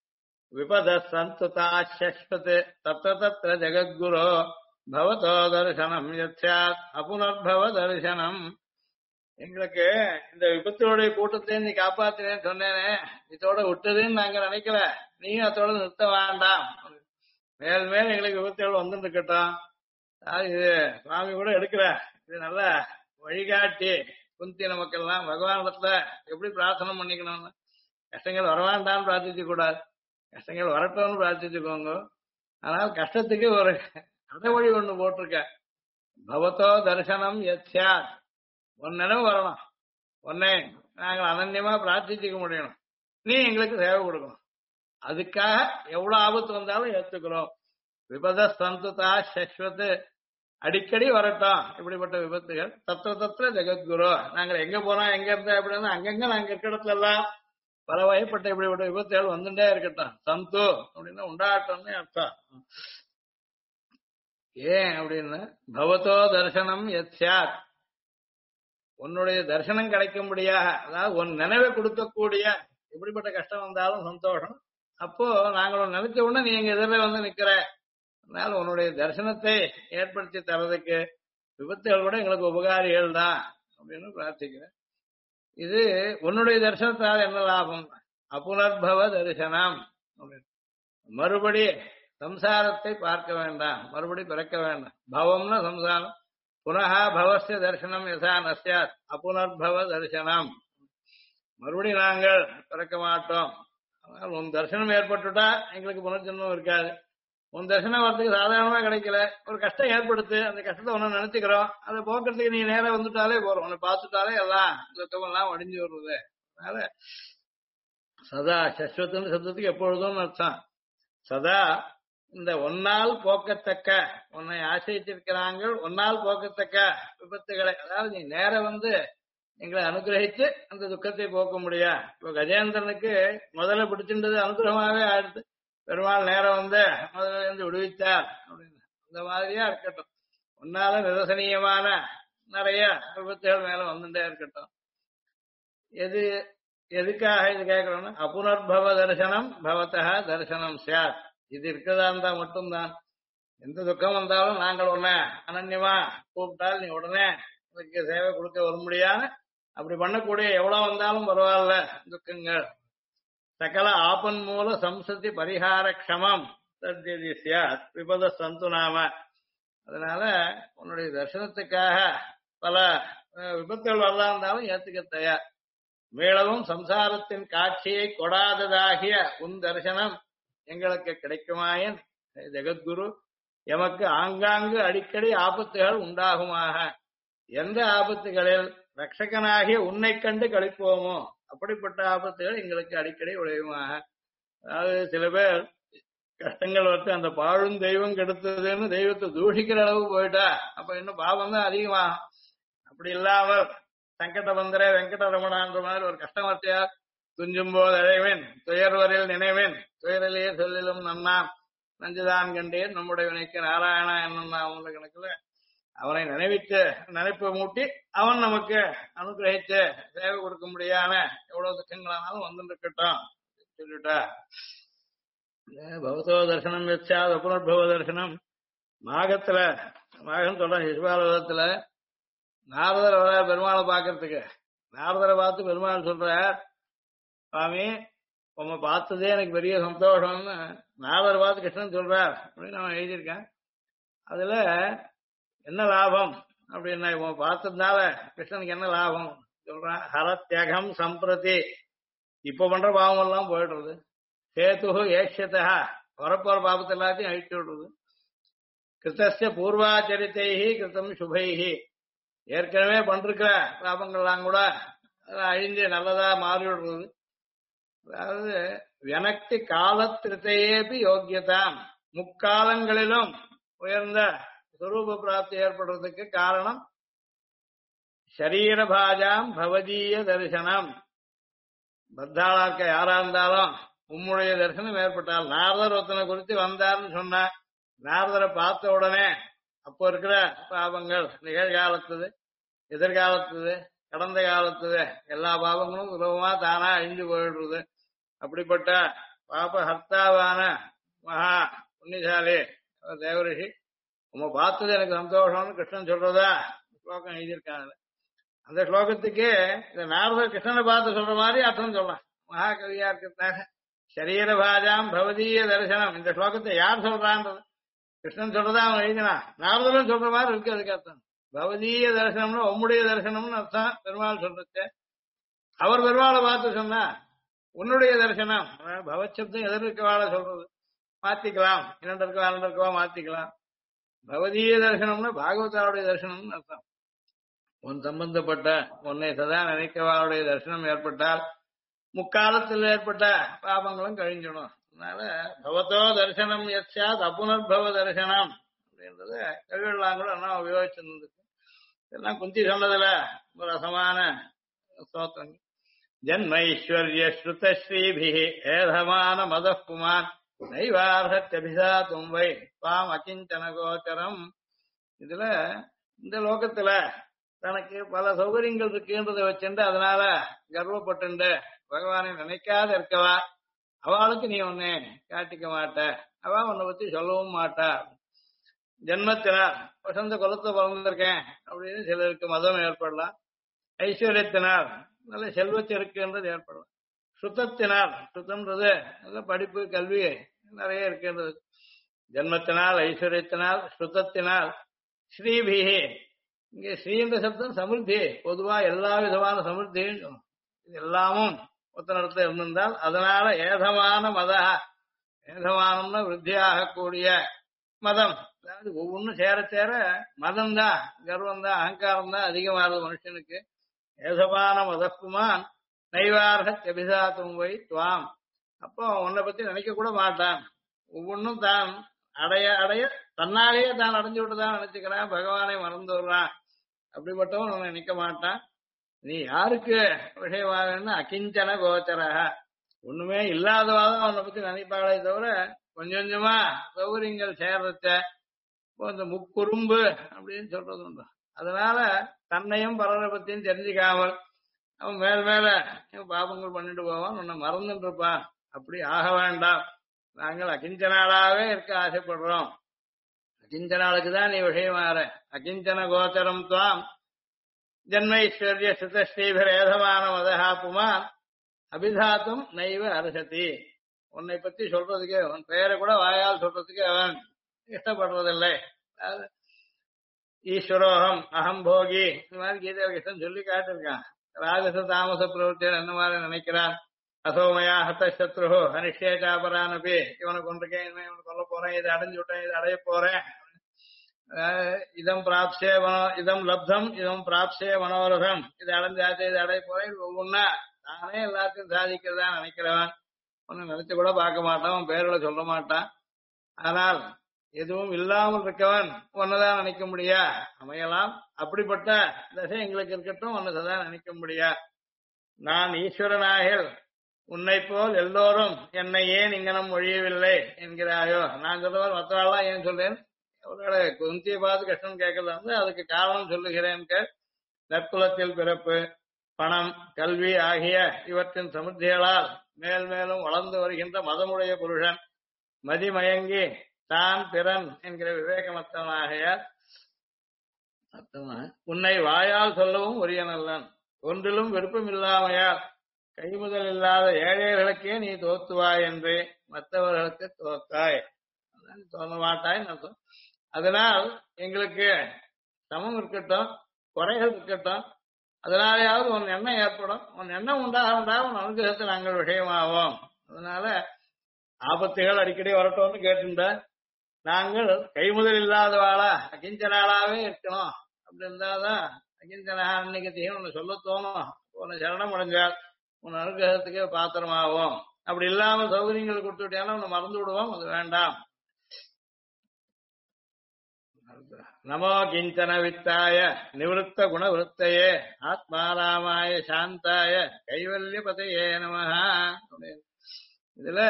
விபத சந்துதா சஸ்வத் தத்ர தத்ர ஜெகத்குரு பவதோ தரிசனம் யத்யாத் அபுனர்பவ தரிசனம். எங்களுக்கு இந்த விபத்துடைய கூட்டத்தை நீ காப்பாத்தினேன்னு சொன்னேனே, இதோட விட்டதுன்னு நாங்க நினைக்கல, நீயும் அதோட நிறுத்த வேண்டாம். மேல் மேல் எங்களுக்கு விபத்துகள் வந்து இருக்கட்டும். இது சுவாமி கூட எடுக்கிற இது நல்ல வழிகாட்டி. குந்தி நமக்கெல்லாம் பகவானிடத்துல எப்படி பிரார்த்தனை பண்ணிக்கணும்னு, கஷ்டங்கள் வரவேண்டான்னு பிரார்த்திக்க கூடாது, கஷ்டங்கள் வரட்டும்னு பிரார்த்திச்சுக்கோங்க. ஆனால் கஷ்டத்துக்கு ஒரு அடைமொழி ஒண்ணு போட்டிருக்க. பவத்தோ தரிசனம் யத்யாத், உன் நினைவு வரணும், உன்னை நாங்கள் அனன்யமா பிரார்த்திச்சுக்க முடியணும், நீ எங்களுக்கு சேவை கொடுக்கணும். அதுக்காக எவ்வளவு ஆபத்து வந்தாலும் ஏத்துக்கிறோம். விபத சந்துதா சஸ்வத், அடிக்கடி வரட்டும் இப்படிப்பட்ட விபத்துகள். தத்துவ தத்துவ ஜெகத்குரு, நாங்கள் எங்க போனோம் எங்க இருந்தோம் அப்படின்னா அங்கங்க நாங்க இருக்கிற இடத்துல எல்லாம் பல வகைப்பட்ட இப்படிப்பட்ட விபத்துகள் வந்துட்டே இருக்கட்டும். சந்து அப்படின்னா உண்டாட்டம்னு அர்த்தம். ஏன் அப்படின்னா பவத்தோ தரிசனம் யத்யாத், உன்னுடைய தரிசனம் கிடைக்கும்படியாக, அதாவது உன் நினைவை கொடுக்கக்கூடிய எப்படிப்பட்ட கஷ்டம் வந்தாலும் சந்தோஷம். அப்போ நாங்கள் நினைச்ச உடனே நீ எங்க எதிரில் வந்து நிக்கிற, அதனால உன்னுடைய தரிசனத்தை ஏற்படுத்தி தரதுக்கு விபத்துகள் கூட எங்களுக்கு உபகாரிகள் தான் அப்படின்னு பிரார்த்திக்கிறேன். இது உன்னுடைய தரிசனத்தால் என்ன லாபம்? அபுனர்பவ தரிசனம், மறுபடி சம்சாரத்தை பார்க்க வேண்டாம், மறுபடி பிறக்க வேண்டாம். பவம்னா சம்சாரம். புனகா பவஸ்ய தரிசனம் யசா நஸ்யாத் அபுனர்பவ தரிசனம், மறுபடி நாங்கள் பிறக்க மாட்டோம் அதனால உன் தரிசனம் ஏற்பட்டுட்டா எங்களுக்கு புனர்ஜென்மம் இருக்காது. உன் தரிசனம் வரதுக்கு சாதாரணமா கிடைக்கல, ஒரு கஷ்டம் ஏற்படுத்து, அந்த கஷ்டத்தை ஒண்ணு நினைச்சுக்கிறோம், அதை போக்குறதுக்கு நீ நேரம் வந்துட்டாலே போறோம், உன்னை பார்த்துட்டாலே எல்லாம் துக்கமெல்லாம் ஒடிஞ்சு வருது. அதனால சதா சஸ்வத்துன்னு சப்தத்துக்கு எப்பொழுதும் அர்த்தம். சதா இந்த ஒன்னால் போக்கத்தக்க, உன்னை ஆசிரித்திருக்கிறாங்க ஒன்னால் போக்கத்தக்க விபத்துகளை, அதாவது நீ நேரம் வந்து எங்களை அனுகிரகித்து அந்த துக்கத்தை போக்க முடியா. இப்போ கஜேந்திரனுக்கு முதல்ல பிடிச்சின்றது அனுகிரகமாவே ஆயிடுது, பெருமாள் நேரம் வந்து முதல்ல இருந்து விடுவித்தார் அப்படின்னு. அந்த மாதிரியா இருக்கட்டும், உன்னால நிரசனீயமான நிறைய விபத்துகள் மேல வந்துட்டே இருக்கட்டும். எது எதுக்காக இது கேட்கறோம்னா, அபுனர்பவ தரிசனம் பவத்தா தரிசனம் சாத். இது இருக்கிறதா இருந்தா மட்டும்தான் எந்த துக்கம் வந்தாலும் நாங்கள் உடனே அனன்யமா கூப்பிட்டால் நீ உடனே அதுக்கு சேவை கொடுக்க வர முடியாது. அப்படி பண்ணக்கூடிய எவ்வளவு வந்தாலும் பரவாயில்ல துக்கங்கள். சகல ஆபன் மூல சம்சதி பரிகார க்ஷமம் தத்யதி ஸ்யாத் விபத சந்து நாம. அதனால உன்னுடைய தரிசனத்துக்காக பல விபத்துகள் வரலாம் இருந்தாலும் ஏத்துக்க தயார். மேளவும் சம்சாரத்தின் காட்சியை கொடாததாகிய உன் தரிசனம் எங்களுக்கு கிடைக்குமாயின் ஜெகத்குரு எமக்கு ஆங்காங்கு அடிக்கடி ஆபத்துகள் உண்டாகுமாக. எந்த ஆபத்துகளில் ரட்சகனாகிய உன்னை கண்டு கழிப்போமோ அப்படிப்பட்ட ஆபத்துகள் எங்களுக்கு அடிக்கடி விளையுமாக. அதாவது சில பேர் கஷ்டங்கள் வந்து அந்த பாழும் தெய்வம் கெடுத்ததுன்னு தெய்வத்தை தூஷிக்கிற அளவு போயிட்டா அப்ப இன்னும் பாவம் தான் அதிகமாகும். அப்படி இல்லாமல் சங்கட வந்தரே வெங்கடரமணான்ற மாதிரி ஒரு கஷ்டம் வரத்தையா துஞ்சும் போது அழைவேன் துயர்வரில் நினைவேன் துயரிலேயே சொல்லிலும் நன்னாம் நஞ்சுதான் கண்டேன் நம்முடைய வினைக்கு நாராயணா என்னன்னா அவங்கள கணக்குல அவனை நினைப்பு மூட்டி அவன் நமக்கு அனுகிரகித்து சேவை கொடுக்க முடியாம எவ்வளவு துக்கங்களானாலும் வந்து இருக்கட்டும் சொல்லிட்டா. பகவதோ தரிசனம் வச்சா புனர்பவ தரிசனம். மாகம் சொல்றேன் சிசுபாலத்துல நாரதர் வர பெருமாளை பாக்குறதுக்கு. நாரதரை பார்த்து பெருமாள் சொல்றார், சுவாமி உங்க பார்த்ததே எனக்கு பெரிய சந்தோஷம்னு நாரதரை பார்த்து கிருஷ்ணன் சொல்றார் அப்படின்னு நான் எழுதியிருக்கேன். அதுல என்ன லாபம் அப்படின்னா, இவன் பார்த்ததுனால கிருஷ்ணனுக்கு என்ன லாபம் சொல்றான். ஹரத்யகம் சம்பிரதி, இப்ப பண்ற பாவம் எல்லாம் போயிடுறது. சேது ஏஷ்யதா, வரப்போற பாபத்தை எல்லாத்தையும் அழிச்சு விடுறது. கிருத்தஸ்ய பூர்வாச்சரித்தைஹி கிருத்தம் சுபைஹி, ஏற்கனவே பண்றிருக்கிற பாபங்கள்லாம் கூட அழிஞ்சு நல்லதா மாறி விடுறது. அதாவது வினக்தி காலத்திருத்தையேபி யோக்கியதாம், முக்காலங்களிலும் உயர்ந்த சுரூப பிராப்தி ஏற்படுறதுக்கு காரணம் ஷரீரபாஜாம் பவதீய தரிசனம். பத்தாளாக்க யாரா இருந்தாலும் உம்முடைய தரிசனம் ஏற்பட்டால், நாரதர் ஒருத்தனை குறித்து வந்தார்னு சொன்ன நாரதரை பார்த்த உடனே அப்போ இருக்கிற பாபங்கள் நிகழ்காலத்துது எதிர்காலத்துது கடந்த காலத்துது எல்லா பாபங்களும் சுலபமா தானா அழிஞ்சு போயிடுறது. அப்படிப்பட்ட பாப ஹர்த்தாவான மகா புண்ணியசாலி தேவரிஷி உங்க பார்த்தது எனக்கு சந்தோஷம்னு கிருஷ்ணன் சொல்றதா ஸ்லோகம் எழுதியிருக்காங்க. அந்த ஸ்லோகத்துக்கு இந்த நாரதர் கிருஷ்ணனை பார்த்து சொல்ற மாதிரி அர்த்தம் சொல்லலாம். மகாகவியா இருக்கிறதாக சரீரபாஜாம் பவதீய தரிசனம், இந்த ஸ்லோகத்தை யார் சொல்றான்றது கிருஷ்ணன் சொல்றதா அவன் எழுதினான். நாரதரும் சொல்ற மாதிரி இருக்கு. அதுக்கு அர்த்தம் பவதீய தரிசனம்னு உம்முடைய தரிசனம்னு அர்த்தம். பெருமாள் சொல்றது அவர் பெருமாளை பார்த்து சொன்னா உன்னுடைய தரிசனம். பவச்சப்தம் எதிர்க்க வாழ சொல்றது மாத்திக்கலாம், இரண்டருக்கவா மாத்திக்கலாம். பவதீய தரிசனம்னா பாகவதாவுடைய தரிசனம்னு அர்த்தம். உன் சம்பந்தப்பட்ட உன்னை சதா நினைக்கவாளுடைய தரிசனம் ஏற்பட்டால் முக்காலத்தில் ஏற்பட்ட பாபங்களும் கழிஞ்சிடும். அதனால பவத்தோ தரிசனம் எச்சாத் அபுனர்பவ தரிசனம் அப்படின்றத கவிழலாம் கூட என்ன உபயோகிச்சிருந்தது. இதெல்லாம் குந்தி சொன்னதுல ஒரு ரசமான ஸ்தோத்திரங்கள். ஜன்மைஸ்வர்ய ஸ்ருதஸ்ரீபி ஏதமான மத புமான் நைவார்ஹத்யபிசா தும்பை பாம் அகிஞ்சன கோச்சரம். இதுல இந்த லோகத்துல தனக்கு பல சௌகரியங்கள் இருக்குன்றதை வச்சுட்டு அதனால கர்வப்பட்டு பகவானை நினைக்காத இருக்கவா அவளுக்கு நீ ஒன்னே காட்டிக்க மாட்ட, அவ உன்னை பத்தி சொல்லவும் மாட்டா. ஜென்மத்தினால் வசந்த குலத்தை பிறந்திருக்கேன் அப்படின்னு சிலருக்கு மதம் ஏற்படலாம். ஐஸ்வர்யத்தினால் நல்ல செல்வச்செருக்குன்றது ஏற்படலாம். சுத்தத்தினால், சுத்தம்ன்றது நல்ல படிப்பு கல்வி நிறைய இருக்கின்றது. ஜென்மத்தினால், ஐஸ்வர்யத்தினால், சுத்தத்தினால், ஸ்ரீபிகி, இங்கே ஸ்ரீன்ற சப்தம் சமிருத்தி, பொதுவா எல்லா விதமான சமிருத்தியும் இது எல்லாமும் ஒத்தனிடத்துல இருந்திருந்தால் அதனால ஏதமான ஏதமானம்னா விருத்தியாகக்கூடிய மதம், அதாவது ஒவ்வொன்றும் சேர சேர மதம் தான், கர்வம் தான், அகங்காரம் தான் அதிகமாகுது மனுஷனுக்கு. ஏதமான மதப்புமான் நைவார்க அபிசாத்தும் வை துவாம். அப்போ உன்னை பத்தி நினைக்க கூட மாட்டான். ஒவ்வொன்றும் தான் அடைய அடைய தன்னாலேயே தான் அடைஞ்சு விட்டுதான் நினைச்சுக்கிறான், பகவானை மறந்து விடுறான். அப்படிப்பட்டவன் உன்னை நினைக்க மாட்டான். நீ யாருக்கு விஷயமாகன்னா அகிஞ்சன கோச்சரக, ஒண்ணுமே இல்லாதவாதான் உன்னை பத்தி நினைப்பாளே தவிர கொஞ்சம் கொஞ்சமா சௌகரியங்கள் சேர்றச்ச இந்த முக்குறும்பு அப்படின்னு சொல்றது உண்டு. அதனால தன்னையும் பலரை பத்தியும் தெரிஞ்சுக்காமல் அவன் மேல மேல பாபங்கள் பண்ணிட்டு போவான், உன்னை மறந்துட்டு இருப்பான். அப்படி ஆக வேண்டாம். நாங்கள் அகிஞ்சனாளாவே இருக்க ஆசைப்படுறோம். அகிஞ்சனாளுக்கு தான் நீ விஷயமாற. அகிஞ்சன கோச்சரம் துவாம் ஜன்மைஸ்வர்ய சுதஸ்ரீபிரேதமான மதஹா புமான் அபிதாத்தும் நைவ அரசதி. உன்னை பத்தி சொல்றதுக்கு, உன் பெயரை கூட வாயால் சொல்றதுக்கு அவன் இஷ்டப்படுறதில்லை. ஈஸ்வரோகம் அகம்போகி இந்த மாதிரி கீதை கிருஷ்ணன் சொல்லி காட்டிருக்கான். ராஜச தாமச பிரவர்த்தியன் என்ன மாதிரி நினைக்கிறான். அசோமயா ஹத சத்ரு அனிஷ்டே சாபரானபி, இவனை கொண்டிருக்கேன், இவனை கொல்ல போறேன், இதை அடைஞ்சு விட்டேன், இதை அடைய போறேன், இதம் பிராப்சே இதம் லப்தம் இதம் பிராப்சே மனோரதம், இதை அடைஞ்சாச்சு, இதை அடைய போறேன். ஒவ்வொன்னா நானே எல்லாத்தையும் சாதிக்கிறதா நினைக்கிறவன். ஒன்னு நினைச்சு கூட பார்க்க மாட்டான், அவன் பேர்களை சொல்ல மாட்டான். ஆனால் எதுவும் இல்லாமல் இருக்கவன் ஒன்னதான் நினைக்க முடியா, அமையலாம். அப்படிப்பட்ட தசை எங்களுக்கு இருக்கட்டும், ஒன்னதான் நினைக்க முடியா. நான் ஈஸ்வரனாகில் உன்னை போல் எல்லோரும் என்னை ஏன் இங்கனம் ஒழியவில்லை என்கிறாயோ. நான் சொல்றவர் மற்றவாள்லாம் ஏன் சொல்றேன், அவர்களை குந்தியை பார்த்து கஷ்டம் கேட்கறது வந்து அதுக்கு காரணம் சொல்லுகிறேன். நற்குலத்தில் பிறப்பு, பணம், கல்வி ஆகிய இவற்றின் சமுத்திகளால் மேல் மேலும் வளர்ந்து வருகின்ற மதமுடைய புருஷன் மதிமயங்கி தான் பிறன் என்கிற விவேகமத்தனாகையால் உன்னை வாயால் சொல்லவும் உரியனல்லன். ஒன்றிலும் விருப்பம் இல்லாமையால் கைமுதல் இல்லாத ஏழைகளுக்கே நீ தோத்துவாய் என்று மற்றவர்களுக்கு தோத்தாய், தோண மாட்டாய் அர்த்தம். அதனால் எங்களுக்கு சமம் இருக்கட்டும், குறைகள் இருக்கட்டும், அதனாலேயாவது உன் எண்ணம் ஏற்படும். உன் எண்ணம் உண்டாக உன் அனுகிரகத்தை நாங்கள் விஷயமாவோம். அதனால ஆபத்துகள் அடிக்கடி வரட்டும்னு கேட்டுட்ட. நாங்கள் கைமுதல் இல்லாதவாளா அகிஞ்சனாளாவே இருக்கணும். அப்படி இருந்தாதான் அகிஞ்சனா அன்னைக்கு உன்னை சொல்ல தோணும். உன்னை சரணம் அடைஞ்சால் உன் அனுகிரகத்துக்கே பாத்திரமாவோம். அப்படி இல்லாம சௌகரியங்கள் கொடுத்துட்டாலும் உன்னை மறந்து விடுவோம், அது வேண்டாம். நமோ கிஞ்சன வித்தாய நிவத்த குணவருத்தையே ஆத்மாராமாய சாந்தாய கைவல்ய பதையே நமஹா. இதுல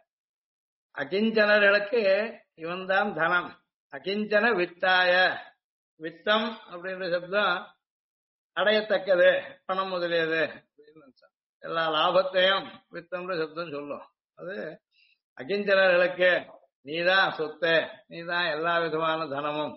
அகிஞ்சனர்களுக்கு இவன் தான் தனம். அகிஞ்சன வித்தாய, வித்தம் அப்படின்ற சப்தம் அடையத்தக்கது, பணம் முதலியது. எல்லா லாபத்தையும் வித்தம்ன்ற சப்தம் சொல்லும். அது அகிஞ்சனர்களுக்கு நீதான் சொத்து, நீதான் எல்லா விதமான தனமும்.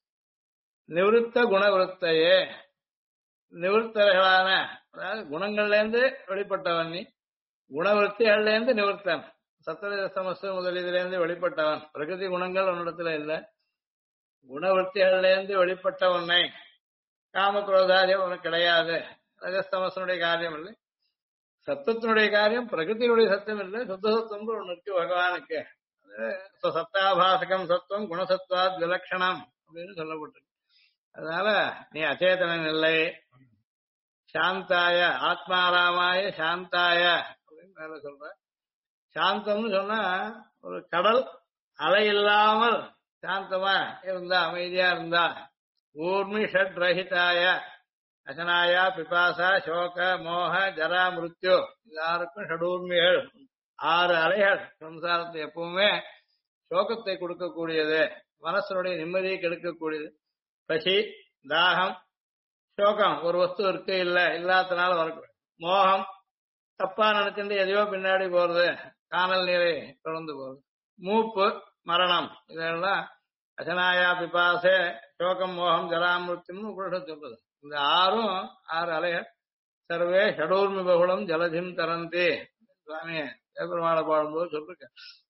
நிவத்த குணவருத்தையே, நிவர்த்தர்களான அதாவது குணங்கள்ல இருந்து வெளிப்பட்டவன் நீ. குணவருத்திகள்ல இருந்து நிவர்த்தன், சத்தமசு முதலியதுல இருந்து வெளிப்பட்டவன். பிரகிருதி குணங்கள் உன்னிடத்துல இல்லை. குணவருத்திகள்ல இருந்து வெளிப்பட்ட உன்னை, காமக்ரோதாதியம் உனக்கு கிடையாது. ரஜஸ்தமசனுடைய காரியம் இல்லை, சத்தத்தினுடைய காரியம் பிரகிருத்தினுடைய சத்தம் இல்லை. சுத்த சத்தம் ஒண்ணு இருக்கு பகவானுக்கு. சத்தாபாசகம் சத்துவம் குணசத்வாத் விலட்சணம் அப்படின்னு சொல்லப்பட்டிருக்கு. அதனால நீ அச்சேதனன் இல்லை. சாந்தாய ஆத்மாராமாய சாந்தாய அப்படின்னு மேல சொல்ற. சாந்தம்னு சொன்னா ஒரு கடல் அலை இல்லாமல் சாந்தமா இருந்தா, அமைதியா இருந்தா. ஊர்மி ஷட் ரஹிதாய அசனாயா பிபாசா சோக மோக ஜரா மிருத்யு, எல்லாருக்கும் ஷடூர்மிகள் 6 அலைகள் சம்சாரத்தை எப்பவுமே சோகத்தை கொடுக்கக்கூடியது, மனசனுடைய நிம்மதியை கெடுக்கக்கூடியது. பசி, தாகம், சோகம், ஒரு வஸ்து இருக்கு இல்ல இல்லாதனால வரக்கூடாது. மோகம், தப்பா நினைச்சுட்டு எதையோ பின்னாடி போறது, காணல் நீரை தொடர்ந்து போறது. மூப்பு, மரணம், இதெல்லாம் அசனாயா பிபாசே சோகம் மோகம் ஜராமிருத்தின்னு உபனிஷத் சொல்றது. இந்த 6 அலைகள். சர்வே ஷடூர்மி பகுளம் ஜலதிம் தரந்தி, சுவாமி பெருமாள பாடும்போது சொல்லிருக்க.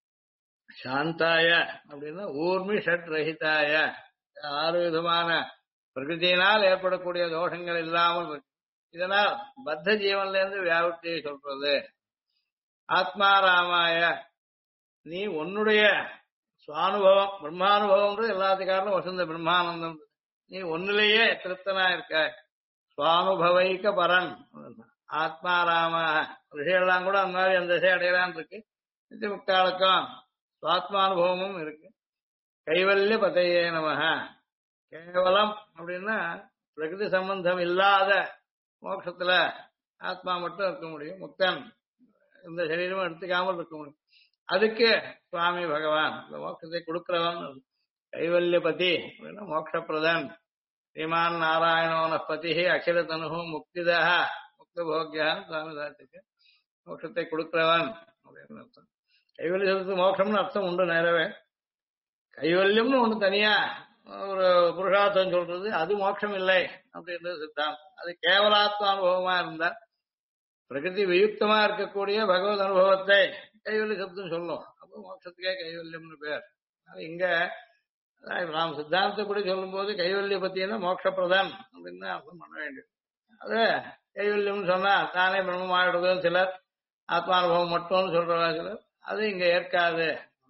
சாந்தாய அப்படின்னா ஊர்மி ஷட் ரஹிதாய, 6 விதமான பிரகிருதியினால் ஏற்படக்கூடிய தோஷங்கள் இல்லாமல் இதனால் பத்த ஜீவன்ல இருந்து வியாபத்தியை சொல்றது. ஆத்மாராமாய நீ உன்னுடைய சுவானுபவம் பிரம்மானுபவம்ன்றது எல்லாத்துக்காரனும் வசந்த பிரம்மானந்தம். நீ ஒன்னிலேயே திருப்தனா இருக்க. சுவானுபவைக்க பரன் ஆத்மாராம ரிஷியெல்லாம் கூட அந்த மாதிரி அந்த திசை அடையலான் இருக்கு. நித்திய முக்தாளுக்கும் சுவாத்மானுபவமும் இருக்கு. கைவல்ய பதையே நமஹ. கேவலம் அப்படின்னா பிரகிருதி சம்பந்தம் இல்லாத மோட்சத்துல ஆத்மா மட்டும் இருக்க முடியும். முக்தன் இந்த சரீரமும் எடுத்துக்காமல் இருக்க முடியும். அதுக்கு சுவாமி பகவான் இந்த மோட்சத்தை கொடுக்கிறவன். கைவல்யபதி அப்படின்னா மோட்சப்பிரதன். ஸ்ரீமான் நாராயணோன பதி அகில தனு முக்திதா முக்த போக்கியா சுவாமி தாத்துக்கு மோட்சத்தை கொடுக்கிறவன் அப்படின்னு அர்த்தம். கைவல்யத்துக்கு மோட்சம்னு அர்த்தம் உண்டு நேரவே. கைவல்யம்னு ஒண்ணு தனியா ஒரு புருஷார்த்தம் சொல்றது அது மோட்சம் இல்லை அப்படின்றது சித்தாந்தம். அது கேவலாத்ம அனுபவமா இருந்தா பிரகிருதி வியுக்தமா இருக்கக்கூடிய பகவத் அனுபவத்தை கைவல்ய சப்தம் சொல்லும். அப்போ மோட்சத்துக்கே கைவல்யம்னு பேர். இங்க நாம் சித்தாந்தப்படி சொல்லும் போது கைவல்ய பத்தினா மோட்சப்பிரதான் அப்படின்னு அர்த்தம் பண்ண வேண்டியது. அது கைவல்யம்னு சொன்னா தானே பிரம்மமாயிடுதுன்னு சிலர், ஆத்மானுபவம் மட்டும்னு சொல்றவா சிலர். அது இங்க ஏற்காது.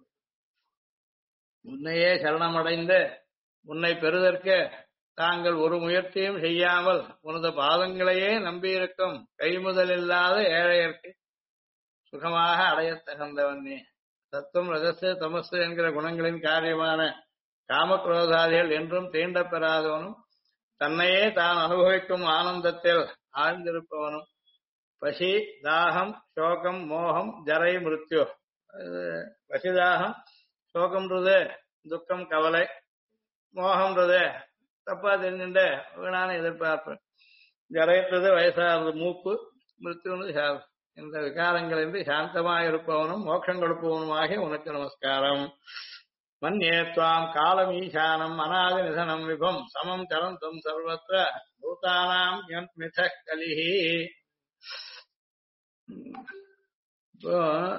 உன்னையே சரணமடைந்து உன்னை பெறுதற்கு தாங்கள் ஒரு முயற்சியும் செய்யாமல் உனது பாதங்களையே நம்பியிருக்கும் கைமுதல் இல்லாத ஏழையர்க்கு சுகமாக அடையத் தகந்தவன் நீ. சத்துவம் ரஜசு தமசு என்கிற குணங்களின் காரியமான காமக்ரோதாதிகள் என்றும் தீண்டப் பெறாதவனும் தன்னையே தான் அனுபவிக்கும் ஆனந்தத்தில் ஆழ்ந்திருப்பவனும் பசி தாகம் சோகம் மோகம் ஜரை மிருத்யு. பசிதாகம் சோகம்ன்றது துக்கம் கவலை, மோகம்ன்றது தப்பா தெரிஞ்சுட்டு வீணான எதிர்பார்ப்பு, ஜரைன்றது வயசாகிறது மூப்பு, மிருத்யுன்னு சாவு. இந்த விகாரங்களின்றி சாந்தமாயிருப்பவனும் மோட்சம் கொடுப்பவனுமாகி உனக்கு நமஸ்காரம். மன்யே துவாம் காலம் ஈசானம் அநாதி நிதனம் விபம் சமம் சரந்தம் சர்வத்திர பூதானாம் மித கலிஹி. இப்போ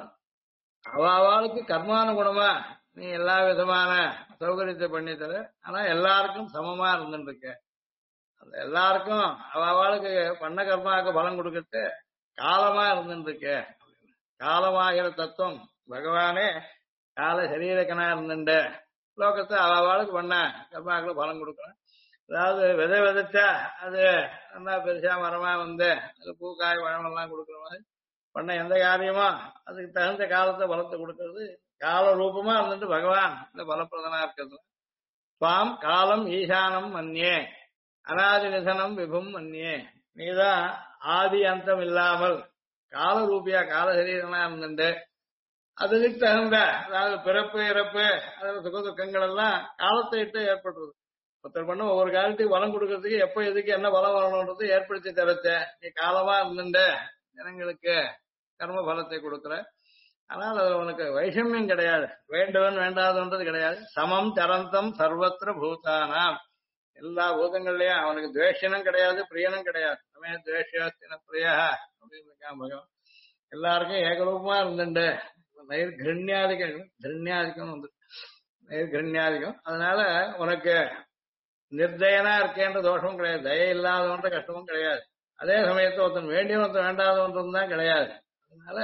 அவளுக்கு கர்மானுகுணமா நீ எல்லா விதமான சௌகரியத்தை பண்ணி தர. ஆனா எல்லாருக்கும் சமமா இருந்துருக்க. அந்த எல்லாருக்கும் அவளுக்கு பண்ண கர்மாவுக்கு பலம் கொடுக்கறது காலமா இருந்துருக்க. காலமாகிற தத்துவம் பகவானே கால சரீரக்கனா இருந்துட்ட லோகத்தை அவளுக்கு பண்ண கர்மாக்களை பலம் கொடுக்கணும். அதாவது விதை விதைச்சா அது நல்லா பெருசா மரமா வந்து அது பூக்காய் பழமெல்லாம் கொடுக்குற மாதிரி பண்ண எந்த காரியமோ அதுக்கு தகுந்த காலத்தை பலத்தை கொடுக்கறது கால ரூபமா இருந்துட்டு பகவான் இந்த பலப்பிரதனா இருக்கிறது. சுவாம் காலம் ஈசானம் மன்யே அநாதி நிதனம் விபும் மன்யே. நீதான் ஆதி அந்தம் இல்லாமல் கால ரூபியா கால சரீரனா இருந்துட்டு அதுக்கு தகுந்த அதாவது பிறப்பு இறப்பு அதுல சுக துக்கங்கள் எல்லாம் காலத்தை இட்டு ஏற்படுறது. ஒருத்தர் பண்ண ஒவ்வொரு காலத்துக்கு பலம் கொடுக்கறதுக்கு எப்ப எதுக்கு என்ன பலம் வரணும்ன்றது ஏற்படுத்தி தரத்த நீ காலமா இருந்துட்டு ஜனங்களுக்கு கர்ம பலத்தை கொடுக்குற. ஆனால் அதுல உனக்கு வைஷமியம் கிடையாது, வேண்டவன் வேண்டாதன்றது கிடையாது. சமம் சரந்தம் சர்வத்திர பூதானாம், எல்லா பூதங்கள்லயும் அவனுக்கு துவேஷனும் கிடையாது பிரியனும் கிடையாது. சமய துவேஷத்தின பிரியா அப்படின்னு இருக்கான் பகவான். எல்லாருக்கும் ஏகரூபமா இருந்துட்டு நைர்கிருண்யாதிகம் திருண்யாதிக்கம் வந்து நைர்கிருண்யாதிகம். அதனால உனக்கு நிர்தயனா இருக்கேன்ற தோஷமும் கிடையாது, தய இல்லாதவன்ற கஷ்டமும் கிடையாது. அதே சமயத்தை ஒருத்தன் வேண்டியவன் ஒருத்தன் வேண்டாதவன்றது தான் கிடையாது. அதனால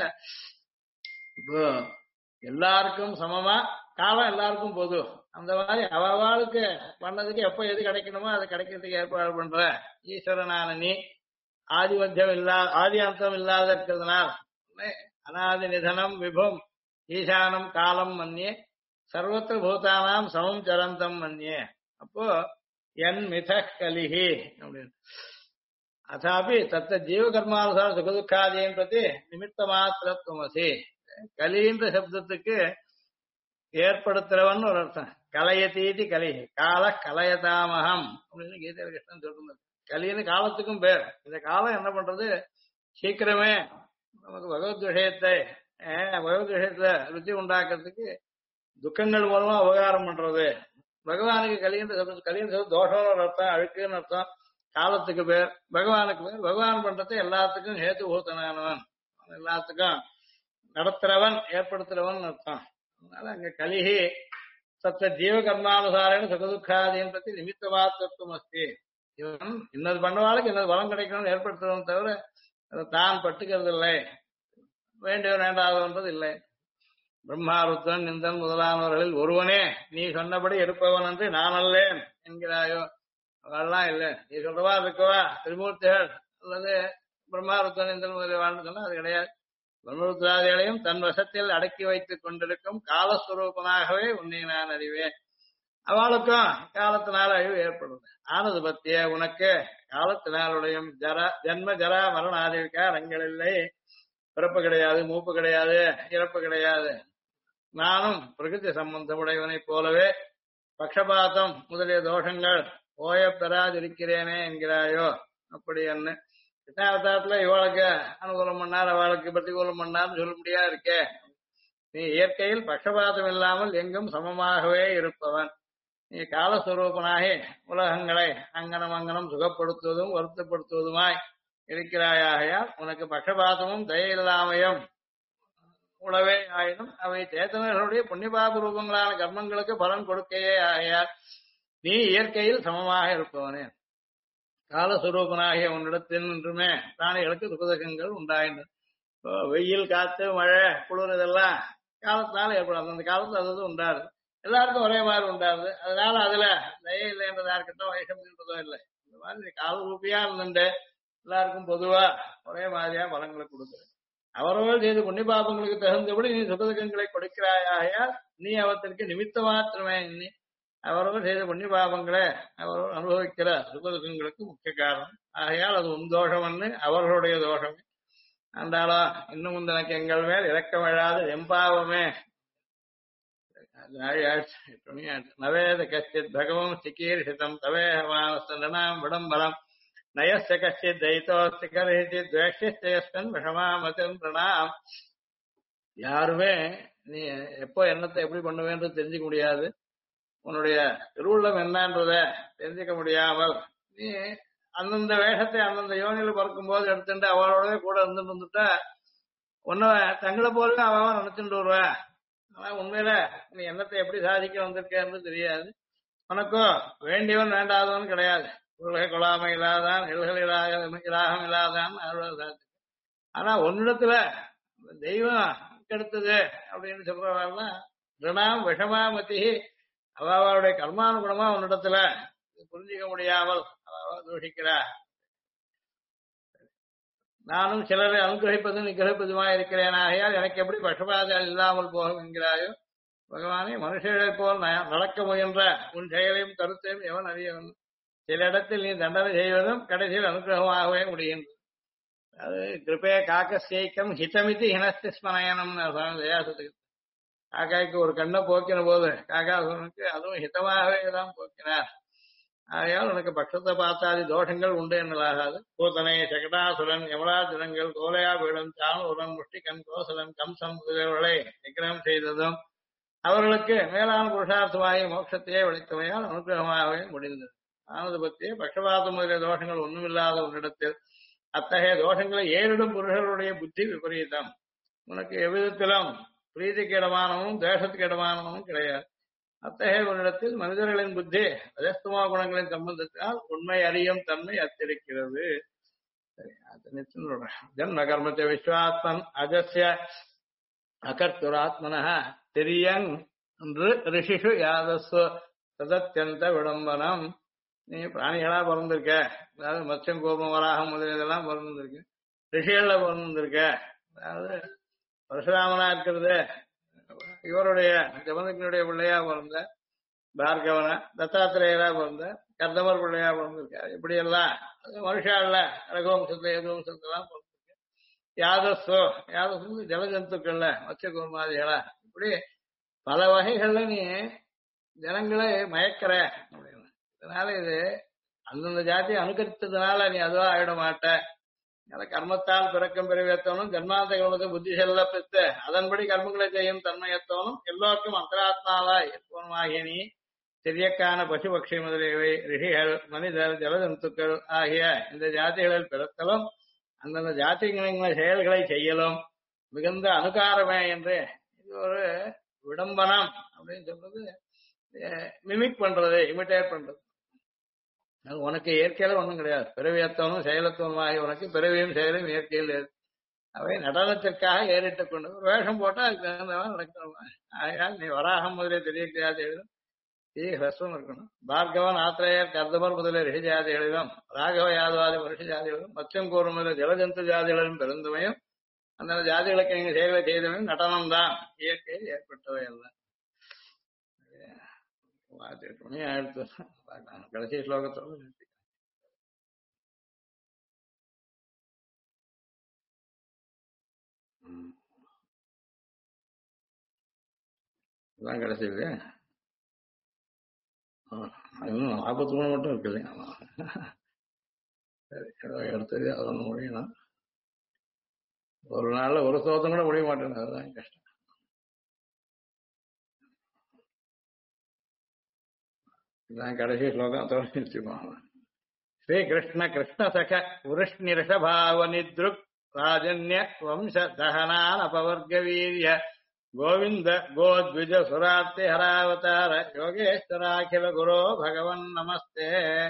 இப்போ எல்லாருக்கும் சமமா காலம் எல்லாருக்கும் பொது. அந்த மாதிரி அவளுக்கு பண்ணதுக்கு எப்ப எது கிடைக்கணுமோ அது கிடைக்கிறதுக்கு ஏற்பாடு பண்ற ஈஸ்வரனான நீ ஆதிமத்தியம் ஆதி அந்தம் இல்லாத இருக்கிறதுனால் அநாதி நிதனம் விபம் ஈசானம் காலம் மன்யே சர்வத்திர பூதானாம் சமம் சரந்தம் மன்யே. அப்போ என் மித கலிஹி அப்படின்னு அதாபி தத்த ஜீவ கர்மானுசார சுகதுக்காதியின் பத்தி நிமித்த மாத்திரத்துவமசி. கலின்ற சப்தத்துக்கு ஏற்படுத்துறவன் ஒரு அர்த்தம். கலையதீதி கலிஹி கால கலையதாமகம் அப்படின்னு கீதையில கிருஷ்ணன் சொல்றது. கலின்னு காலத்துக்கும் பேர். இந்த காலம் என்ன பண்றது, சீக்கிரமே நமக்கு பகவத் விஷயத்தை ருச்சி உண்டாக்குறதுக்கு துக்கங்கள் மூலமா உபகாரம் பண்றது. பகவானுக்கு கலின்ற தோஷம்னு ஒரு அர்த்தம், அழுக்குன்னு அர்த்தம். காலத்துக்கு பேர், பகவானுக்கு பேர். பகவான் பண்றது எல்லாத்துக்கும் ஹேத்து பூத்தனானவன், எல்லாத்துக்கும் நடத்துறவன் ஏற்படுத்துறவன் அர்த்தம். அதனால அங்க கலிஹி சத்த ஜீவ கர்மானுசாரன் சுகதுக்காதியின் பத்தி நிமித்த மாத்திரத்துவம் அஸ்தி. இவன் இன்னது பண்ணவாளுக்கு இன்னது பலம் கிடைக்கணும்னு ஏற்படுத்துறவன் தவிர அதை தான் பட்டுக்கிறது இல்லை, வேண்டியவர் வேண்டாதவன்றது இல்லை. பிரம்மாருத்தன் இந்தன் முதலானவர்களில் ஒருவனே நீ சொன்னபடி எடுப்பவன் என்று நான் அல்லேன் என்கிறாயோ? அதெல்லாம் இல்ல, நீ சொல்றவா இருக்கவா திரிமூர்த்திகள் அல்லது பிரம்மாருத்தன் இந்தன் முதலான்னு சொன்னா அது கிடையாது. பிரம்மருத்ராதிகளையும் தன் வசத்தில் அடக்கி வைத்துக் கொண்டிருக்கும் காலஸ்வரூபனாகவே உன்னை நான் அறிவேன். அவளுக்கும் காலத்தினால் அழிவு ஏற்படுது. ஆனது பத்திய உனக்கு காலத்தினாலுடைய ஜன்ம ஜரா மரணாதிவிகாரங்கள் இல்லை. பிறப்பு கிடையாது, மூப்பு கிடையாது, இறப்பு கிடையாது. நானும் பிரகிருதி சம்பந்தமுடையவனைப் போலவே பக்ஷபாதம் முதலிய தோஷங்கள் ஓய பெறாதிருக்கிறேனே என்கிறாயோ? அப்படி என்ன கிருஷ்ணாவதாரத்துல இவளுக்கு அனுகூலம் பண்ணார், அவளுக்கு பிரதிகூலம் பண்ணார்னு சொல்ல முடியாது இருக்கே. நீ இயற்கையில் பக்ஷபாதம் இல்லாமல் எங்கும் சமமாகவே இருப்பவன். நீ காலஸ்வரூபனாகி உலகங்களை அங்கனம் அங்கனம் சுகப்படுத்துவதும் வருத்தப்படுத்துவதுமாய் இருக்கிறாயாகையால் உனக்கு பக்ஷபாதமும் தயையில்லாமையும் உளவே ஆயினும் அவை சேத்தனர்களுடைய புண்ணியபாப ரூபங்களான கர்மங்களுக்கு பலன் கொடுக்கையே ஆகையால் நீ இயற்கையில் சமமாக இருப்பவனே. காலஸ்வரூபனாகிய உன்னிடத்தில் நின்றுமே பிராணிகளுக்கு சுகதுக்கங்கள் உண்டாயின. வெயில், காத்து, மழை, குளிர் இதெல்லாம் காலத்தினால ஏற்படும். அந்த காலத்துல அது உண்டாது, எல்லாருக்கும் ஒரே மாதிரி உண்டாது. அதனால அதுல தய இல்லைன்றதா இருக்கட்டும், வைஷம்ன்றதோ இல்லை. இந்த மாதிரி கால ரூபியா இருந்துட்டு எல்லாருக்கும் பொதுவா ஒரே மாதிரியா பலங்களை கொடுக்குது. அவரவர்கள் செய்த புண்ணிய பாபங்களுக்கு தகுந்தபடி நீ சுகதுக்கங்களை கொடுக்கிறாயாகையால் நீ அவற்றிற்கு நிமித்த மாத்திரமே எண்ணி அவரவர்கள் செய்த புண்ணிய பாபங்களை அவரவர் அனுபவிக்கிற சுகதுக்கங்களுக்கு முக்கிய காரணம். ஆகையால் அது உன் தோஷம்னு அவர்களுடைய தோஷமே. ஆண்டாலும் இன்னும் எனக்கு எங்கள் மேல் இரக்கம் விழாது எம்பாவமே. நவேத கச்சித் பகவம் சிகீர்ஷிதம் தவேஹமானஸ்தனாம் விடம்பரம் நயஸ்ய கச்சித் தைத்தோஸ்தி கர்ஹிதி துவேஷ்யஸ்தயஸ்தன் விஷமாமதம் பிரணாம். யாருமே நீ எப்போ என்னத்தை எப்படி பண்ணுவேன்றது தெரிஞ்சுக்க முடியாது. உன்னுடைய திருவுள்ளம் என்னன்றத தெரிஞ்சுக்க முடியாமல் நீ அந்தந்த வேஷத்தை அந்தந்த யோனியில பறக்கும் போது எடுத்துட்டு அவளோட கூட இருந்துட்டு வந்துட்டா உன்ன தங்களை போல அவன் நினைச்சுட்டு வருவேன். ஆனா உண்மையில நீ என்னத்தை எப்படி சாதிக்க வந்திருக்கேன்னு தெரியாது. உனக்கும் வேண்டியவன் வேண்டாதவன் கிடையாது. உலகை கொள்ளாமை இல்லாதான் எழுகள் இலாகம் இல்லாதான் சாதிச்சு. ஆனா ஒன்னிடத்துல தெய்வம் கெடுத்தது அப்படின்னு சொல்றவெல்லாம் ரிணாம் விஷமாமதி அவளுடைய கர்மானுகுணமா உன்னிடத்துல புரிஞ்சிக்க முடியாமல் தூஷிக்கிறா. நானும் சிலரை அனுகிரகிப்பதும் நிகிரகிப்பதுமா இருக்கிறேன். ஆகையால் எனக்கு எப்படி பட்சபாதம் இல்லாமல் போகும் என்கிறாயோ? பகவானே, மனுஷர்களைப் போல் நடக்க முயன்ற உன் செயலையும் கருத்தையும் எவன் அறியவன்? சில இடத்தில் நீ தண்டனை செய்வதும் கடைசியில் அனுகிரகமாகவே முடிகின்றது. அது கிருப்பே காக்கசேக்கம் ஹிதமிதி ஹினஸ்திஸ்மனயனம் தயாசத்துக்கு. காக்காய்க்கு ஒரு கண்ணை போக்கின போது காக்காசுரனுக்கு அதுவும் ஹிதமாகவே தான் போக்கினார். ஆகையால் உனக்கு பட்சத்தை பார்த்தாதி தோஷங்கள் உண்டு என்னலாகாது. பூத்தனை, சகடாசுரன், யமராஜனங்கள், கோலையாபீடம், சாணூரன், முஷ்டிகன், கோசலன், கம்சன் முதலியவர்களை நிகிரகம் செய்ததும் அவர்களுக்கு மேலான புருஷார்த்தமாகி மோட்சத்தையே விளைத்தவையால் அனுகிரகமாகவே முடிந்தது. ஆனது பற்றிய பட்சபாதம் முதலிய தோஷங்கள் ஒன்றுமில்லாத உன்னிடத்தில் அத்தகைய தோஷங்களை ஏறிடும் புருஷர்களுடைய புத்தி விபரீதம். உனக்கு எவ்விதத்திலும் பிரீதிக்கு இடமானமும் தேசத்துக்கு இடமானமும் கிடையாது. அத்தகைய உன்னிடத்தில் மனிதர்களின் புத்தி ரஜஸ்தமோ குணங்களின் சம்பந்தத்தால் உண்மை அறியும் தன்மை அத்திருக்கிறது. ஜன்ம கர்மத்தை விஸ்வாத்மன் அஜஸ்ய அகர்த்துராத்மன திரியங் ரிஷிஷு யாதஸ்வ சதத்யந்த விடம்பனம். நீ பிராணிகளா பிறந்திருக்க, அதாவது மத்யம், கோபம், வராகம் முதலியதெல்லாம் பிறந்திருக்கு. ரிஷிகள்ல பிறந்திருக்க, அதாவது பரசுராமனா இருக்கிறது இவருடைய ஜமதக்னியுடைய பிள்ளையா பிறந்த பார்கவன, தத்தாத்திரேயரா பிறந்த கர்தமர் பிள்ளையா பிறந்திருக்காரு. இப்படி எல்லாம் மனுஷால ரகுவம்சத்துல எதுவம்சத்துலாம் பிறந்திருக்கு. யாதஸ்வோ, யாதஸ்வ ஜலஜந்துக்கள்ல மத்ய கோமாதிகளா, இப்படி பல வகைகள்ல நீ ஜனங்களை மயக்கிற அப்படின்னு. அதனால இது அந்தந்த ஜாதியை அனுகரித்ததுனால நீ அதுவா ஆயிட மாட்ட. கர்மத்தால் பிறக்கம் பிறவியத்தவனும் ஜன்மாந்த கர்மத்தை புத்தி செல்ல பெற்று அதன்படி கர்மங்களை செய்யும் தன்மையத்தவனும் எல்லோருக்கும் அந்தராத்மாவாய் இருப்பவனுமாகிய நீ சிறியக்கான பசுபக்ஷி முதலியவை ரிஷிகள், மனிதர், ஜலஜந்துக்கள் ஆகிய இந்த ஜாதிகளில் பிறத்தலும் அந்தந்த ஜாதிகளின் செயல்களை செய்யலும் மிகுந்த அனுகாரமே என்று இது ஒரு விடம்பனம் அப்படின்னு சொல்றது. மிமிக் பண்றது, இமிட்டேட் பண்றது. அது உனக்கு இயற்கையில ஒண்ணும் கிடையாது. பிறவியத்தவனும் செயலத்துவமாகி உனக்கு பிறவியும் செயலும் இயற்கையில் இருக்கு. அவை நடனத்திற்காக ஏறிட்டுக் கொண்டு ஒரு வேஷம் போட்டா அதுக்கு தகுந்தவன் நடக்கணுமா. ஆகையால் நீ வராகம் முதலே தெரியாது ஹ்ரஸ்வம் இருக்கணும். பார்கவன் ஆத்திரேயர் கர்தமர் முதலிய ரிஷி ஜாதிகளிலும் ராகவ யாதவாதி மனுஷ ஜாதிகளிலும் மச்சம் கூறும் முதலிய ஜலஜந்து ஜாதிகளிலும் பெருந்தமையும் அந்த ஜாதிகளுக்கு நீங்க சேவை செய்தவையும் நடனம் தான் இயற்கையில் ஏற்பட்டவை அல்ல. மணி ஆயிடுத்து பார்க்கலாம். கடைசி ஸ்லோகத்தோடு நிறுத்தி. இதுதான் கடைசி இது. இன்னும் 43 மட்டும் இருக்குது. சரி, அடுத்தது அது ஒன்று முடியணும். ஒரு நாள்ல ஒரு ஸ்லோகம் கூட முடிய மாட்டேங்குது. அதுதான் கஷ்டம். இதுதான் கடைசி ஸ்லோகம். அதோட நிறுத்திக்குவாங்க. ஸ்ரீகிருஷ்ண கிருஷ்ண சக உருஷ்ணிருஷபாவனித்ருக் ராஜன்ய வம்ச தகனான் அபவர்க வீரிய கோவிந்த கோத்விஜ சுரார்த்தி ஹராவதார யோகேஸ்வராகில குரோ பகவன் நமஸ்தே.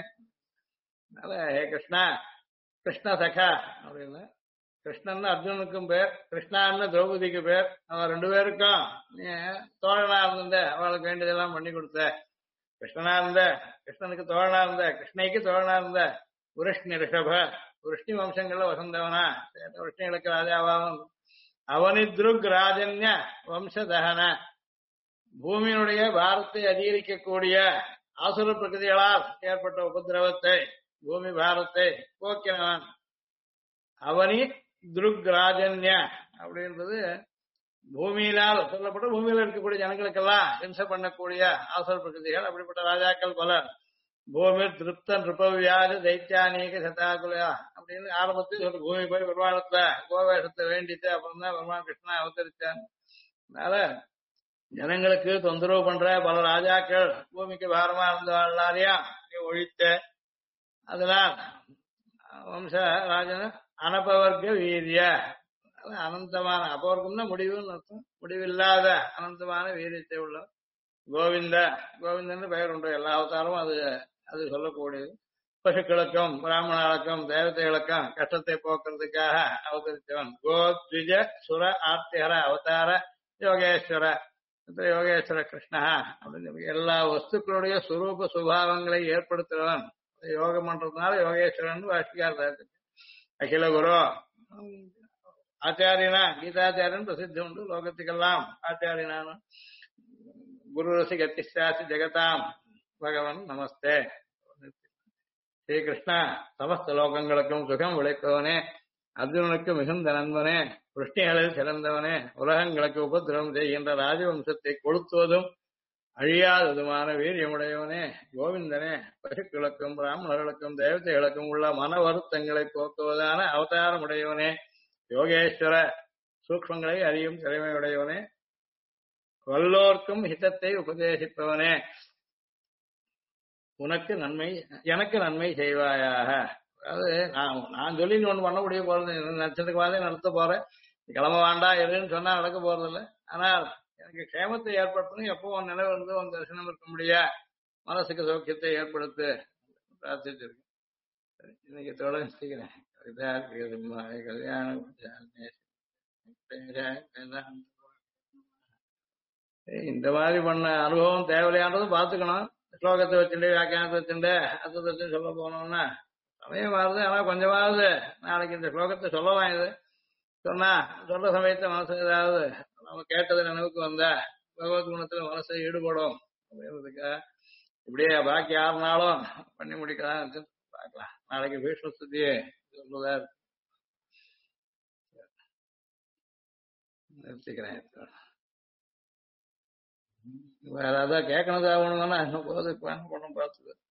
ஹே கிருஷ்ணா, கிருஷ்ண சகா அப்படின்னு கிருஷ்ணன் அர்ஜுனுக்கும் பேர், கிருஷ்ணான்னு திரௌபதிக்கு பேர். அவன் 2 பேருக்கும் நீ தோழனா இருந்த, அவளுக்கு வேண்டியதெல்லாம் பண்ணி கொடுத்த கிருஷ்ணனா இருந்த, கிருஷ்ணனுக்கு தோழனா இருந்த, கிருஷ்ணைக்கு தோழனா இருந்த உருஷ்ணி ரிஷப உருஷ்ணி வம்சங்கள்ல வசந்தவனா, உருஷ்ணிகளுக்கு ராஜாவாகும் அவனித்ருக் ராஜன்ய வம்சதகன பூமியினுடைய பாரத்தை அதிகரிக்கக்கூடிய ஆசுர பிரகிருதிகளால் ஏற்பட்ட உபதிரவத்தை பூமி பாரத்தை போக்கினவன். அவனி துருக் ராஜன்ய அப்படின்றது பூமியினால் சொல்லப்பட்ட பூமியில இருக்கக்கூடிய ஜனங்களுக்கெல்லாம் ஹிம்சை பண்ணக்கூடிய ஆசுர பிரகிருதிகள். அப்படிப்பட்ட ராஜாக்கள் பலர். பூமி திருப்தன் ரிபவியாஜ தைத்தியானீக சதாகுலா அப்படின்னு ஆரம்பத்தில் சொல்லி பூமி போய் பெருமாளத்துல கோவேஷத்தை வேண்டிட்டு அப்புறம் தான் பெருமாள் கிருஷ்ணா அவதரிச்சான். அதனால ஜனங்களுக்கு தொந்தரவு பண்ற பல ராஜாக்கள் பூமிக்கு பாரமா இருந்த எல்லாரையும் ஒழித்த. அதனால் வம்ச ராஜன் அனபவர்க்க வீரிய அனந்தமான அபவர்க்கம்னா முடிவுன்னு அர்த்தம். முடிவில்லாத அனந்தமான வீரியத்தை உள்ள கோவிந்த. கோவிந்தன் பெயர் உண்டு. எல்லா அவதாரமும் அது சொல்லக்கூடியது. பசுக்களுக்கும் பிராமணர்களுக்கும் தேவதைகளுக்கும் கஷ்டத்தை போக்குறதுக்காக அவதரித்தவன். கோத்விஜ சுர ஆர்த்திஹர அவதார யோகேஸ்வர யோகேஸ்வர கிருஷ்ணா அப்படின்னு எல்லா வஸ்துக்களுடைய சுரூப சுபாவங்களை ஏற்படுத்துறவன். யோகம் பண்றதுனால யோகேஸ்வரன் வாசிக்கார். அகில குரு ஆச்சாரியனா கீதாச்சாரியன் பிரசித்தி உண்டு. லோகத்துக்கெல்லாம் ஆச்சாரியனான குரு ரசி கத்திசாசி ஜெகதாம் பகவன் நமஸ்தே. ஸ்ரீகிருஷ்ணா சமஸ்த லோகங்களுக்கும் சுகம் விளைப்பவனே, அர்ஜுனனுக்கு மிகுந்த நண்பனே, விருஷ்ணிகளில் சிறந்தவனே, உலகங்களுக்கு உபதிரவம் செய்கின்ற ராஜவம்சத்தை கொளுத்துவதும் அழியாததுமான வீரியமுடையவனே, கோவிந்தனே, பசுக்களுக்கும் பிராமணர்களுக்கும் தேவதைகளுக்கும் உள்ள மன வருத்தங்களை போக்குவதான அவதாரமுடையவனே, யோகேஸ்வர சூக்மங்களை அறியும் திறமையுடையவனே, வல்லோர்க்கும் ஹிதத்தை உபதேசிப்பவனே, உனக்கு நன்மை எனக்கு நன்மை செய்வாயாக. அதாவது நான் சொல்லி ஒண்ணு பண்ண முடிய போறது நட்சத்திரக்கு மாதிரி நடத்த போறேன். கிளம்ப வேண்டாம் எதுன்னு சொன்னா நடக்க போறதில்லை. ஆனால் எனக்கு க்ஷேமத்தை ஏற்படுத்தணும். எப்போ உன் நினைவு வந்து உன் தரிசனம் இருக்க முடியா, மனசுக்கு சௌக்கியத்தை ஏற்படுத்து பிரார்த்திச்சிருக்கேன். இன்னைக்கு தொடர்ச்சிக்கிறேன். கல்யாணம் இந்த மாதிரி பண்ண அனுபவம் தேவையானதும் பார்த்துக்கணும். ஸ்லோகத்தை வச்சுட்டு வியாக்கியானத்தை வச்சுட்டு அர்த்தத்தை சொல்ல போனோம்னா சமயம் வருது. ஆனா கொஞ்சமாவது நாளைக்கு இந்த ஸ்லோகத்தை சொல்லலாம். இது சொன்னா சொல்ற சமயத்தை மனசு ஏதாவது நம்ம கேட்டது நினைவுக்கு வந்த பகவத் குணத்துல மனசை ஈடுபடும் அப்படின்றதுக்காக இப்படியே பாக்கி 6 நாளும் பண்ணி முடிக்கலாம் பார்க்கலாம். நாளைக்கு பீஷ்ம ஸ்துதியை சொல்றதா நிறுத்திக்கிறேன். வேற ஏதாவது கேட்கணும் ஆகணும்னா இன்னும் போது பண்ண பார்த்துது.